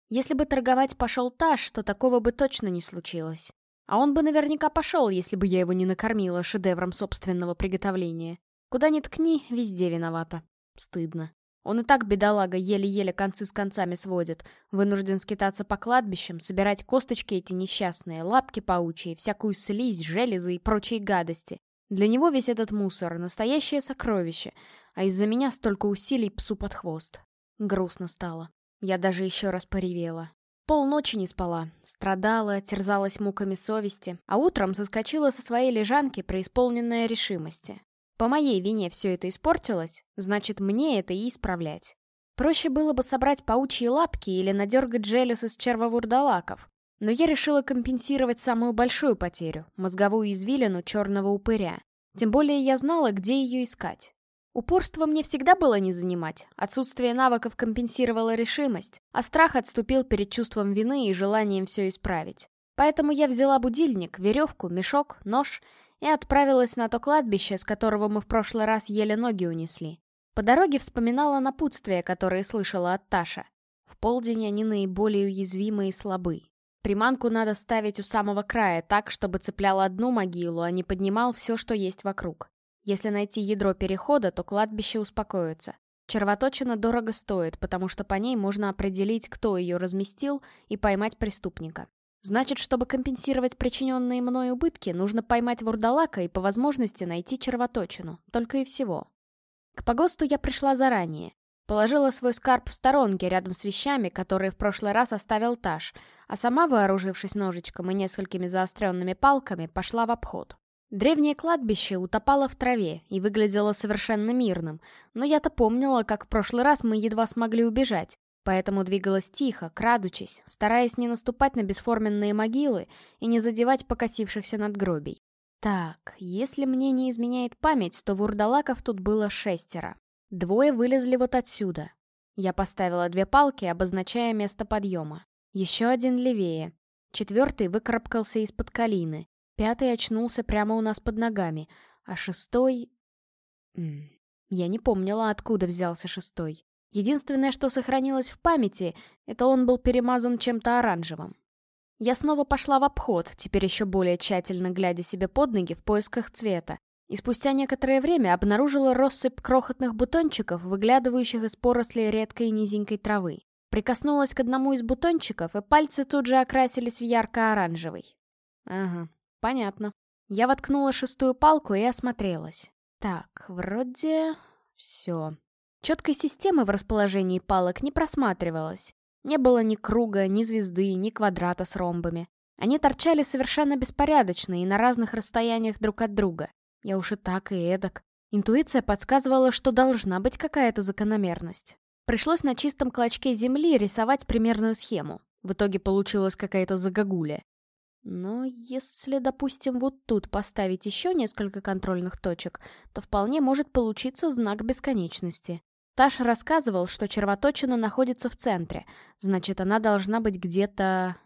Если бы торговать пошел Таш, то такого бы точно не случилось. А он бы наверняка пошел, если бы я его не накормила шедевром собственного приготовления. Куда ни ткни, везде виновата. Стыдно. Он и так, бедолага, еле-еле концы с концами сводит. Вынужден скитаться по кладбищам, собирать косточки эти несчастные, лапки паучьи, всякую слизь, железы и прочие гадости. Для него весь этот мусор — настоящее сокровище, а из-за меня столько усилий псу под хвост. Грустно стало. Я даже еще раз поревела. Полночи не спала, страдала, терзалась муками совести, а утром соскочила со своей лежанки, преисполненная решимости. По моей вине все это испортилось, значит, мне это и исправлять. Проще было бы собрать паучьи лапки или надергать желез из червовурдалаков, но я решила компенсировать самую большую потерю — мозговую извилину черного упыря. Тем более я знала, где ее искать. Упорство мне всегда было не занимать, отсутствие навыков компенсировало решимость, а страх отступил перед чувством вины и желанием все исправить. Поэтому я взяла будильник, веревку, мешок, нож и отправилась на то кладбище, с которого мы в прошлый раз еле ноги унесли. По дороге вспоминала напутствия, которые слышала от Таша. В полдень они наиболее уязвимы и слабы. Приманку надо ставить у самого края так, чтобы цеплял одну могилу, а не поднимал все, что есть вокруг. Если найти ядро перехода, то кладбище успокоится. Червоточина дорого стоит, потому что по ней можно определить, кто ее разместил, и поймать преступника. Значит, чтобы компенсировать причиненные мной убытки, нужно поймать вурдалака и по возможности найти червоточину. Только и всего. К погосту я пришла заранее. Положила свой скарб в сторонке рядом с вещами, которые в прошлый раз оставил Таш, а сама, вооружившись ножичком и несколькими заостренными палками, пошла в обход. Древнее кладбище утопало в траве и выглядело совершенно мирным, но я-то помнила, как в прошлый раз мы едва смогли убежать, поэтому двигалась тихо, крадучись, стараясь не наступать на бесформенные могилы и не задевать покосившихся надгробий. Так, если мне не изменяет память, то вурдалаков тут было 6. 2 вылезли вот отсюда. Я поставила 2 палки, обозначая место подъема. Еще 1 левее. 4 выкарабкался из-под калины. 5 очнулся прямо у нас под ногами, а 6... Я не помнила, откуда взялся 6. Единственное, что сохранилось в памяти, это он был перемазан чем-то оранжевым. Я снова пошла в обход, теперь еще более тщательно глядя себе под ноги в поисках цвета, и спустя некоторое время обнаружила россыпь крохотных бутончиков, выглядывающих из порослей редкой низенькой травы. Прикоснулась к одному из бутончиков, и пальцы тут же окрасились в ярко-оранжевый. Ага. Понятно. Я воткнула 6-ю палку и осмотрелась. Так, вроде... все. Четкой системы в расположении палок не просматривалось. Не было ни круга, ни звезды, ни квадрата с ромбами. Они торчали совершенно беспорядочно и на разных расстояниях друг от друга. Я уж и так, и эдак. Интуиция подсказывала, что должна быть какая-то закономерность. Пришлось на чистом клочке земли рисовать примерную схему. В итоге получилась какая-то загогуля. Но если, допустим, вот тут поставить еще несколько контрольных точек, то вполне может получиться знак бесконечности. Таш рассказывал, что червоточина находится в центре, значит, она должна быть где-то...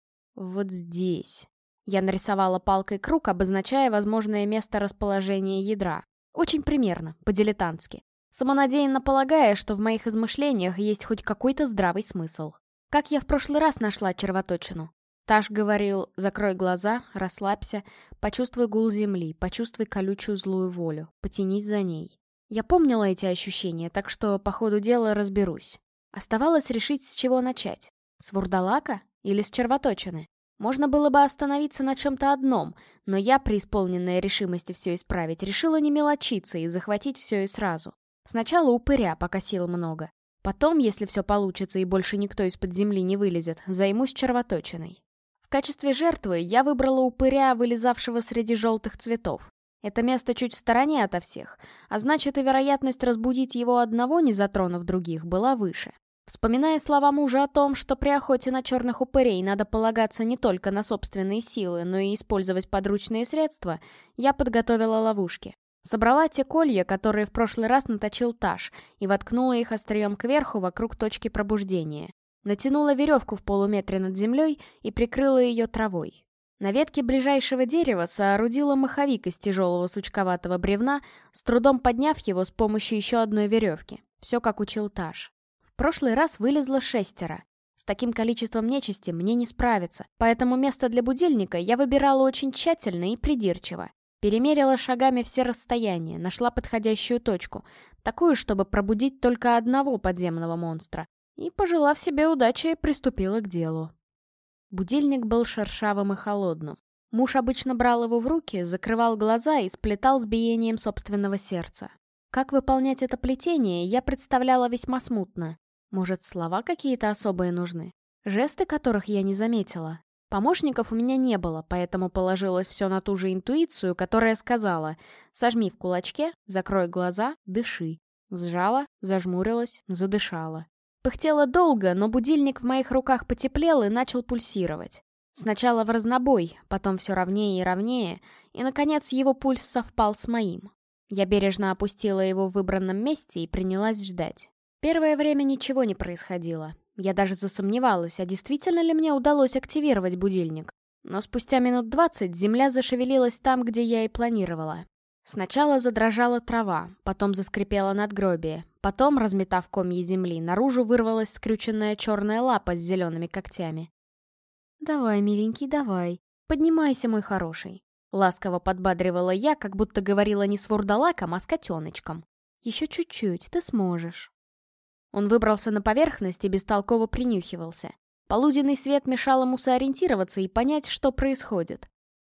вот здесь. Я нарисовала палкой круг, обозначая возможное место расположения ядра. Очень примерно, по-дилетантски. Самонадеянно полагая, что в моих измышлениях есть хоть какой-то здравый смысл. Как я в прошлый раз нашла червоточину? Таш говорил: закрой глаза, расслабься, почувствуй гул земли, почувствуй колючую злую волю, потянись за ней. Я помнила эти ощущения, так что по ходу дела разберусь. Оставалось решить, с чего начать. С вурдалака или с червоточины? Можно было бы остановиться на чем-то одном, но я, преисполненная решимости все исправить, решила не мелочиться и захватить все и сразу. Сначала упыря, пока сил много. Потом, если все получится и больше никто из-под земли не вылезет, займусь червоточиной. В качестве жертвы я выбрала упыря, вылезавшего среди желтых цветов. Это место чуть в стороне ото всех, а значит и вероятность разбудить его одного, не затронув других, была выше. Вспоминая слова мужа о том, что при охоте на черных упырей надо полагаться не только на собственные силы, но и использовать подручные средства, я подготовила ловушки. Собрала те колья, которые в прошлый раз наточил Таш, и воткнула их острием кверху вокруг точки пробуждения. Натянула веревку в полуметре над землей и прикрыла ее травой. На ветке ближайшего дерева соорудила маховик из тяжелого сучковатого бревна, с трудом подняв его с помощью еще одной веревки. Все как учил Таш. В прошлый раз вылезло 6. С таким количеством нечисти мне не справиться, поэтому место для будильника я выбирала очень тщательно и придирчиво. Перемерила шагами все расстояния, нашла подходящую точку, такую, чтобы пробудить только одного подземного монстра, и, пожелав себе удачи, приступила к делу. Будильник был шершавым и холодным. Муж обычно брал его в руки, закрывал глаза и сплетал с биением собственного сердца. Как выполнять это плетение, я представляла весьма смутно. Может, слова какие-то особые нужны? Жесты которых я не заметила? Помощников у меня не было, поэтому положилось все на ту же интуицию, которая сказала: «Сожми в кулачке, закрой глаза, дыши». Сжала, зажмурилась, задышала. Пыхтела долго, но будильник в моих руках потеплел и начал пульсировать. Сначала в разнобой, потом все ровнее и ровнее, и, наконец, его пульс совпал с моим. Я бережно опустила его в выбранном месте и принялась ждать. Первое время ничего не происходило. Я даже засомневалась, а действительно ли мне удалось активировать будильник. Но спустя минут 20 земля зашевелилась там, где я и планировала. Сначала задрожала трава, потом заскрипело надгробие, потом, разметав комья земли, наружу вырвалась скрюченная черная лапа с зелеными когтями. «Давай, миленький, давай. Поднимайся, мой хороший». Ласково подбадривала я, как будто говорила не с вурдалаком, а с котеночком. «Еще чуть-чуть, ты сможешь». Он выбрался на поверхность и бестолково принюхивался. Полуденный свет мешал ему сориентироваться и понять, что происходит.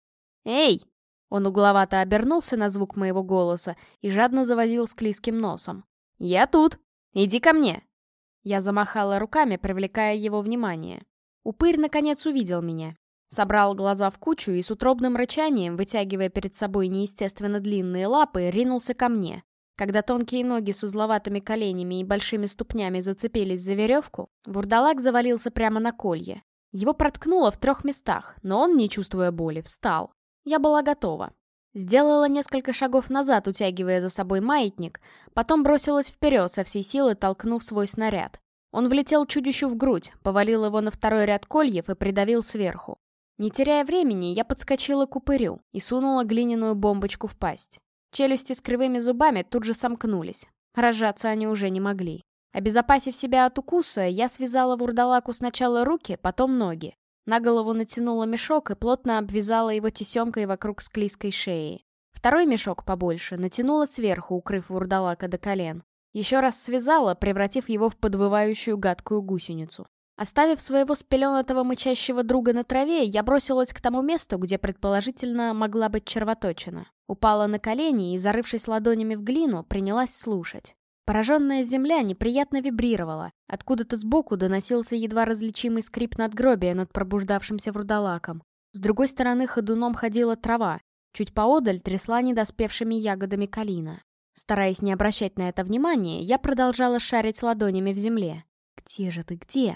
«Эй!» Он угловато обернулся на звук моего голоса и жадно завозил склизким носом. «Я тут! Иди ко мне!» Я замахала руками, привлекая его внимание. Упырь наконец увидел меня. Собрал глаза в кучу и с утробным рычанием, вытягивая перед собой неестественно длинные лапы, ринулся ко мне. Когда тонкие ноги с узловатыми коленями и большими ступнями зацепились за веревку, вурдалак завалился прямо на колье. Его проткнуло в 3 местах, но он, не чувствуя боли, встал. Я была готова. Сделала несколько шагов назад, утягивая за собой маятник, потом бросилась вперед, со всей силы толкнув свой снаряд. Он влетел чудищу в грудь, повалил его на 2-й ряд кольев и придавил сверху. Не теряя времени, я подскочила к упырю и сунула глиняную бомбочку в пасть. Челюсти с кривыми зубами тут же сомкнулись. Разжаться они уже не могли. Обезопасив себя от укуса, я связала вурдалаку сначала руки, потом ноги. На голову натянула мешок и плотно обвязала его тесемкой вокруг склизкой шеи. 2-й мешок побольше натянула сверху, укрыв вурдалака до колен. Еще раз связала, превратив его в подвывающую гадкую гусеницу. Оставив своего спеленатого мычащего друга на траве, я бросилась к тому месту, где, предположительно, могла быть червоточина. Упала на колени и, зарывшись ладонями в глину, принялась слушать. Пораженная земля неприятно вибрировала. Откуда-то сбоку доносился едва различимый скрип надгробия над пробуждавшимся вурдалаком. С другой стороны ходуном ходила трава. Чуть поодаль трясла недоспевшими ягодами калина. Стараясь не обращать на это внимания, я продолжала шарить ладонями в земле. «Где же ты, где?»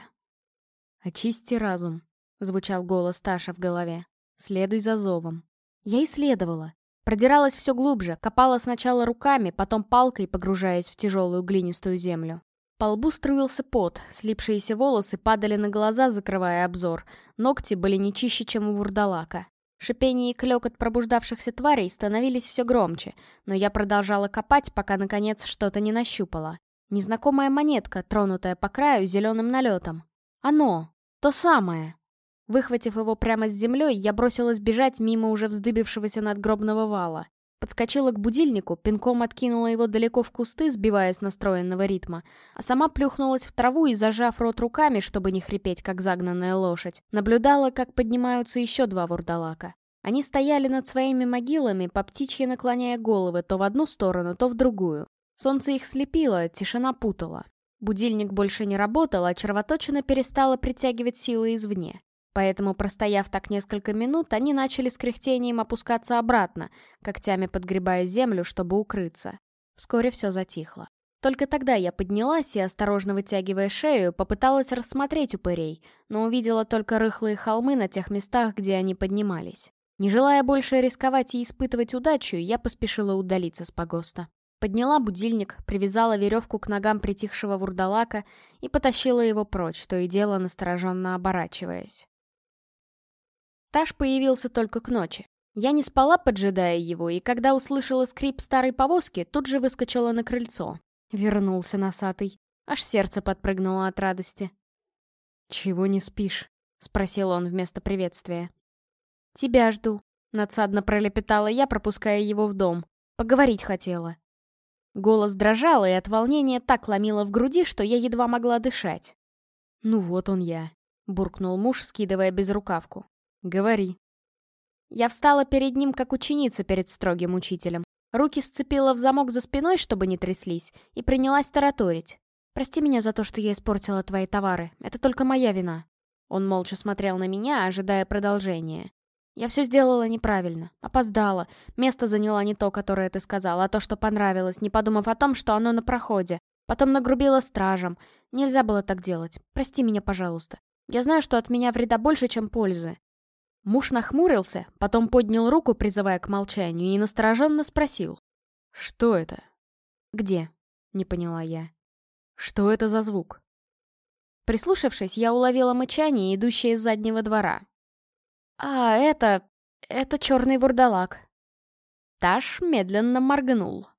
«Очисти разум», — звучал голос Таша в голове. «Следуй за зовом». Я исследовала. Продиралась все глубже, копала сначала руками, потом палкой, погружаясь в тяжелую глинистую землю. По лбу струился пот, слипшиеся волосы падали на глаза, закрывая обзор. Ногти были не чище, чем у вурдалака. Шипение и клёкот пробуждавшихся тварей становились все громче, но я продолжала копать, пока, наконец, что-то не нащупала. Незнакомая монетка, тронутая по краю зеленым налетом. Оно! То самое! Выхватив его прямо с землей, я бросилась бежать мимо уже вздыбившегося надгробного вала. Подскочила к будильнику, пинком откинула его далеко в кусты, сбивая с настроенного ритма, а сама плюхнулась в траву и, зажав рот руками, чтобы не хрипеть, как загнанная лошадь, наблюдала, как поднимаются еще 2 вурдалака. Они стояли над своими могилами, по птичьи наклоняя головы то в одну сторону, то в другую. Солнце их слепило, тишина путала. Будильник больше не работал, а червоточина перестала притягивать силы извне. Поэтому, простояв так несколько минут, они начали с кряхтением опускаться обратно, когтями подгребая землю, чтобы укрыться. Вскоре все затихло. Только тогда я поднялась и, осторожно вытягивая шею, попыталась рассмотреть упырей, но увидела только рыхлые холмы на тех местах, где они поднимались. Не желая больше рисковать и испытывать удачу, я поспешила удалиться с погоста. Подняла будильник, привязала веревку к ногам притихшего вурдалака и потащила его прочь, то и дело настороженно оборачиваясь. Таш появился только к ночи. Я не спала, поджидая его, и когда услышала скрип старой повозки, тут же выскочила на крыльцо. Вернулся носатый. Аж сердце подпрыгнуло от радости. «Чего не спишь?» — спросил он вместо приветствия. «Тебя жду», — надсадно пролепетала я, пропуская его в дом. «Поговорить хотела». Голос дрожал, и от волнения так ломило в груди, что я едва могла дышать. «Ну вот он я», — буркнул муж, скидывая безрукавку. «Говори». Я встала перед ним, как ученица перед строгим учителем. Руки сцепила в замок за спиной, чтобы не тряслись, и принялась тараторить. «Прости меня за то, что я испортила твои товары. Это только моя вина». Он молча смотрел на меня, ожидая продолжения. «Я все сделала неправильно. Опоздала. Место заняла не то, которое ты сказал, а то, что понравилось, не подумав о том, что оно на проходе. Потом нагрубила стражам. Нельзя было так делать. Прости меня, пожалуйста. Я знаю, что от меня вреда больше, чем пользы». Муж нахмурился, потом поднял руку, призывая к молчанию, и настороженно спросил. «Что это?» «Где?» — не поняла я. «Что это за звук?» Прислушавшись, я уловила мычание, идущее из заднего двора. «А, это черный вурдалак». Таш медленно моргнул.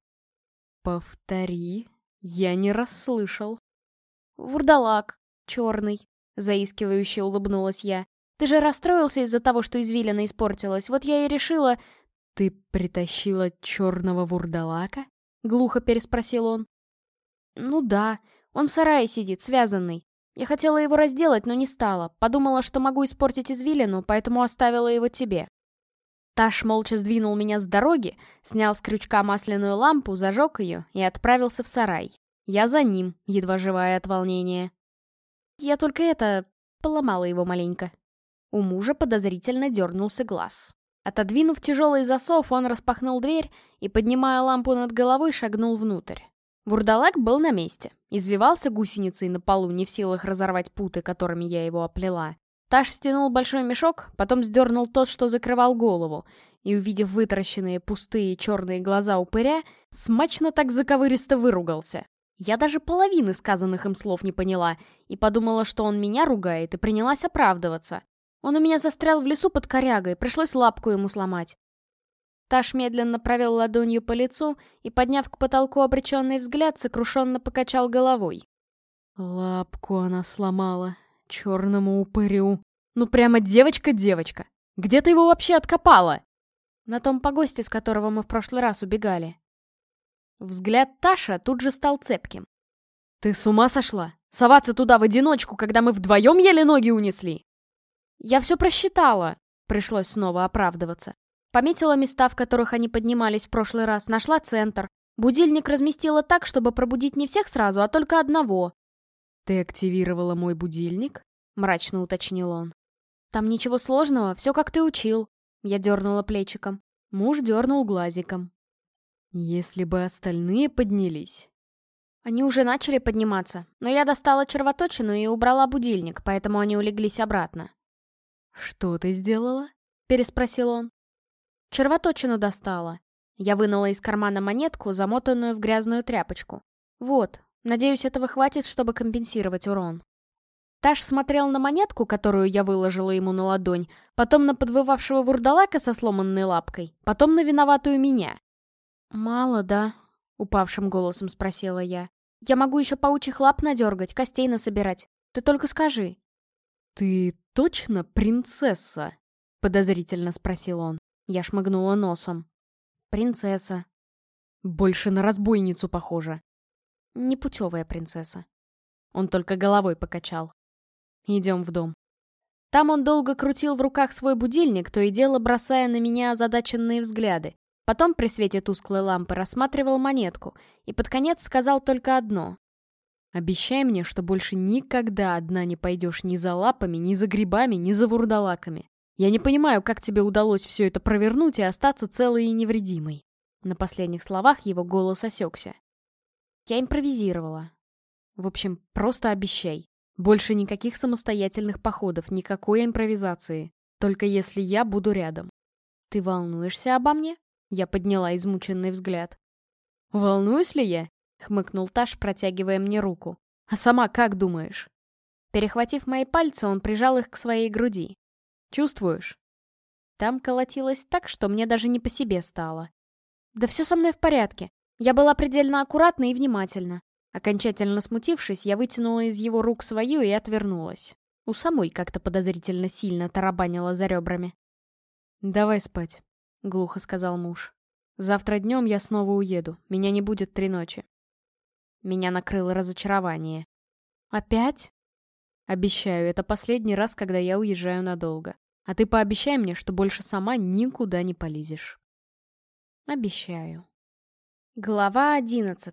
«Повтори, я не расслышал». «Вурдалак, черный», — заискивающе улыбнулась я. «Ты же расстроился из-за того, что извилина испортилась, вот я и решила...» «Ты притащила черного вурдалака?» — глухо переспросил он. «Ну да, он в сарае сидит, связанный. Я хотела его разделать, но не стала. Подумала, что могу испортить извилину, поэтому оставила его тебе». Таш молча сдвинул меня с дороги, снял с крючка масляную лампу, зажег ее и отправился в сарай. Я за ним, едва живая от волнения. Я только поломала его маленько. У мужа подозрительно дернулся глаз. Отодвинув тяжелый засов, он распахнул дверь и, поднимая лампу над головой, шагнул внутрь. Вурдалак был на месте, извивался гусеницей на полу, не в силах разорвать путы, которыми я его оплела. Таш стянул большой мешок, потом сдернул тот, что закрывал голову, и, увидев вытаращенные пустые черные глаза упыря, смачно так заковыристо выругался. Я даже половины сказанных им слов не поняла и подумала, что он меня ругает, и принялась оправдываться. Он у меня застрял в лесу под корягой, пришлось лапку ему сломать. Таш медленно провел ладонью по лицу и, подняв к потолку обреченный взгляд, сокрушенно покачал головой. «Лапку она сломала, черному упырю. Ну прямо девочка-девочка. Где ты его вообще откопала?» «На том погосте, с которого мы в прошлый раз убегали». Взгляд Таша тут же стал цепким. «Ты с ума сошла? Соваться туда в одиночку, когда мы вдвоем еле ноги унесли?» «Я все просчитала», — пришлось снова оправдываться. Пометила места, в которых они поднимались в прошлый раз, нашла центр. Будильник разместила так, чтобы пробудить не всех сразу, а только одного. «Ты активировала мой будильник?» — мрачно уточнил он. «Там ничего сложного, все как ты учил». Я дернула плечиком. Муж дернул глазиком. «Если бы остальные поднялись...» Они уже начали подниматься, но я достала червоточину и убрала будильник, поэтому они улеглись обратно. «Что ты сделала?» — переспросил он. Червоточину достала. Я вынула из кармана монетку, замотанную в грязную тряпочку. Вот, надеюсь, этого хватит, чтобы компенсировать урон. Таш смотрел на монетку, которую я выложила ему на ладонь, потом на подвывавшего вурдалака со сломанной лапкой, потом на виноватую меня. «Мало, да?» — упавшим голосом спросила я. «Я могу еще паучьих лап надергать, костей насобирать. Ты только скажи». «Ты точно принцесса?» — подозрительно спросил он. Я шмыгнула носом. «Принцесса». «Больше на разбойницу похоже». «Непутевая принцесса». Он только головой покачал. «Идем в дом». Там он долго крутил в руках свой будильник, то и дело бросая на меня озадаченные взгляды. Потом при свете тусклой лампы рассматривал монетку и под конец сказал только одно. «Обещай мне, что больше никогда одна не пойдешь ни за лапами, ни за грибами, ни за вурдалаками. Я не понимаю, как тебе удалось все это провернуть и остаться целой и невредимой». На последних словах его голос осекся. Я импровизировала. В общем, просто обещай. Больше никаких самостоятельных походов, никакой импровизации. Только если я буду рядом. «Ты волнуешься обо мне?» Я подняла измученный взгляд. «Волнуюсь ли я?» — хмыкнул Таш, протягивая мне руку. «А сама как думаешь?» Перехватив мои пальцы, он прижал их к своей груди. «Чувствуешь?» Там колотилось так, что мне даже не по себе стало. «Да все со мной в порядке. Я была предельно аккуратна и внимательна». Окончательно смутившись, я вытянула из его рук свою и отвернулась. У самой как-то подозрительно сильно тарабанило за ребрами. «Давай спать», — глухо сказал муж. «Завтра днем я снова уеду. Меня не будет 3 ночи». Меня накрыло разочарование. «Опять?» «Обещаю, это последний раз, когда я уезжаю надолго. А ты пообещай мне, что больше сама никуда не полезешь». «Обещаю». Глава 11.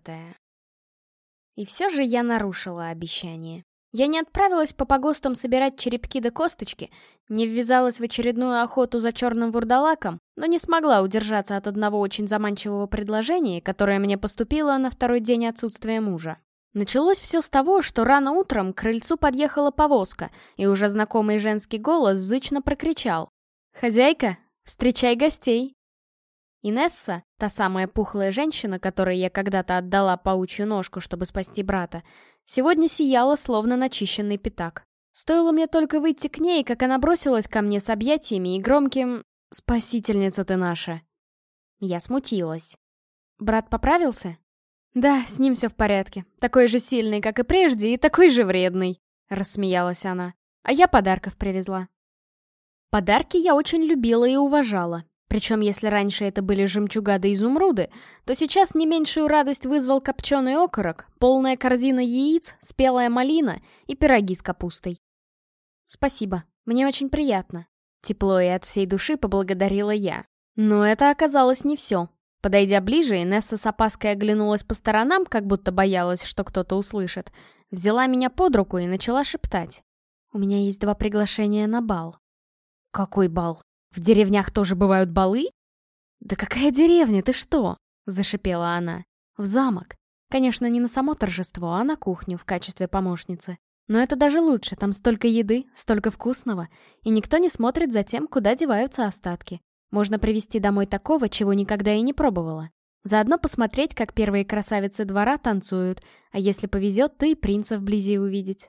И все же я нарушила обещание. Я не отправилась по погостам собирать черепки да косточки, не ввязалась в очередную охоту за черным вурдалаком, но не смогла удержаться от одного очень заманчивого предложения, которое мне поступило на второй день отсутствия мужа. Началось все с того, что рано утром к крыльцу подъехала повозка, и уже знакомый женский голос зычно прокричал: «Хозяйка, встречай гостей!» Инесса, та самая пухлая женщина, которой я когда-то отдала паучью ножку, чтобы спасти брата, сегодня сияла, словно начищенный пятак. Стоило мне только выйти к ней, как она бросилась ко мне с объятиями и громким «Спасительница ты наша!». Я смутилась. «Брат поправился?» «Да, с ним все в порядке. Такой же сильный, как и прежде, и такой же вредный», — рассмеялась она. «А я подарков привезла». Подарки я очень любила и уважала. Причем, если раньше это были жемчуга да изумруды, то сейчас не меньшую радость вызвал копченый окорок, полная корзина яиц, спелая малина и пироги с капустой. «Спасибо, мне очень приятно», — тепло и от всей души поблагодарила я. Но это оказалось не все. Подойдя ближе, Инесса с опаской оглянулась по сторонам, как будто боялась, что кто-то услышит, взяла меня под руку и начала шептать. «У меня есть 2 приглашения на бал». «Какой бал? В деревнях тоже бывают балы?» «Да какая деревня, ты что?» — зашипела она. «В замок. Конечно, не на само торжество, а на кухню в качестве помощницы. Но это даже лучше, там столько еды, столько вкусного, и никто не смотрит за тем, куда деваются остатки. Можно привезти домой такого, чего никогда и не пробовала. Заодно посмотреть, как первые красавицы двора танцуют, а если повезет, то и принца вблизи увидеть».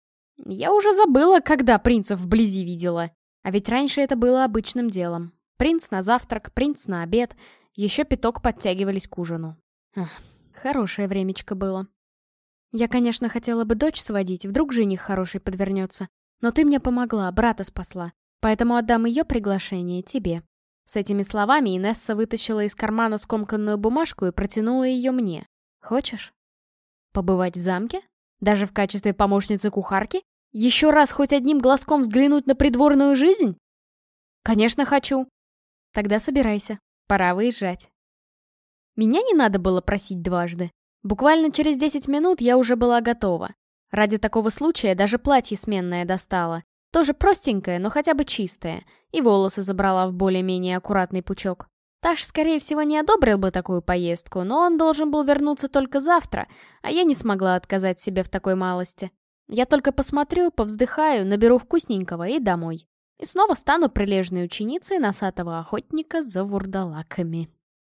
Я уже забыла, когда принцев вблизи видела. А ведь раньше это было обычным делом. Принц на завтрак, принц на обед, еще пяток подтягивались к ужину. Хорошее времечко было. Я, конечно, хотела бы дочь сводить, вдруг жених хороший подвернется. Но ты мне помогла, брата спасла, поэтому отдам ее приглашение тебе. С этими словами Инесса вытащила из кармана скомканную бумажку и протянула ее мне. Хочешь? Побывать в замке? Даже в качестве помощницы кухарки? Еще раз хоть одним глазком взглянуть на придворную жизнь? Конечно, хочу. Тогда собирайся, пора выезжать. Меня не надо было просить дважды. Буквально через 10 минут я уже была готова. Ради такого случая даже платье сменное достала. Тоже простенькое, но хотя бы чистое. И волосы забрала в более-менее аккуратный пучок. Таш, скорее всего, не одобрил бы такую поездку, но он должен был вернуться только завтра, а я не смогла отказать себе в такой малости. Я только посмотрю, повздыхаю, наберу вкусненького и домой. И снова стану прилежной ученицей носатого охотника за вурдалаками.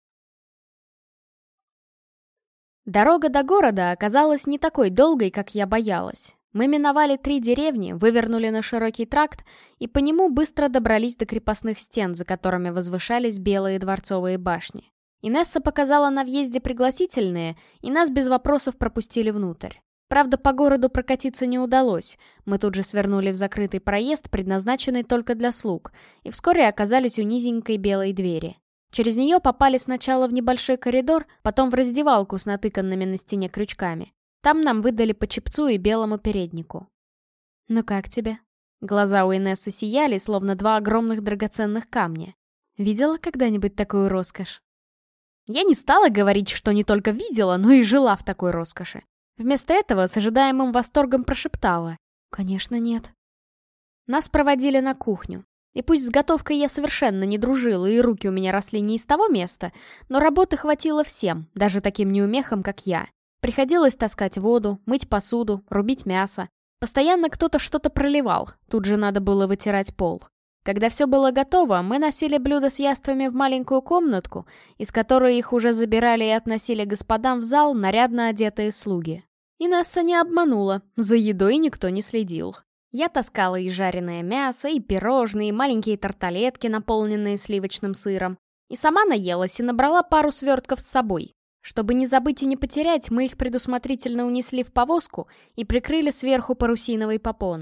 Дорога до города оказалась не такой долгой, как я боялась. Мы миновали 3 деревни, вывернули на широкий тракт и по нему быстро добрались до крепостных стен, за которыми возвышались белые дворцовые башни. Инесса показала на въезде пригласительные, и нас без вопросов пропустили внутрь. Правда, по городу прокатиться не удалось. Мы тут же свернули в закрытый проезд, предназначенный только для слуг, и вскоре оказались у низенькой белой двери. Через нее попали сначала в небольшой коридор, потом в раздевалку с натыканными на стене крючками. Там нам выдали по чепцу и белому переднику. «Ну как тебе?» Глаза у Инессы сияли, словно 2 огромных драгоценных камня. «Видела когда-нибудь такую роскошь?» Я не стала говорить, что не только видела, но и жила в такой роскоши. Вместо этого с ожидаемым восторгом прошептала: «Конечно, нет». Нас проводили на кухню. И пусть с готовкой я совершенно не дружила, и руки у меня росли не из того места, но работы хватило всем, даже таким неумехам, как я. Приходилось таскать воду, мыть посуду, рубить мясо. Постоянно кто-то что-то проливал, тут же надо было вытирать пол. Когда все было готово, мы носили блюда с яствами в маленькую комнатку, из которой их уже забирали и относили господам в зал нарядно одетые слуги. Инесса не обманула, за едой никто не следил. Я таскала и жареное мясо, и пирожные, и маленькие тарталетки, наполненные сливочным сыром. И сама наелась и набрала пару свертков с собой. Чтобы не забыть и не потерять, мы их предусмотрительно унесли в повозку и прикрыли сверху парусиновой попоной.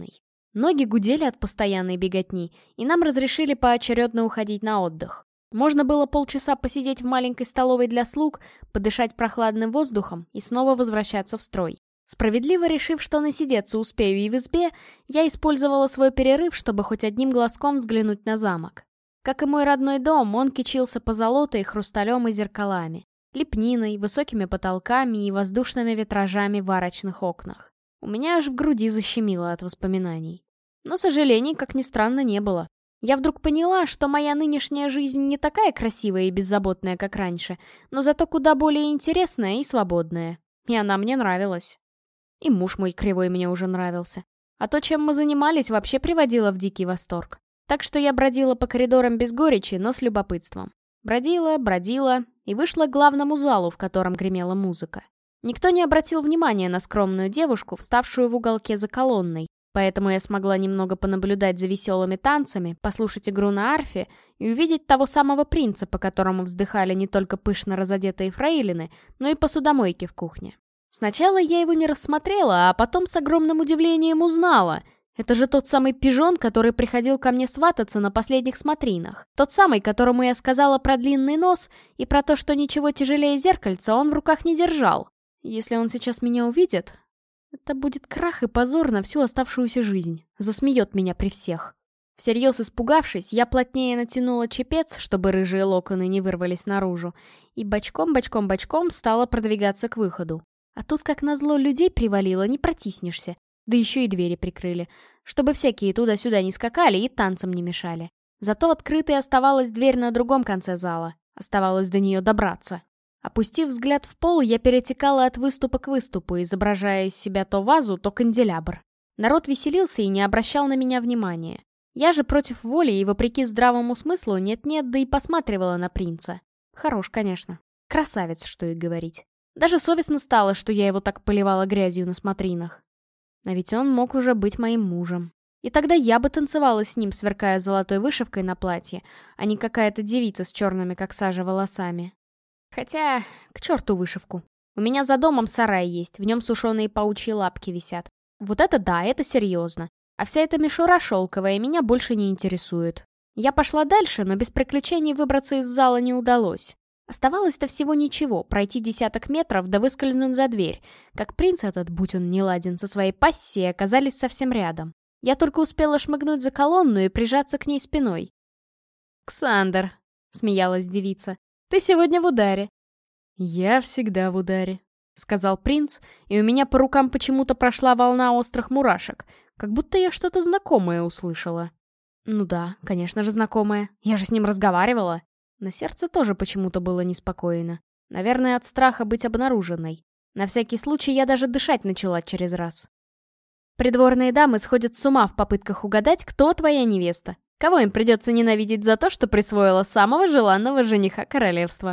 Ноги гудели от постоянной беготни, и нам разрешили поочередно уходить на отдых. Можно было полчаса посидеть в маленькой столовой для слуг, подышать прохладным воздухом и снова возвращаться в строй. Справедливо решив, что насидеться успею и в избе, я использовала свой перерыв, чтобы хоть одним глазком взглянуть на замок. Как и мой родной дом, он кичился позолотой, хрусталем и зеркалами, лепниной, высокими потолками и воздушными витражами в арочных окнах. У меня аж в груди защемило от воспоминаний. Но сожалений, как ни странно, не было. Я вдруг поняла, что моя нынешняя жизнь не такая красивая и беззаботная, как раньше, но зато куда более интересная и свободная. И она мне нравилась. И муж мой кривой мне уже нравился. А то, чем мы занимались, вообще приводило в дикий восторг. Так что я бродила по коридорам без горечи, но с любопытством. Бродила и вышла к главному залу, в котором гремела музыка. Никто не обратил внимания на скромную девушку, вставшую в уголке за колонной, поэтому я смогла немного понаблюдать за веселыми танцами, послушать игру на арфе и увидеть того самого принца, по которому вздыхали не только пышно разодетые фрейлины, но и посудомойки в кухне. Сначала я его не рассмотрела, а потом с огромным удивлением узнала. Это же тот самый пижон, который приходил ко мне свататься на последних смотринах. Тот самый, которому я сказала про длинный нос и про то, что ничего тяжелее зеркальца он в руках не держал. Если он сейчас меня увидит, это будет крах и позор на всю оставшуюся жизнь. Засмеет меня при всех. Всерьез испугавшись, я плотнее натянула чепец, чтобы рыжие локоны не вырвались наружу, и бочком стала продвигаться к выходу. А тут, как назло, людей привалило, не протиснешься. Да еще и двери прикрыли, чтобы всякие туда-сюда не скакали и танцам не мешали. Зато открытой оставалась дверь на другом конце зала. Оставалось до нее добраться. Опустив взгляд в пол, я перетекала от выступа к выступу, изображая из себя то вазу, то канделябр. Народ веселился и не обращал на меня внимания. Я же против воли и вопреки здравому смыслу нет-нет, да и посматривала на принца. Хорош, конечно. Красавец, что и говорить. Даже совестно стало, что я его так поливала грязью на смотринах. А ведь он мог уже быть моим мужем. И тогда я бы танцевала с ним, сверкая золотой вышивкой на платье, а не какая-то девица с черными, как сажа, волосами. Хотя, к черту вышивку. У меня за домом сарай есть, в нем сушеные паучьи лапки висят. Вот это да, это серьезно. А вся эта мишура шелковая меня больше не интересует. Я пошла дальше, но без приключений выбраться из зала не удалось. Оставалось-то всего ничего, пройти десяток метров да выскользнуть за дверь, как принц этот, будь он неладен, со своей пассией оказались совсем рядом. Я только успела шмыгнуть за колонну и прижаться к ней спиной. «Ксандр», — смеялась девица, — «ты сегодня в ударе». «Я всегда в ударе», — сказал принц, и у меня по рукам почему-то прошла волна острых мурашек, как будто я что-то знакомое услышала. Ну да, конечно же знакомое, я же с ним разговаривала. На сердце тоже почему-то было неспокойно. Наверное, от страха быть обнаруженной. На всякий случай я даже дышать начала через раз. Придворные дамы сходят с ума в попытках угадать, кто твоя невеста. Кого им придется ненавидеть за то, что присвоила самого желанного жениха королевства.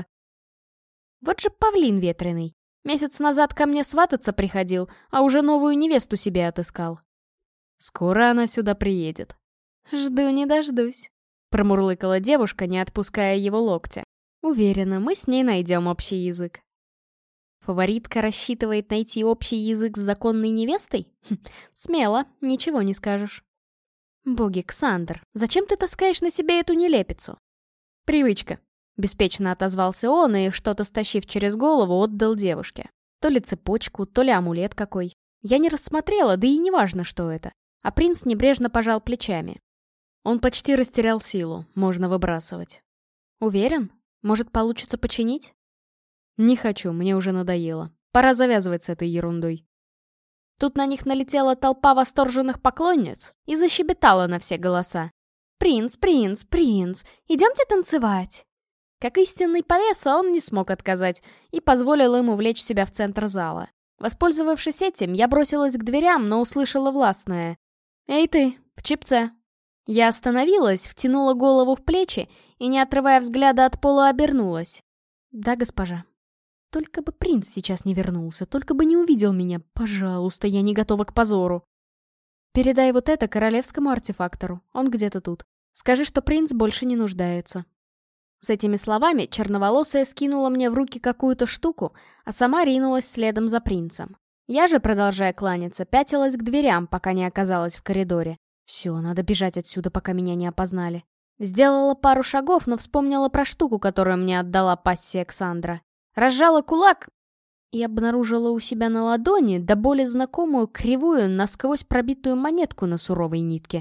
Вот же павлин ветреный. Месяц назад ко мне свататься приходил, а уже новую невесту себе отыскал. Скоро она сюда приедет. Жду не дождусь. Промурлыкала девушка, не отпуская его локтя. Уверена, мы с ней найдем общий язык. Фаворитка рассчитывает найти общий язык с законной невестой? Смело, ничего не скажешь. Боги, Ксандр, зачем ты таскаешь на себе эту нелепицу? Привычка. Беспечно отозвался он и, что-то стащив через голову, отдал девушке. То ли цепочку, то ли амулет какой. Я не рассмотрела, да и неважно, что это. А принц небрежно пожал плечами. Он почти растерял силу, можно выбрасывать. Уверен? Может, получится починить? Не хочу, мне уже надоело. Пора завязывать с этой ерундой. Тут на них налетела толпа восторженных поклонниц и защебетала на все голоса. «Принц, принц, принц, идемте танцевать!» Как истинный повеса он не смог отказать и позволил им увлечь себя в центр зала. Воспользовавшись этим, я бросилась к дверям, но услышала властное: «Эй ты, в чепце!» Я остановилась, втянула голову в плечи и, не отрывая взгляда от пола, обернулась. «Да, госпожа. Только бы принц сейчас не вернулся, только бы не увидел меня. Пожалуйста, я не готова к позору. Передай вот это королевскому артефактору, он где-то тут. Скажи, что принц больше не нуждается». С этими словами черноволосая скинула мне в руки какую-то штуку, а сама ринулась следом за принцем. Я же, продолжая кланяться, пятилась к дверям, пока не оказалась в коридоре. Все, надо бежать отсюда, пока меня не опознали. Сделала пару шагов, но вспомнила про штуку, которую мне отдала пассия Ксандра. Разжала кулак и обнаружила у себя на ладони до боли знакомую кривую, насквозь пробитую монетку на суровой нитке.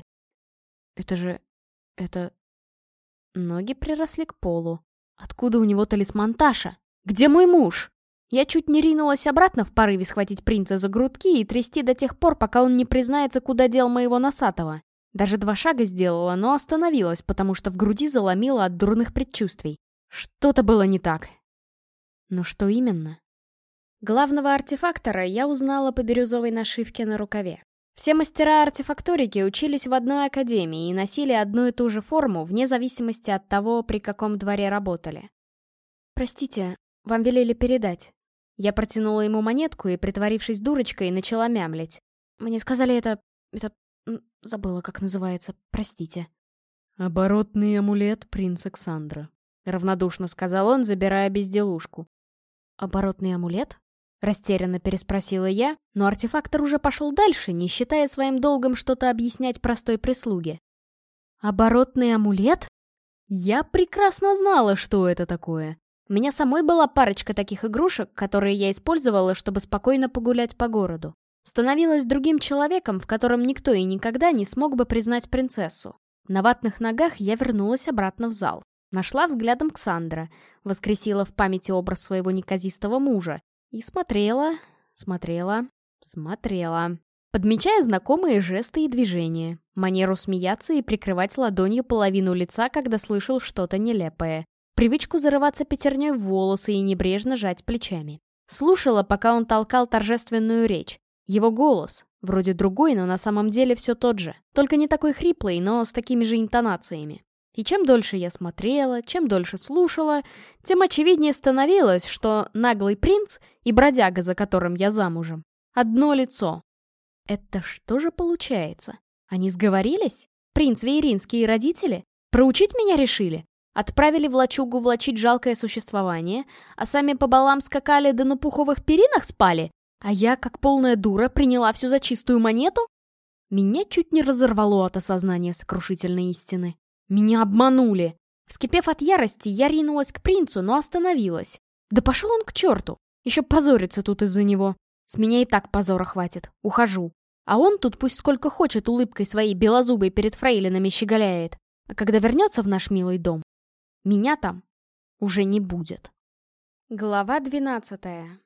Это... Ноги приросли к полу. Откуда у него талисман Таша? Где мой муж? Я чуть не ринулась обратно в порыве схватить принца за грудки и трясти до тех пор, пока он не признается, куда дел моего носатого. Даже 2 шага сделала, но остановилась, потому что в груди заломило от дурных предчувствий. Что-то было не так. Но что именно? Главного артефактора я узнала по бирюзовой нашивке на рукаве. Все мастера артефакторики учились в одной академии и носили одну и ту же форму, вне зависимости от того, при каком дворе работали. «Простите, вам велели передать». Я протянула ему монетку и, притворившись дурочкой, начала мямлить. «Мне сказали это... забыла, как называется. Простите». «Оборотный амулет принца Ксандра», — равнодушно сказал он, забирая безделушку. «Оборотный амулет?» — растерянно переспросила я, но артефактор уже пошел дальше, не считая своим долгом что-то объяснять простой прислуге. «Оборотный амулет?» Я прекрасно знала, что это такое. У меня самой была парочка таких игрушек, которые я использовала, чтобы спокойно погулять по городу. Становилась другим человеком, в котором никто и никогда не смог бы признать принцессу. На ватных ногах я вернулась обратно в зал. Нашла взглядом Ксандра, воскресила в памяти образ своего неказистого мужа и смотрела, подмечая знакомые жесты и движения, манеру смеяться и прикрывать ладонью половину лица, когда слышал что-то нелепое, привычку зарываться пятерней в волосы и небрежно жать плечами. Слушала, пока он толкал торжественную речь. Его голос, вроде другой, но на самом деле все тот же, только не такой хриплый, но с такими же интонациями. И чем дольше я смотрела, чем дольше слушала, тем очевиднее становилось, что наглый принц и бродяга, за которым я замужем, одно лицо. Это что же получается? Они сговорились? Принц Вейринский и родители? Проучить меня решили? Отправили в лачугу влачить жалкое существование, а сами по балам скакали да на пуховых перинах спали? А я, как полная дура, приняла все за чистую монету? Меня чуть не разорвало от осознания сокрушительной истины. Меня обманули. Вскипев от ярости, я ринулась к принцу, но остановилась. Да пошел он к черту. Еще позориться тут из-за него. С меня и так позора хватит. Ухожу. А он тут пусть сколько хочет улыбкой своей белозубой перед фрейлинами щеголяет. А когда вернется в наш милый дом, меня там уже не будет. Глава 12.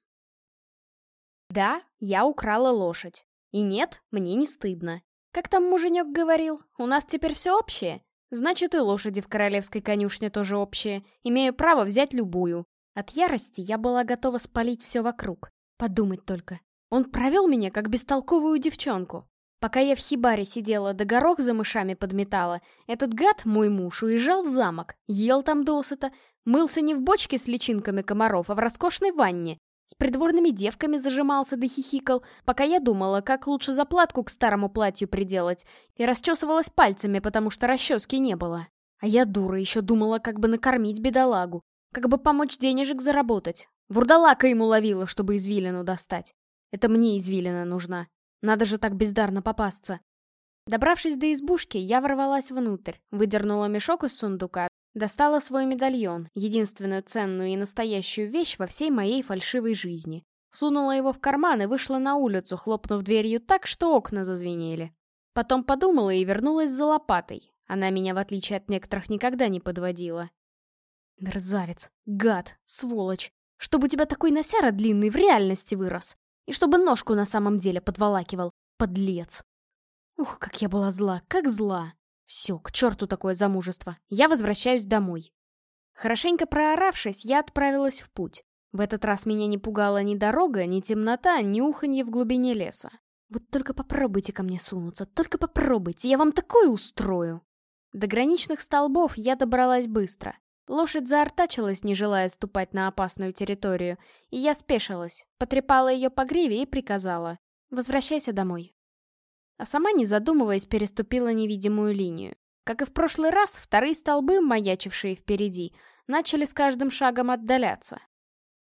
Да, я украла лошадь. И нет, мне не стыдно. Как там муженек говорил, у нас теперь все общее. Значит, и лошади в королевской конюшне тоже общие. Имею право взять любую. От ярости я была готова спалить все вокруг. Подумать только. Он провел меня, как бестолковую девчонку. Пока я в хибаре сидела да горох за мышами подметала, этот гад, мой муж, уезжал в замок, ел там досыта, мылся не в бочке с личинками комаров, а в роскошной ванне. С придворными девками зажимался да хихикал, пока я думала, как лучше заплатку к старому платью приделать, и расчесывалась пальцами, потому что расчески не было. А я, дура, еще думала, как бы накормить бедолагу, как бы помочь денежек заработать. Вурдалака ему ловила, чтобы извилину достать. Это мне извилина нужна. Надо же так бездарно попасться. Добравшись до избушки, я ворвалась внутрь, выдернула мешок из сундука, достала свой медальон, единственную ценную и настоящую вещь во всей моей фальшивой жизни. Сунула его в карман и вышла на улицу, хлопнув дверью так, что окна зазвенели. Потом подумала и вернулась за лопатой. Она меня, в отличие от некоторых, никогда не подводила. Мерзавец, гад, сволочь. Чтобы у тебя такой носяра длинный в реальности вырос. И чтобы ножку на самом деле подволакивал. Подлец. Ух, как я была зла, как зла. Все, к черту такое замужество. Я возвращаюсь домой. Хорошенько прооравшись, я отправилась в путь. В этот раз меня не пугала ни дорога, ни темнота, ни уханье в глубине леса. Вот только попробуйте ко мне сунуться, только попробуйте, я вам такое устрою. До граничных столбов я добралась быстро. Лошадь заортачилась, не желая ступать на опасную территорию, и я спешилась, потрепала ее по гриве и приказала: «Возвращайся домой». А сама, не задумываясь, переступила невидимую линию. Как и в прошлый раз, вторые столбы, маячившие впереди, начали с каждым шагом отдаляться.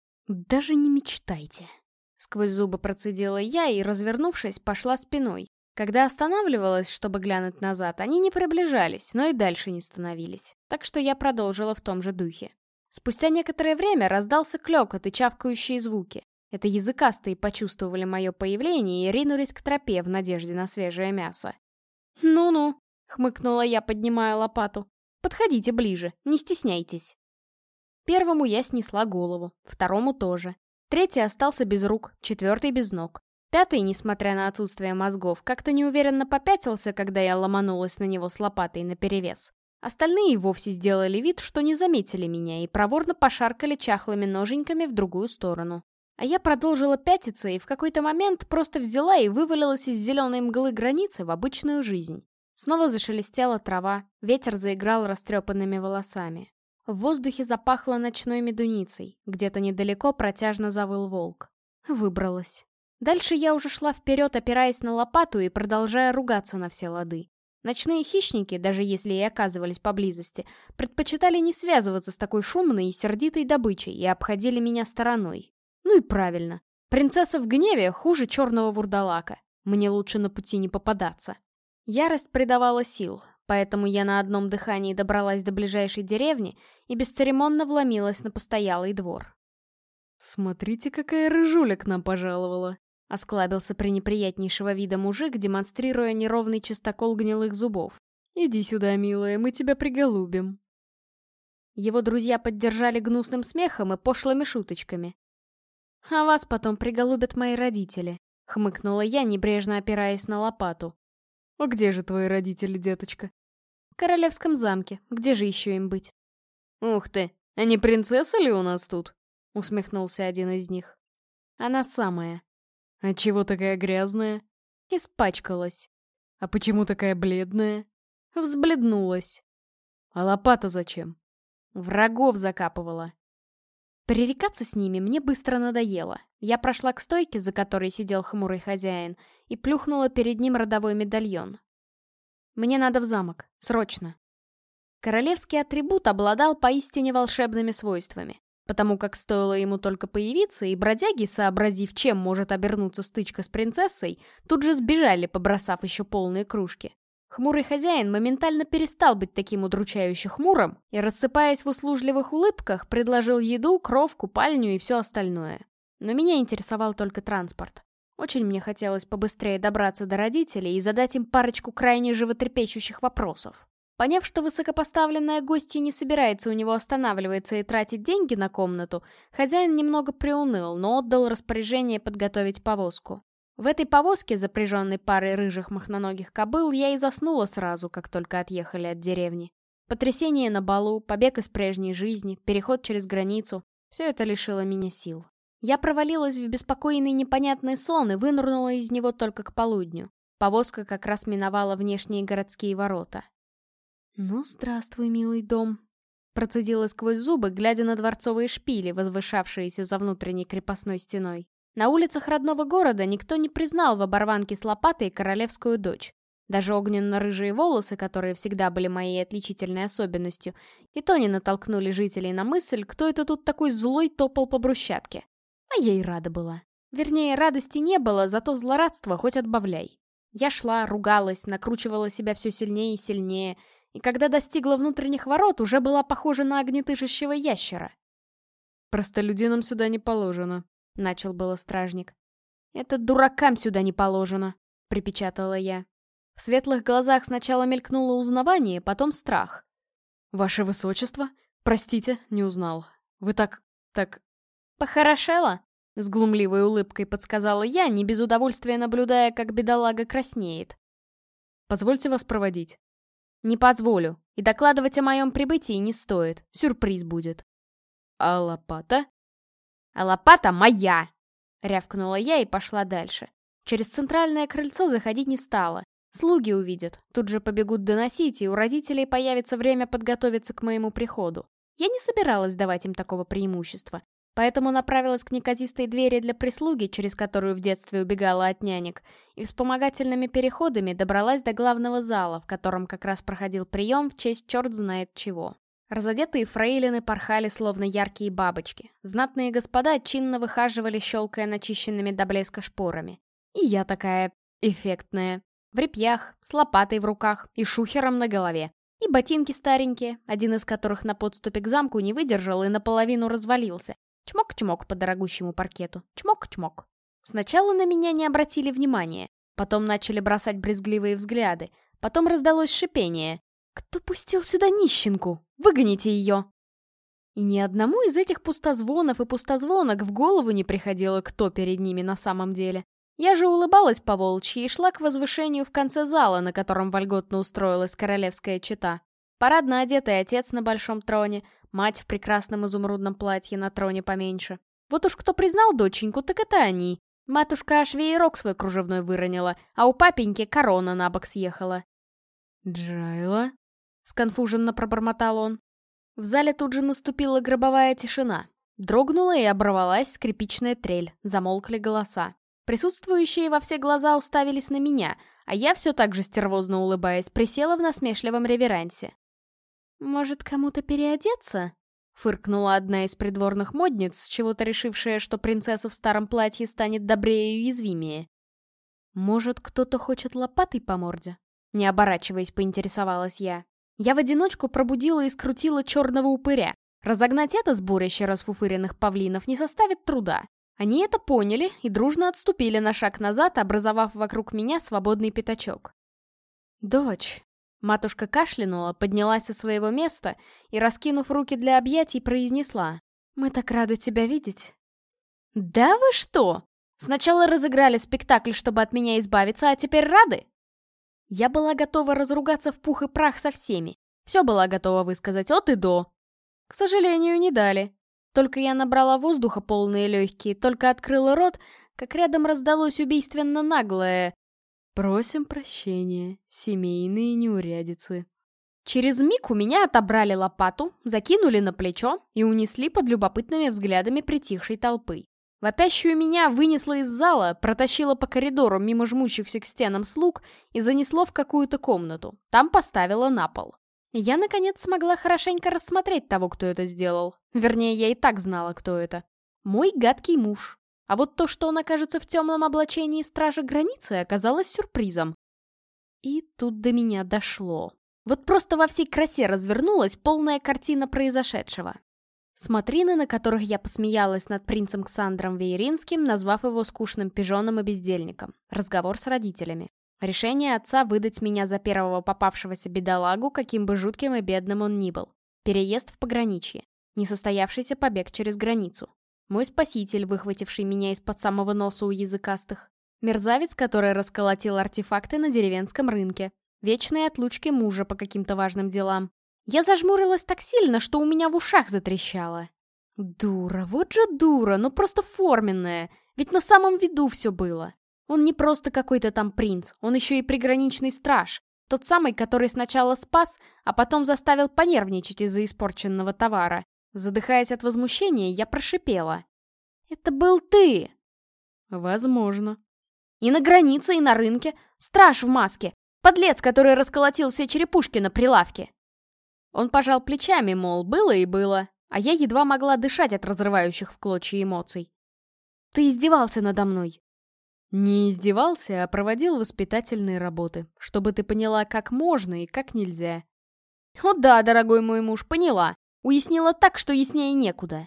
«Даже не мечтайте», — сквозь зубы процедила я и, развернувшись, пошла спиной. Когда останавливалась, чтобы глянуть назад, они не приближались, но и дальше не становились. Так что я продолжила в том же духе. Спустя некоторое время раздался клёкот и чавкающие звуки. Это языкастые почувствовали мое появление и ринулись к тропе в надежде на свежее мясо. «Ну-ну», — хмыкнула я, поднимая лопату. «Подходите ближе, не стесняйтесь». Первому я снесла голову, второму тоже. Третий остался без рук, четвертый без ног. Пятый, несмотря на отсутствие мозгов, как-то неуверенно попятился, когда я ломанулась на него с лопатой наперевес. Остальные вовсе сделали вид, что не заметили меня, и проворно пошаркали чахлыми ноженьками в другую сторону. А я продолжила пятиться и в какой-то момент просто взяла и вывалилась из зеленой мглы границы в обычную жизнь. Снова зашелестела трава, ветер заиграл растрепанными волосами. В воздухе запахло ночной медуницей, где-то недалеко протяжно завыл волк. Выбралась. Дальше я уже шла вперед, опираясь на лопату и продолжая ругаться на все лады. Ночные хищники, даже если и оказывались поблизости, предпочитали не связываться с такой шумной и сердитой добычей и обходили меня стороной. Ну и правильно. Принцесса в гневе хуже черного вурдалака. Мне лучше на пути не попадаться. Ярость придавала сил, поэтому я на одном дыхании добралась до ближайшей деревни и бесцеремонно вломилась на постоялый двор. «Смотрите, какая рыжуля к нам пожаловала!» — осклабился пренеприятнейшего вида мужик, демонстрируя неровный чистокол гнилых зубов. «Иди сюда, милая, мы тебя приголубим». Его друзья поддержали гнусным смехом и пошлыми шуточками. «А вас потом приголубят мои родители», — хмыкнула я, небрежно опираясь на лопату. «А где же твои родители, деточка?» «В королевском замке. Где же еще им быть?» «Ух ты, а не принцесса ли у нас тут?» — усмехнулся один из них. «Она самая». «А чего такая грязная?» «Испачкалась». «А почему такая бледная?» «Взбледнулась». «А лопата зачем?» «Врагов закапывала». Пререкаться с ними мне быстро надоело. Я прошла к стойке, за которой сидел хмурый хозяин, и плюхнула перед ним родовой медальон. «Мне надо в замок. Срочно». Королевский атрибут обладал поистине волшебными свойствами, потому как стоило ему только появиться, и бродяги, сообразив, чем может обернуться стычка с принцессой, тут же сбежали, побросав еще полные кружки. Хмурый хозяин моментально перестал быть таким удручающе хмурым и, рассыпаясь в услужливых улыбках, предложил еду, кров, купальню и все остальное. Но меня интересовал только транспорт. Очень мне хотелось побыстрее добраться до родителей и задать им парочку крайне животрепещущих вопросов. Поняв, что высокопоставленная гостья не собирается у него останавливаться и тратить деньги на комнату, хозяин немного приуныл, но отдал распоряжение подготовить повозку. В этой повозке, запряженной парой рыжих мохноногих кобыл, я и заснула сразу, как только отъехали от деревни. Потрясение на балу, побег из прежней жизни, переход через границу — все это лишило меня сил. Я провалилась в беспокойный непонятный сон и вынырнула из него только к полудню. Повозка как раз миновала внешние городские ворота. «Ну, здравствуй, милый дом», — процедила сквозь зубы, глядя на дворцовые шпили, возвышавшиеся за внутренней крепостной стеной. На улицах родного города никто не признал в оборванке с лопатой королевскую дочь. Даже огненно-рыжие волосы, которые всегда были моей отличительной особенностью, и то не натолкнули жителей на мысль, кто это тут такой злой топал по брусчатке. А я и рада была. Вернее, радости не было, зато злорадства хоть отбавляй. Я шла, ругалась, накручивала себя все сильнее и сильнее, и когда достигла внутренних ворот, уже была похожа на огнетышащего ящера. «Простолюдинам сюда не положено», — начал было стражник. «Это дуракам сюда не положено», — припечатала я. В светлых глазах сначала мелькнуло узнавание, потом страх. «Ваше высочество? Простите, не узнал. Вы так... «Похорошела?» — с глумливой улыбкой подсказала я, не без удовольствия наблюдая, как бедолага краснеет. «Позвольте вас проводить». «Не позволю. И докладывать о моем прибытии не стоит. Сюрприз будет». «А лопата?» «А лопата моя!» — рявкнула я и пошла дальше. Через центральное крыльцо заходить не стала. Слуги увидят, тут же побегут доносить, и у родителей появится время подготовиться к моему приходу. Я не собиралась давать им такого преимущества, поэтому направилась к неказистой двери для прислуги, через которую в детстве убегала от нянек, и вспомогательными переходами добралась до главного зала, в котором как раз проходил прием в честь черт знает чего. Разодетые фрейлины порхали, словно яркие бабочки. Знатные господа чинно выхаживали, щелкая начищенными до блеска шпорами. И я такая эффектная. В репьях, с лопатой в руках и шухером на голове. И ботинки старенькие, один из которых на подступе к замку не выдержал и наполовину развалился. Чмок-чмок по дорогущему паркету. Чмок-чмок. Сначала на меня не обратили внимания. Потом начали бросать брезгливые взгляды. Потом раздалось шипение. «Кто пустил сюда нищенку? Выгоните ее!» И ни одному из этих пустозвонов и пустозвонок в голову не приходило, кто перед ними на самом деле. Я же улыбалась по-волчьи и шла к возвышению в конце зала, на котором вольготно устроилась королевская чета. Парадно одетый отец на большом троне, мать в прекрасном изумрудном платье на троне поменьше. Вот уж кто признал доченьку, так это они. Матушка аж веерок свой кружевной выронила, а у папеньки корона на бок съехала. «Джайла?» — сконфуженно пробормотал он. В зале тут же наступила гробовая тишина. Дрогнула и оборвалась скрипичная трель, замолкли голоса. Присутствующие во все глаза уставились на меня, а я, все так же стервозно улыбаясь, присела в насмешливом реверансе. «Может, кому-то переодеться?» — фыркнула одна из придворных модниц, чего-то решившая, что принцесса в старом платье станет добрее и уязвимее. «Может, кто-то хочет лопатой по морде?» Не оборачиваясь, поинтересовалась я. Я в одиночку пробудила и скрутила черного упыря. Разогнать это сборище расфуфыренных павлинов не составит труда. Они это поняли и дружно отступили на шаг назад, образовав вокруг меня свободный пятачок. «Дочь!» Матушка кашлянула, поднялась со своего места и, раскинув руки для объятий, произнесла. «Мы так рады тебя видеть!» «Да вы что? Сначала разыграли спектакль, чтобы от меня избавиться, а теперь рады?» Я была готова разругаться в пух и прах со всеми. Все была готова высказать от и до. К сожалению, не дали. Только я набрала воздуха полные легкие, только открыла рот, как рядом раздалось убийственно наглое: «Просим прощения, семейные неурядицы». Через миг у меня отобрали лопату, закинули на плечо и унесли под любопытными взглядами притихшей толпы. Вопящую меня вынесло из зала, протащило по коридору мимо жмущихся к стенам слуг и занесло в какую-то комнату. Там поставило на пол. Я, наконец, смогла хорошенько рассмотреть того, кто это сделал. Вернее, я и так знала, кто это. Мой гадкий муж. А вот то, что он окажется в темном облачении стража границы, оказалось сюрпризом. И тут до меня дошло. Вот просто во всей красе развернулась полная картина произошедшего. Смотрины, на которых я посмеялась над принцем Ксандром Вееринским, назвав его скучным пижоном и бездельником. Разговор с родителями. Решение отца выдать меня за первого попавшегося бедолагу, каким бы жутким и бедным он ни был. Переезд в пограничье. Несостоявшийся побег через границу. Мой спаситель, выхвативший меня из-под самого носа у языкастых. Мерзавец, который расколотил артефакты на деревенском рынке. Вечные отлучки мужа по каким-то важным делам. Я зажмурилась так сильно, что у меня в ушах затрещало. Дура, вот же дура, ну просто форменная. Ведь на самом виду все было. Он не просто какой-то там принц, он еще и приграничный страж. Тот самый, который сначала спас, а потом заставил понервничать из-за испорченного товара. Задыхаясь от возмущения, я прошипела: «Это был ты!» «Возможно». «И на границе, и на рынке. Страж в маске. Подлец, который расколотил все черепушки на прилавке». Он пожал плечами, мол, было и было, а я едва могла дышать от разрывающих в клочья эмоций. «Ты издевался надо мной». «Не издевался, а проводил воспитательные работы, чтобы ты поняла, как можно и как нельзя». «О да, дорогой мой муж, поняла. Уяснила так, что яснее некуда».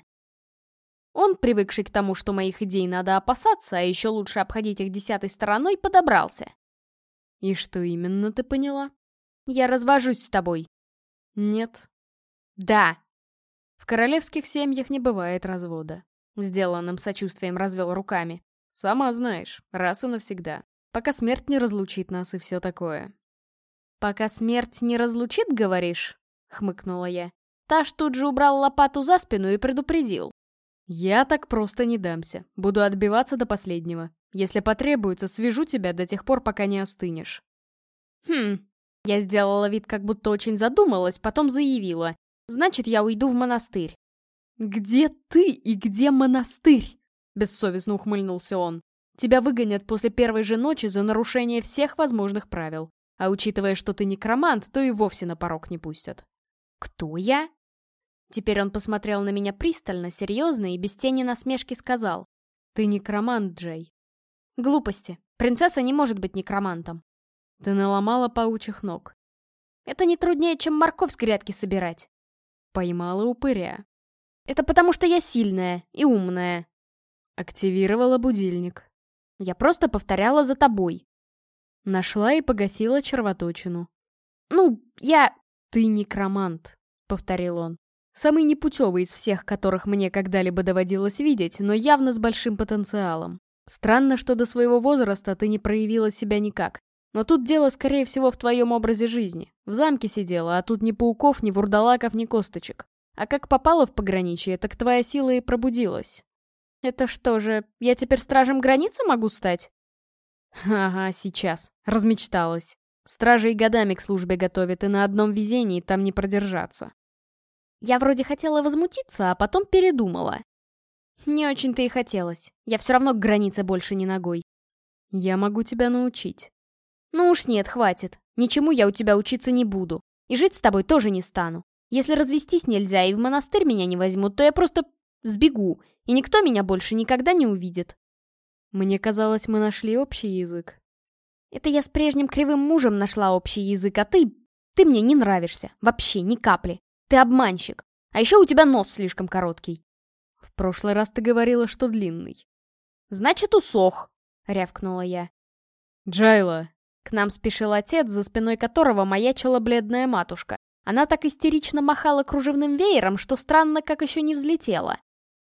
Он, привыкший к тому, что моих идей надо опасаться, а еще лучше обходить их 10-й стороной, подобрался. «И что именно ты поняла?» «Я развожусь с тобой». «Нет». «Да». «В королевских семьях не бывает развода», — сделанным сочувствием развел руками. «Сама знаешь, раз и навсегда. Пока смерть не разлучит нас и все такое». «Пока смерть не разлучит, говоришь?» — хмыкнула я. Таш тут же убрал лопату за спину и предупредил. «Я так просто не дамся. Буду отбиваться до последнего. Если потребуется, свяжу тебя до тех пор, пока не остынешь». «Хм». Я сделала вид, как будто очень задумалась, потом заявила. «Значит, я уйду в монастырь». «Где ты и где монастырь?» — бессовестно ухмыльнулся он. «Тебя выгонят после первой же ночи за нарушение всех возможных правил. А учитывая, что ты некромант, то и вовсе на порог не пустят». «Кто я?» Теперь он посмотрел на меня пристально, серьезно и без тени насмешки сказал. «Ты некромант, Джей». «Глупости. Принцесса не может быть некромантом». Ты наломала паучьих ног. Это не труднее, чем морковь с грядки собирать. Поймала упыря. Это потому, что я сильная и умная. Активировала будильник. Я просто повторяла за тобой. Нашла и погасила червоточину. Ты некромант, повторил он. Самый непутевый из всех, которых мне когда-либо доводилось видеть, но явно с большим потенциалом. Странно, что до своего возраста ты не проявила себя никак. Но тут дело, скорее всего, в твоем образе жизни. В замке сидела, а тут ни пауков, ни вурдалаков, ни косточек. А как попала в пограничье, так твоя сила и пробудилась. Это что же, я теперь стражем границы могу стать? Ага, сейчас. Размечталась. Стражи и годами к службе готовят, и на одном везении там не продержаться. Я вроде хотела возмутиться, а потом передумала. Не очень-то и хотелось. Я все равно к границе больше не ногой. Я могу тебя научить. Ну уж нет, хватит. Ничему я у тебя учиться не буду. И жить с тобой тоже не стану. Если развестись нельзя и в монастырь меня не возьмут, то я просто сбегу, и никто меня больше никогда не увидит. Мне казалось, мы нашли общий язык. Это я с прежним кривым мужем нашла общий язык, а ты мне не нравишься. Вообще, ни капли. Ты обманщик. А еще у тебя нос слишком короткий. В прошлый раз ты говорила, что длинный. Значит, усох, рявкнула я. Джайла. К нам спешил отец, за спиной которого маячила бледная матушка. Она так истерично махала кружевным веером, что странно, как еще не взлетела.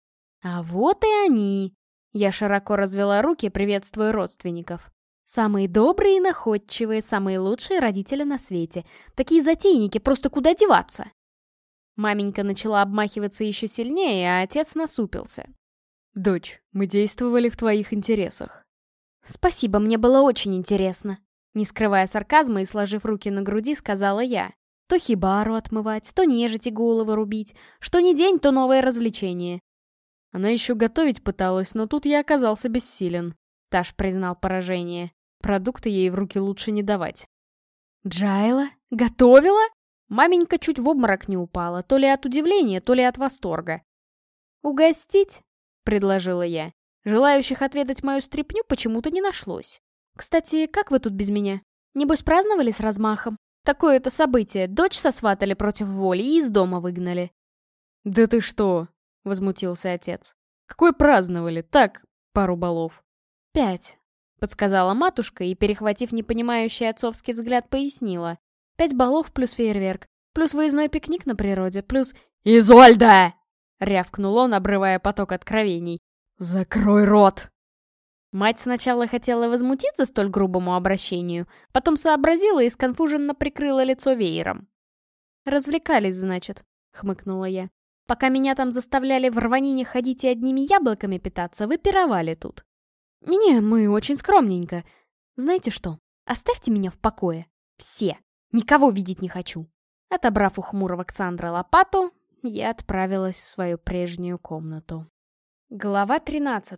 А вот и они. Я широко развела руки, приветствуя родственников. Самые добрые и находчивые, самые лучшие родители на свете. Такие затейники, просто куда деваться? Маменька начала обмахиваться еще сильнее, а отец насупился. «Дочь, мы действовали в твоих интересах». «Спасибо, мне было очень интересно». Не скрывая сарказма и сложив руки на груди, сказала я. То хибару отмывать, то нежити головы рубить. Что ни день, то новое развлечение. Она еще готовить пыталась, но тут я оказался бессилен. Таш признал поражение. Продукты ей в руки лучше не давать. Джайла? Готовила? Маменька чуть в обморок не упала, то ли от удивления, то ли от восторга. «Угостить?» — предложила я. Желающих отведать мою стряпню почему-то не нашлось. «Кстати, как вы тут без меня? Небось, праздновали с размахом? Такое-то событие. Дочь сосватали против воли и из дома выгнали». «Да ты что?» — возмутился отец. «Какой праздновали? Так, пару балов». 5, подсказала матушка и, перехватив непонимающий отцовский взгляд, пояснила. 5 балов плюс фейерверк, плюс выездной пикник на природе, плюс... «Изольда!» — рявкнул он, обрывая поток откровений. «Закрой рот!» Мать сначала хотела возмутиться столь грубому обращению, потом сообразила и сконфуженно прикрыла лицо веером. «Развлекались, значит», — хмыкнула я. «Пока меня там заставляли в рванине ходить и одними яблоками питаться, вы пировали тут». «Не-не, мы очень скромненько. Знаете что, оставьте меня в покое. Все. Никого видеть не хочу». Отобрав у хмурого Ксандра лопату, я отправилась в свою прежнюю комнату. Глава 13.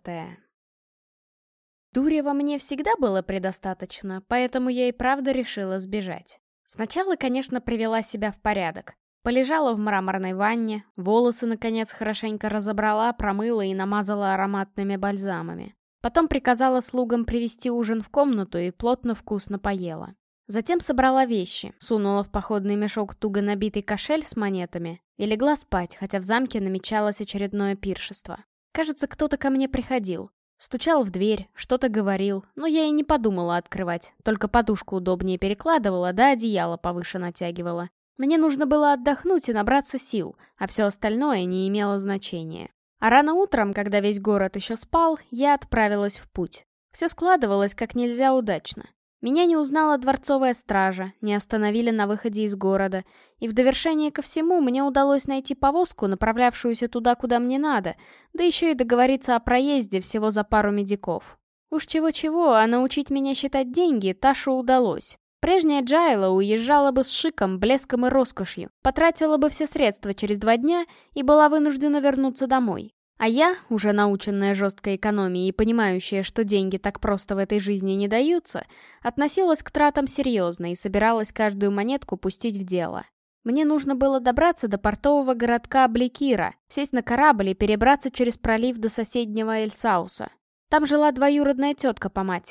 Дури во мне всегда было предостаточно, поэтому я и правда решила сбежать. Сначала, конечно, привела себя в порядок. Полежала в мраморной ванне, волосы, наконец, хорошенько разобрала, промыла и намазала ароматными бальзамами. Потом приказала слугам привезти ужин в комнату и плотно-вкусно поела. Затем собрала вещи, сунула в походный мешок туго набитый кошель с монетами и легла спать, хотя в замке намечалось очередное пиршество. Кажется, кто-то ко мне приходил. Стучал в дверь, что-то говорил, но я и не подумала открывать, только подушку удобнее перекладывала, да одеяло повыше натягивала. Мне нужно было отдохнуть и набраться сил, а все остальное не имело значения. А рано утром, когда весь город еще спал, я отправилась в путь. Все складывалось как нельзя удачно. Меня не узнала дворцовая стража, не остановили на выходе из города, и в довершение ко всему мне удалось найти повозку, направлявшуюся туда, куда мне надо, да еще и договориться о проезде всего за пару медиков. Уж чего-чего, а научить меня считать деньги Ташу удалось. Прежняя Джайла уезжала бы с шиком, блеском и роскошью, потратила бы все средства через 2 дня и была вынуждена вернуться домой. А я, уже наученная жесткой экономией и понимающая, что деньги так просто в этой жизни не даются, относилась к тратам серьезно и собиралась каждую монетку пустить в дело. Мне нужно было добраться до портового городка Бликира, сесть на корабль и перебраться через пролив до соседнего Эльсауса. Там жила двоюродная тетка по матери.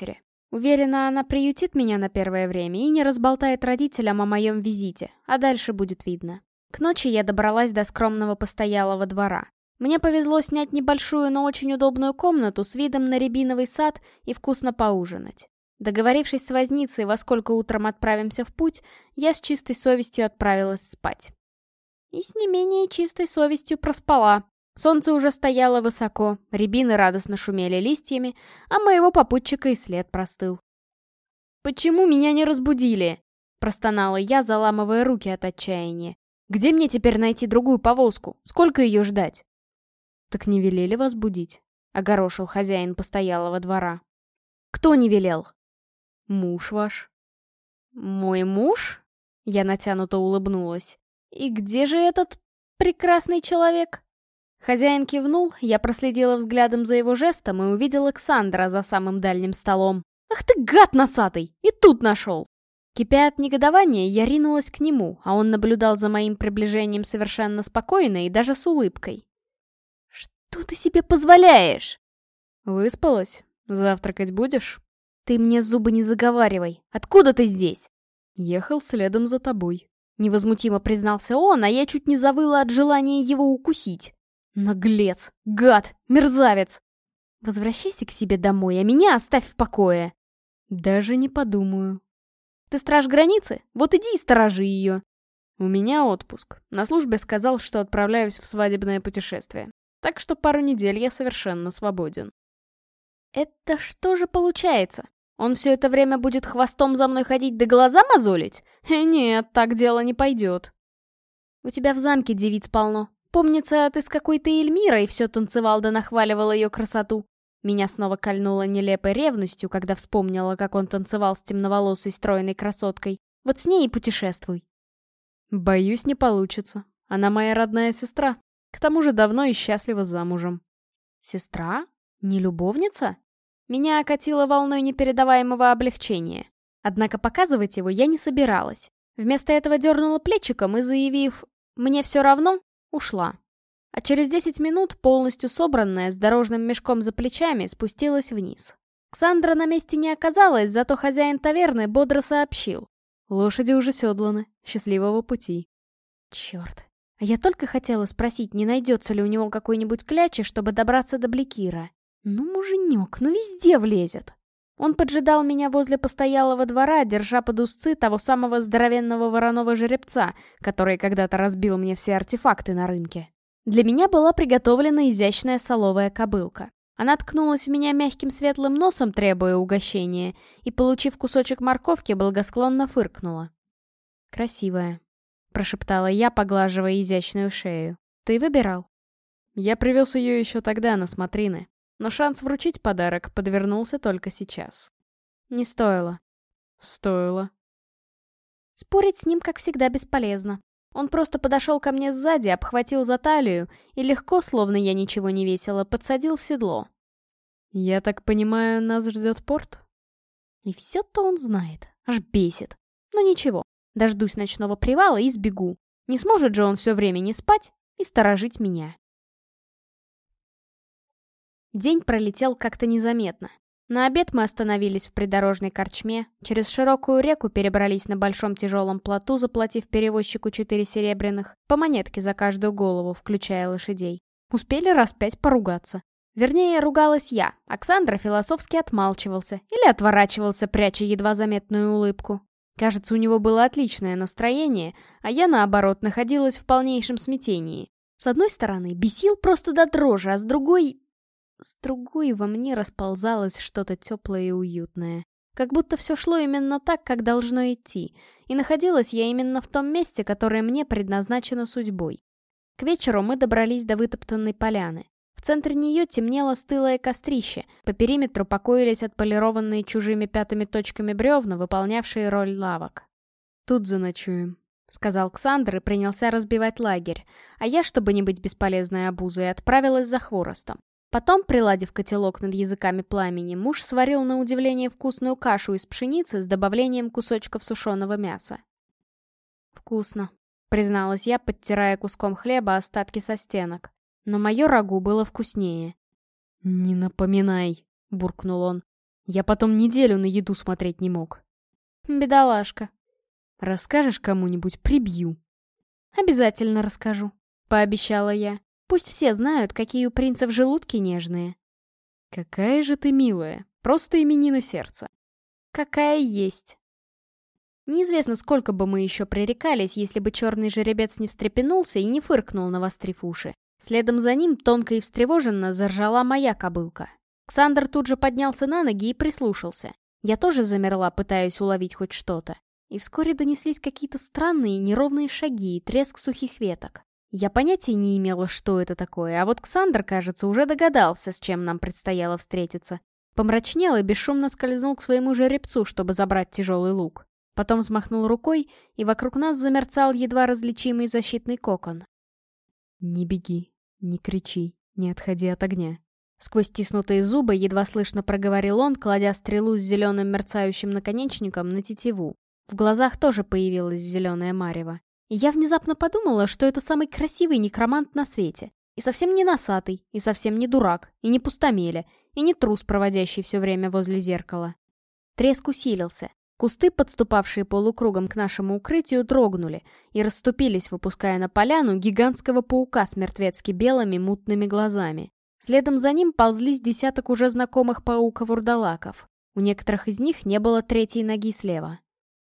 Уверена, она приютит меня на первое время и не разболтает родителям о моем визите, а дальше будет видно. К ночи я добралась до скромного постоялого двора. Мне повезло снять небольшую, но очень удобную комнату с видом на рябиновый сад и вкусно поужинать. Договорившись с возницей, во сколько утром отправимся в путь, я с чистой совестью отправилась спать. И с не менее чистой совестью проспала. Солнце уже стояло высоко, рябины радостно шумели листьями, а моего попутчика и след простыл. «Почему меня не разбудили?» — простонала я, заламывая руки от отчаяния. «Где мне теперь найти другую повозку? Сколько ее ждать?» «Так не велели вас будить?» — огорошил хозяин постоялого двора. «Кто не велел?» «Муж ваш». «Мой муж?» — я натянуто улыбнулась. «И где же этот прекрасный человек?» Хозяин кивнул, я проследила взглядом за его жестом и увидела Ксандра за самым дальним столом. «Ах ты гад носатый! И тут нашел!» Кипя от негодования, я ринулась к нему, а он наблюдал за моим приближением совершенно спокойно и даже с улыбкой. «Что ты себе позволяешь?» «Выспалась? Завтракать будешь?» «Ты мне зубы не заговаривай. Откуда ты здесь?» «Ехал следом за тобой», — невозмутимо признался он, а я чуть не завыла от желания его укусить. «Наглец! Гад! Мерзавец! Возвращайся к себе домой, а меня оставь в покое!» «Даже не подумаю». «Ты страж границы? Вот иди и сторожи ее!» «У меня отпуск. На службе сказал, что отправляюсь в свадебное путешествие. Так что пару недель я совершенно свободен». «Это что же получается? Он все это время будет хвостом за мной ходить да глаза мозолить? Нет, так дело не пойдет». «У тебя в замке девиц полно. Помнится, ты с какой-то Эльмирой все танцевал да нахваливал ее красоту». Меня снова кольнуло нелепой ревностью, когда вспомнила, как он танцевал с темноволосой стройной красоткой. Вот с ней и путешествуй. «Боюсь, не получится. Она моя родная сестра. К тому же давно и счастлива замужем». «Сестра? Не любовница?» Меня окатило волной непередаваемого облегчения. Однако показывать его я не собиралась. Вместо этого дернула плечиком и, заявив «мне все равно», ушла. А через 10 минут, полностью собранная, с дорожным мешком за плечами, спустилась вниз. Ксандра на месте не оказалась, зато хозяин таверны бодро сообщил. «Лошади уже седланы. Счастливого пути». Черт. А я только хотела спросить, не найдется ли у него какой-нибудь клячи, чтобы добраться до Бликира. Ну, муженек, ну везде влезет. Он поджидал меня возле постоялого двора, держа под узцы того самого здоровенного вороного жеребца, который когда-то разбил мне все артефакты на рынке. Для меня была приготовлена изящная соловая кобылка. Она ткнулась в меня мягким светлым носом, требуя угощения, и, получив кусочек морковки, благосклонно фыркнула. «Красивая», — прошептала я, поглаживая изящную шею. «Ты выбирал?» Я привез ее еще тогда на смотрины. Но шанс вручить подарок подвернулся только сейчас. Не стоило. Стоило. Спорить с ним, как всегда, бесполезно. Он просто подошел ко мне сзади, обхватил за талию и легко, словно я ничего не весила, подсадил в седло. «Я так понимаю, нас ждет порт?» И все-то он знает. Аж бесит. Но ничего, дождусь ночного привала и сбегу. Не сможет же он все время не спать и сторожить меня. День пролетел как-то незаметно. На обед мы остановились в придорожной корчме, через широкую реку перебрались на большом тяжелом плоту, заплатив перевозчику 4 серебряных, по монетке за каждую голову, включая лошадей. Успели раз 5 поругаться. Вернее, ругалась я, Оксандра философски отмалчивался или отворачивался, пряча едва заметную улыбку. Кажется, у него было отличное настроение, а я, наоборот, находилась в полнейшем смятении. С одной стороны, бесил просто до дрожи, а с другой во мне расползалось что-то теплое и уютное. Как будто все шло именно так, как должно идти, и находилась я именно в том месте, которое мне предназначено судьбой. К вечеру мы добрались до вытоптанной поляны. В центре нее темнело стылое кострище, по периметру покоились отполированные чужими пятыми точками бревна, выполнявшие роль лавок. «Тут заночуем», — сказал Ксандр и принялся разбивать лагерь, а я, чтобы не быть бесполезной обузой, отправилась за хворостом. Потом, приладив котелок над языками пламени, муж сварил на удивление вкусную кашу из пшеницы с добавлением кусочков сушеного мяса. «Вкусно», — призналась я, подтирая куском хлеба остатки со стенок. Но мое рагу было вкуснее. «Не напоминай», — буркнул он. Я потом неделю на еду смотреть не мог. Бедолашка. Расскажешь кому-нибудь, прибью. Обязательно расскажу, пообещала я. Пусть все знают, какие у принцев желудки нежные. Какая же ты милая, просто именина сердца. Какая есть. Неизвестно, сколько бы мы еще пререкались, если бы черный жеребец не встрепенулся и не фыркнул, навострив уши. Следом за ним, тонко и встревоженно, заржала моя кобылка. Ксандр тут же поднялся на ноги и прислушался. Я тоже замерла, пытаясь уловить хоть что-то. И вскоре донеслись какие-то странные неровные шаги и треск сухих веток. Я понятия не имела, что это такое, а вот Ксандр, кажется, уже догадался, с чем нам предстояло встретиться. Помрачнел и бесшумно скользнул к своему жеребцу, чтобы забрать тяжелый лук. Потом взмахнул рукой, и вокруг нас замерцал едва различимый защитный кокон. «Не беги, не кричи, не отходи от огня». Сквозь стиснутые зубы едва слышно проговорил он, кладя стрелу с зеленым мерцающим наконечником на тетиву. В глазах тоже появилась зеленая марево. И я внезапно подумала, что это самый красивый некромант на свете. И совсем не носатый, и совсем не дурак, и не пустомеля, и не трус, проводящий все время возле зеркала. Треск усилился. Кусты, подступавшие полукругом к нашему укрытию, дрогнули и расступились, выпуская на поляну гигантского паука с мертвецки белыми мутными глазами. Следом за ним ползлись десяток уже знакомых пауков-вурдалаков. У некоторых из них не было третьей ноги слева.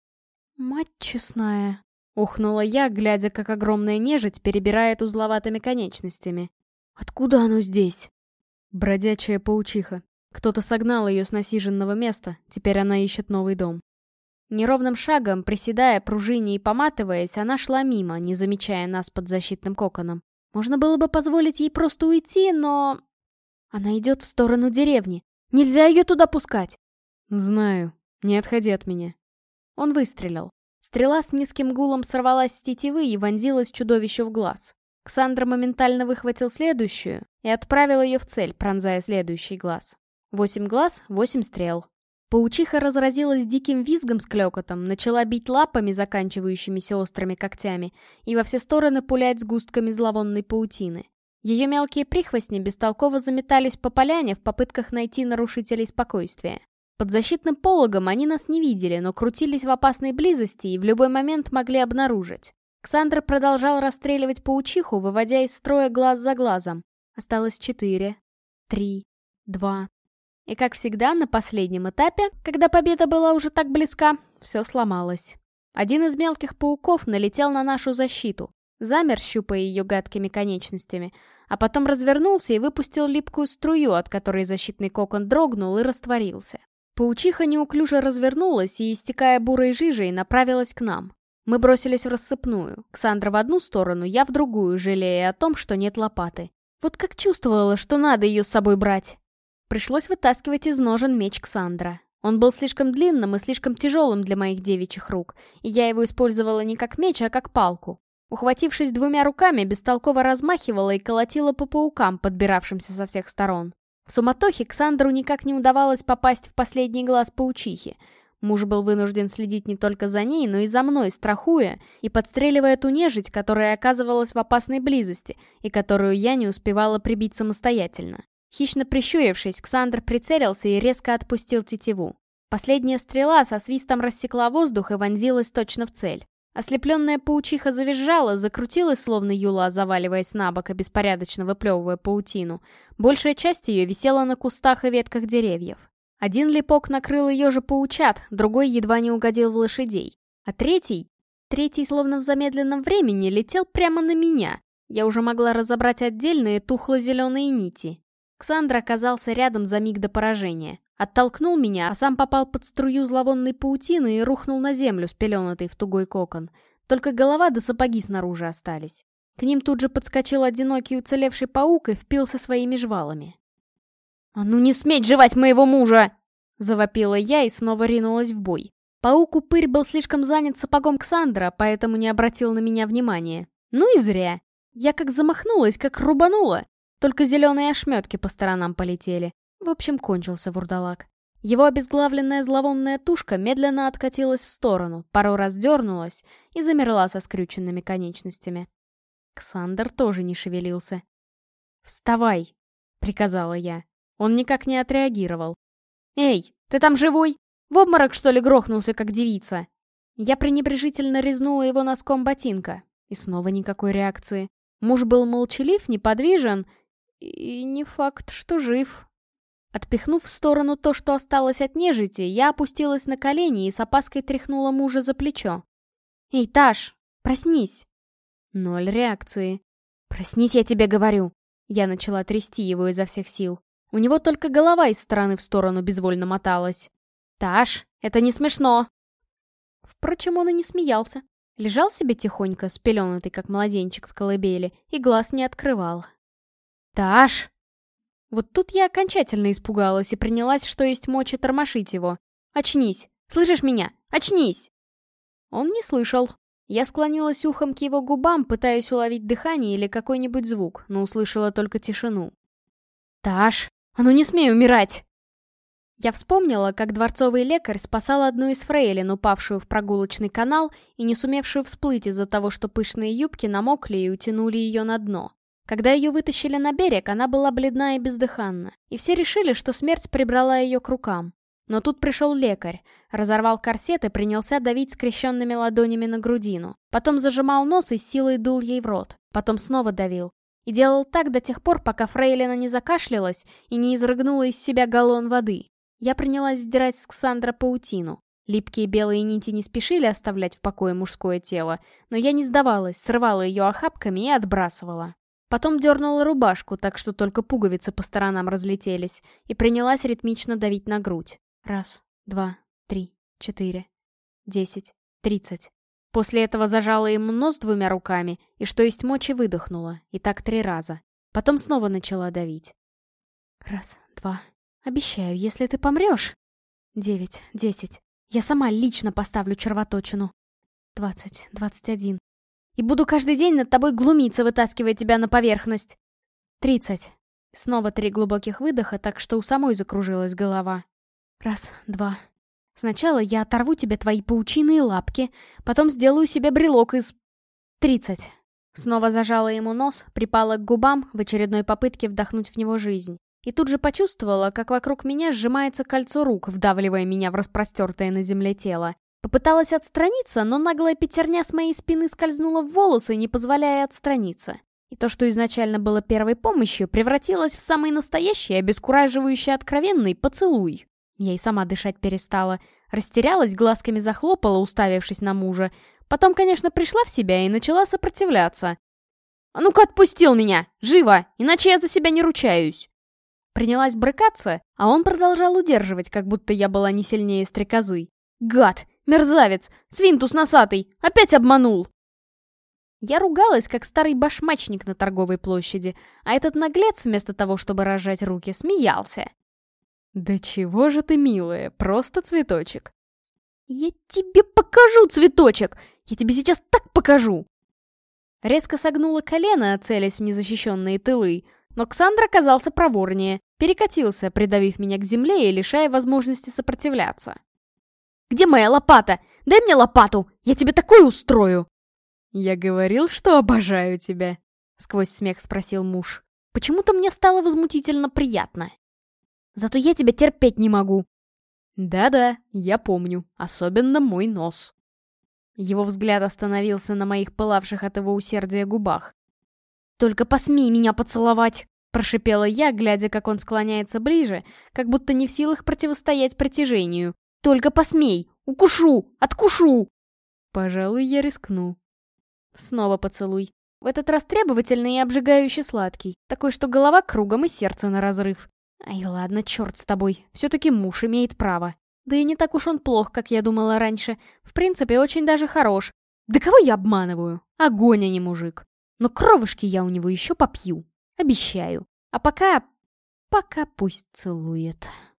«Мать честная!» — ухнула я, глядя, как огромная нежить перебирает узловатыми конечностями. «Откуда оно здесь?» Бродячая паучиха. Кто-то согнал ее с насиженного места, теперь она ищет новый дом. Неровным шагом, приседая, пружине и поматываясь, она шла мимо, не замечая нас под защитным коконом. Можно было бы позволить ей просто уйти, но... Она идет в сторону деревни. Нельзя ее туда пускать. Знаю. Не отходи от меня. Он выстрелил. Стрела с низким гулом сорвалась с тетивы и вонзилась чудовищу в глаз. Ксандр моментально выхватил следующую и отправил ее в цель, пронзая следующий глаз. 8 глаз, 8 стрел. Паучиха разразилась диким визгом с клёкотом, начала бить лапами, заканчивающимися острыми когтями, и во все стороны пулять сгустками зловонной паутины. Ее мелкие прихвостни бестолково заметались по поляне в попытках найти нарушителей спокойствия. Под защитным пологом они нас не видели, но крутились в опасной близости и в любой момент могли обнаружить. Ксандр продолжал расстреливать паучиху, выводя из строя глаз за глазом. Осталось 4, 3, 2... И, как всегда, на последнем этапе, когда победа была уже так близка, все сломалось. Один из мелких пауков налетел на нашу защиту, замер, щупая ее гадкими конечностями, а потом развернулся и выпустил липкую струю, от которой защитный кокон дрогнул и растворился. Паучиха неуклюже развернулась и, истекая бурой жижей, направилась к нам. Мы бросились в рассыпную, Ксандра в одну сторону, я в другую, жалея о том, что нет лопаты. Вот как чувствовала, что надо ее с собой брать. Пришлось вытаскивать из ножен меч Ксандра. Он был слишком длинным и слишком тяжелым для моих девичьих рук, и я его использовала не как меч, а как палку. Ухватившись двумя руками, бестолково размахивала и колотила по паукам, подбиравшимся со всех сторон. В суматохе Ксандру никак не удавалось попасть в последний глаз паучихи. Муж был вынужден следить не только за ней, но и за мной, страхуя и подстреливая ту нежить, которая оказывалась в опасной близости и которую я не успевала прибить самостоятельно. Хищно прищурившись, Ксандр прицелился и резко отпустил тетиву. Последняя стрела со свистом рассекла воздух и вонзилась точно в цель. Ослепленная паучиха завизжала, закрутилась, словно юла, заваливаясь на бок и беспорядочно выплевывая паутину. Большая часть ее висела на кустах и ветках деревьев. Один липок накрыл ее же паучат, другой едва не угодил в лошадей. А третий, словно в замедленном времени, летел прямо на меня. Я уже могла разобрать отдельные тухло-зеленые нити. Ксандр оказался рядом за миг до поражения. Оттолкнул меня, а сам попал под струю зловонной паутины и рухнул на землю, спеленатый в тугой кокон. Только голова да сапоги снаружи остались. К ним тут же подскочил одинокий уцелевший паук и впился своими жвалами. «А ну не сметь жевать моего мужа!» — завопила я и снова ринулась в бой. Паук-упырь был слишком занят сапогом Ксандра, поэтому не обратил на меня внимания. Ну и зря. Я как замахнулась, как рубанула. Только зеленые ошметки по сторонам полетели. В общем, кончился вурдалак. Его обезглавленная зловонная тушка медленно откатилась в сторону, пару раз дернулась и замерла со скрюченными конечностями. Ксандр тоже не шевелился. «Вставай!» — приказала я. Он никак не отреагировал. «Эй, Ты там живой? В обморок, что ли, грохнулся, как девица?» Я пренебрежительно резнула его носком ботинка. И снова никакой реакции. Муж был молчалив, неподвижен. И не факт, что жив. Отпихнув в сторону то, что осталось от нежити, я опустилась на колени и с опаской тряхнула мужа за плечо. «Эй, Таш, проснись!» Ноль реакции. «Проснись, я тебе говорю!» Я начала трясти его изо всех сил. У него только голова из стороны в сторону безвольно моталась. «Таш, это не смешно!» Впрочем, он и не смеялся. Лежал себе тихонько, спеленутый, как младенчик в колыбели, и глаз не открывал. «Таш!» Вот тут я окончательно испугалась и принялась, что есть мочи, тормошить его. «Очнись! Слышишь меня? Очнись!» Он не слышал. Я склонилась ухом к его губам, пытаясь уловить дыхание или какой-нибудь звук, но услышала только тишину. «Таш! А ну не смей умирать!» Я вспомнила, как дворцовый лекарь спасал одну из фрейлин, упавшую в прогулочный канал и не сумевшую всплыть из-за того, что пышные юбки намокли и утянули ее на дно. Когда ее вытащили на берег, она была бледна и бездыханна, и все решили, что смерть прибрала ее к рукам. Но тут пришел лекарь, разорвал корсет и принялся давить скрещенными ладонями на грудину. Потом зажимал нос и с силой дул ей в рот. Потом снова давил. И делал так до тех пор, пока фрейлина не закашлялась и не изрыгнула из себя галлон воды. Я принялась сдирать с Ксандра паутину. Липкие белые нити не спешили оставлять в покое мужское тело, но я не сдавалась, срывала ее охапками и отбрасывала. Потом дернула рубашку, так что только пуговицы по сторонам разлетелись, и принялась ритмично давить на грудь. 1, 2, 3, 4, 10, 30. После этого зажала ему нос 2 руками и, что есть мочи, выдохнула. И так 3 раза. Потом снова начала давить. 1, 2. Обещаю, если ты помрешь. 9, 10. Я сама лично поставлю червоточину. 20, 21. И буду каждый день над тобой глумиться, вытаскивая тебя на поверхность. 30. Снова 3 глубоких выдоха, так что у самой закружилась голова. 1, 2. Сначала я оторву тебе твои паучиные лапки, потом сделаю себе брелок из... 30. Снова зажала ему нос, припала к губам в очередной попытке вдохнуть в него жизнь. И тут же почувствовала, как вокруг меня сжимается кольцо рук, вдавливая меня в распростертое на земле тело. Попыталась отстраниться, но наглая пятерня с моей спины скользнула в волосы, не позволяя отстраниться. И то, что изначально было первой помощью, превратилось в самый настоящий, обескураживающий откровенный поцелуй. Я и сама дышать перестала. Растерялась, глазками захлопала, уставившись на мужа. Потом, конечно, пришла в себя и начала сопротивляться. «А ну-ка отпустил меня! Живо! Иначе я за себя не ручаюсь!» Принялась брыкаться, а он продолжал удерживать, как будто я была не сильнее стрекозы. «Гад! Мерзавец! Свинтус носатый! Опять обманул!» Я ругалась, как старый башмачник на торговой площади, а этот наглец, вместо того, чтобы разжать руки, смеялся. «Да чего же ты, милая, просто цветочек!» «Я тебе покажу, цветочек! Я тебе сейчас так покажу!» Резко согнула колено, целясь в незащищенные тылы, но Ксандр оказался проворнее, перекатился, придавив меня к земле и лишая возможности сопротивляться. «Где моя лопата? Дай мне лопату! Я тебе такое устрою!» «Я говорил, что обожаю тебя», — сквозь смех спросил муж. Почему-то мне стало возмутительно приятно. «Зато я тебя терпеть не могу». «Да-да, я помню, особенно мой нос». Его взгляд остановился на моих пылавших от его усердия губах. «Только посмей меня поцеловать!» — прошипела я, глядя, как он склоняется ближе, как будто не в силах противостоять притяжению. «Только посмей! Укушу! Откушу!» «Пожалуй, я рискну». Снова поцелуй. В этот раз требовательный и обжигающе сладкий. Такой, что голова кругом и сердце наразрыв. Ай, ладно, черт с тобой. Все-таки муж имеет право. Да и не так уж он плох, как я думала раньше. В принципе, очень даже хорош. Да кого я обманываю? Огонь, а не мужик. Но кровушки я у него еще попью. Обещаю. А пока пусть целует.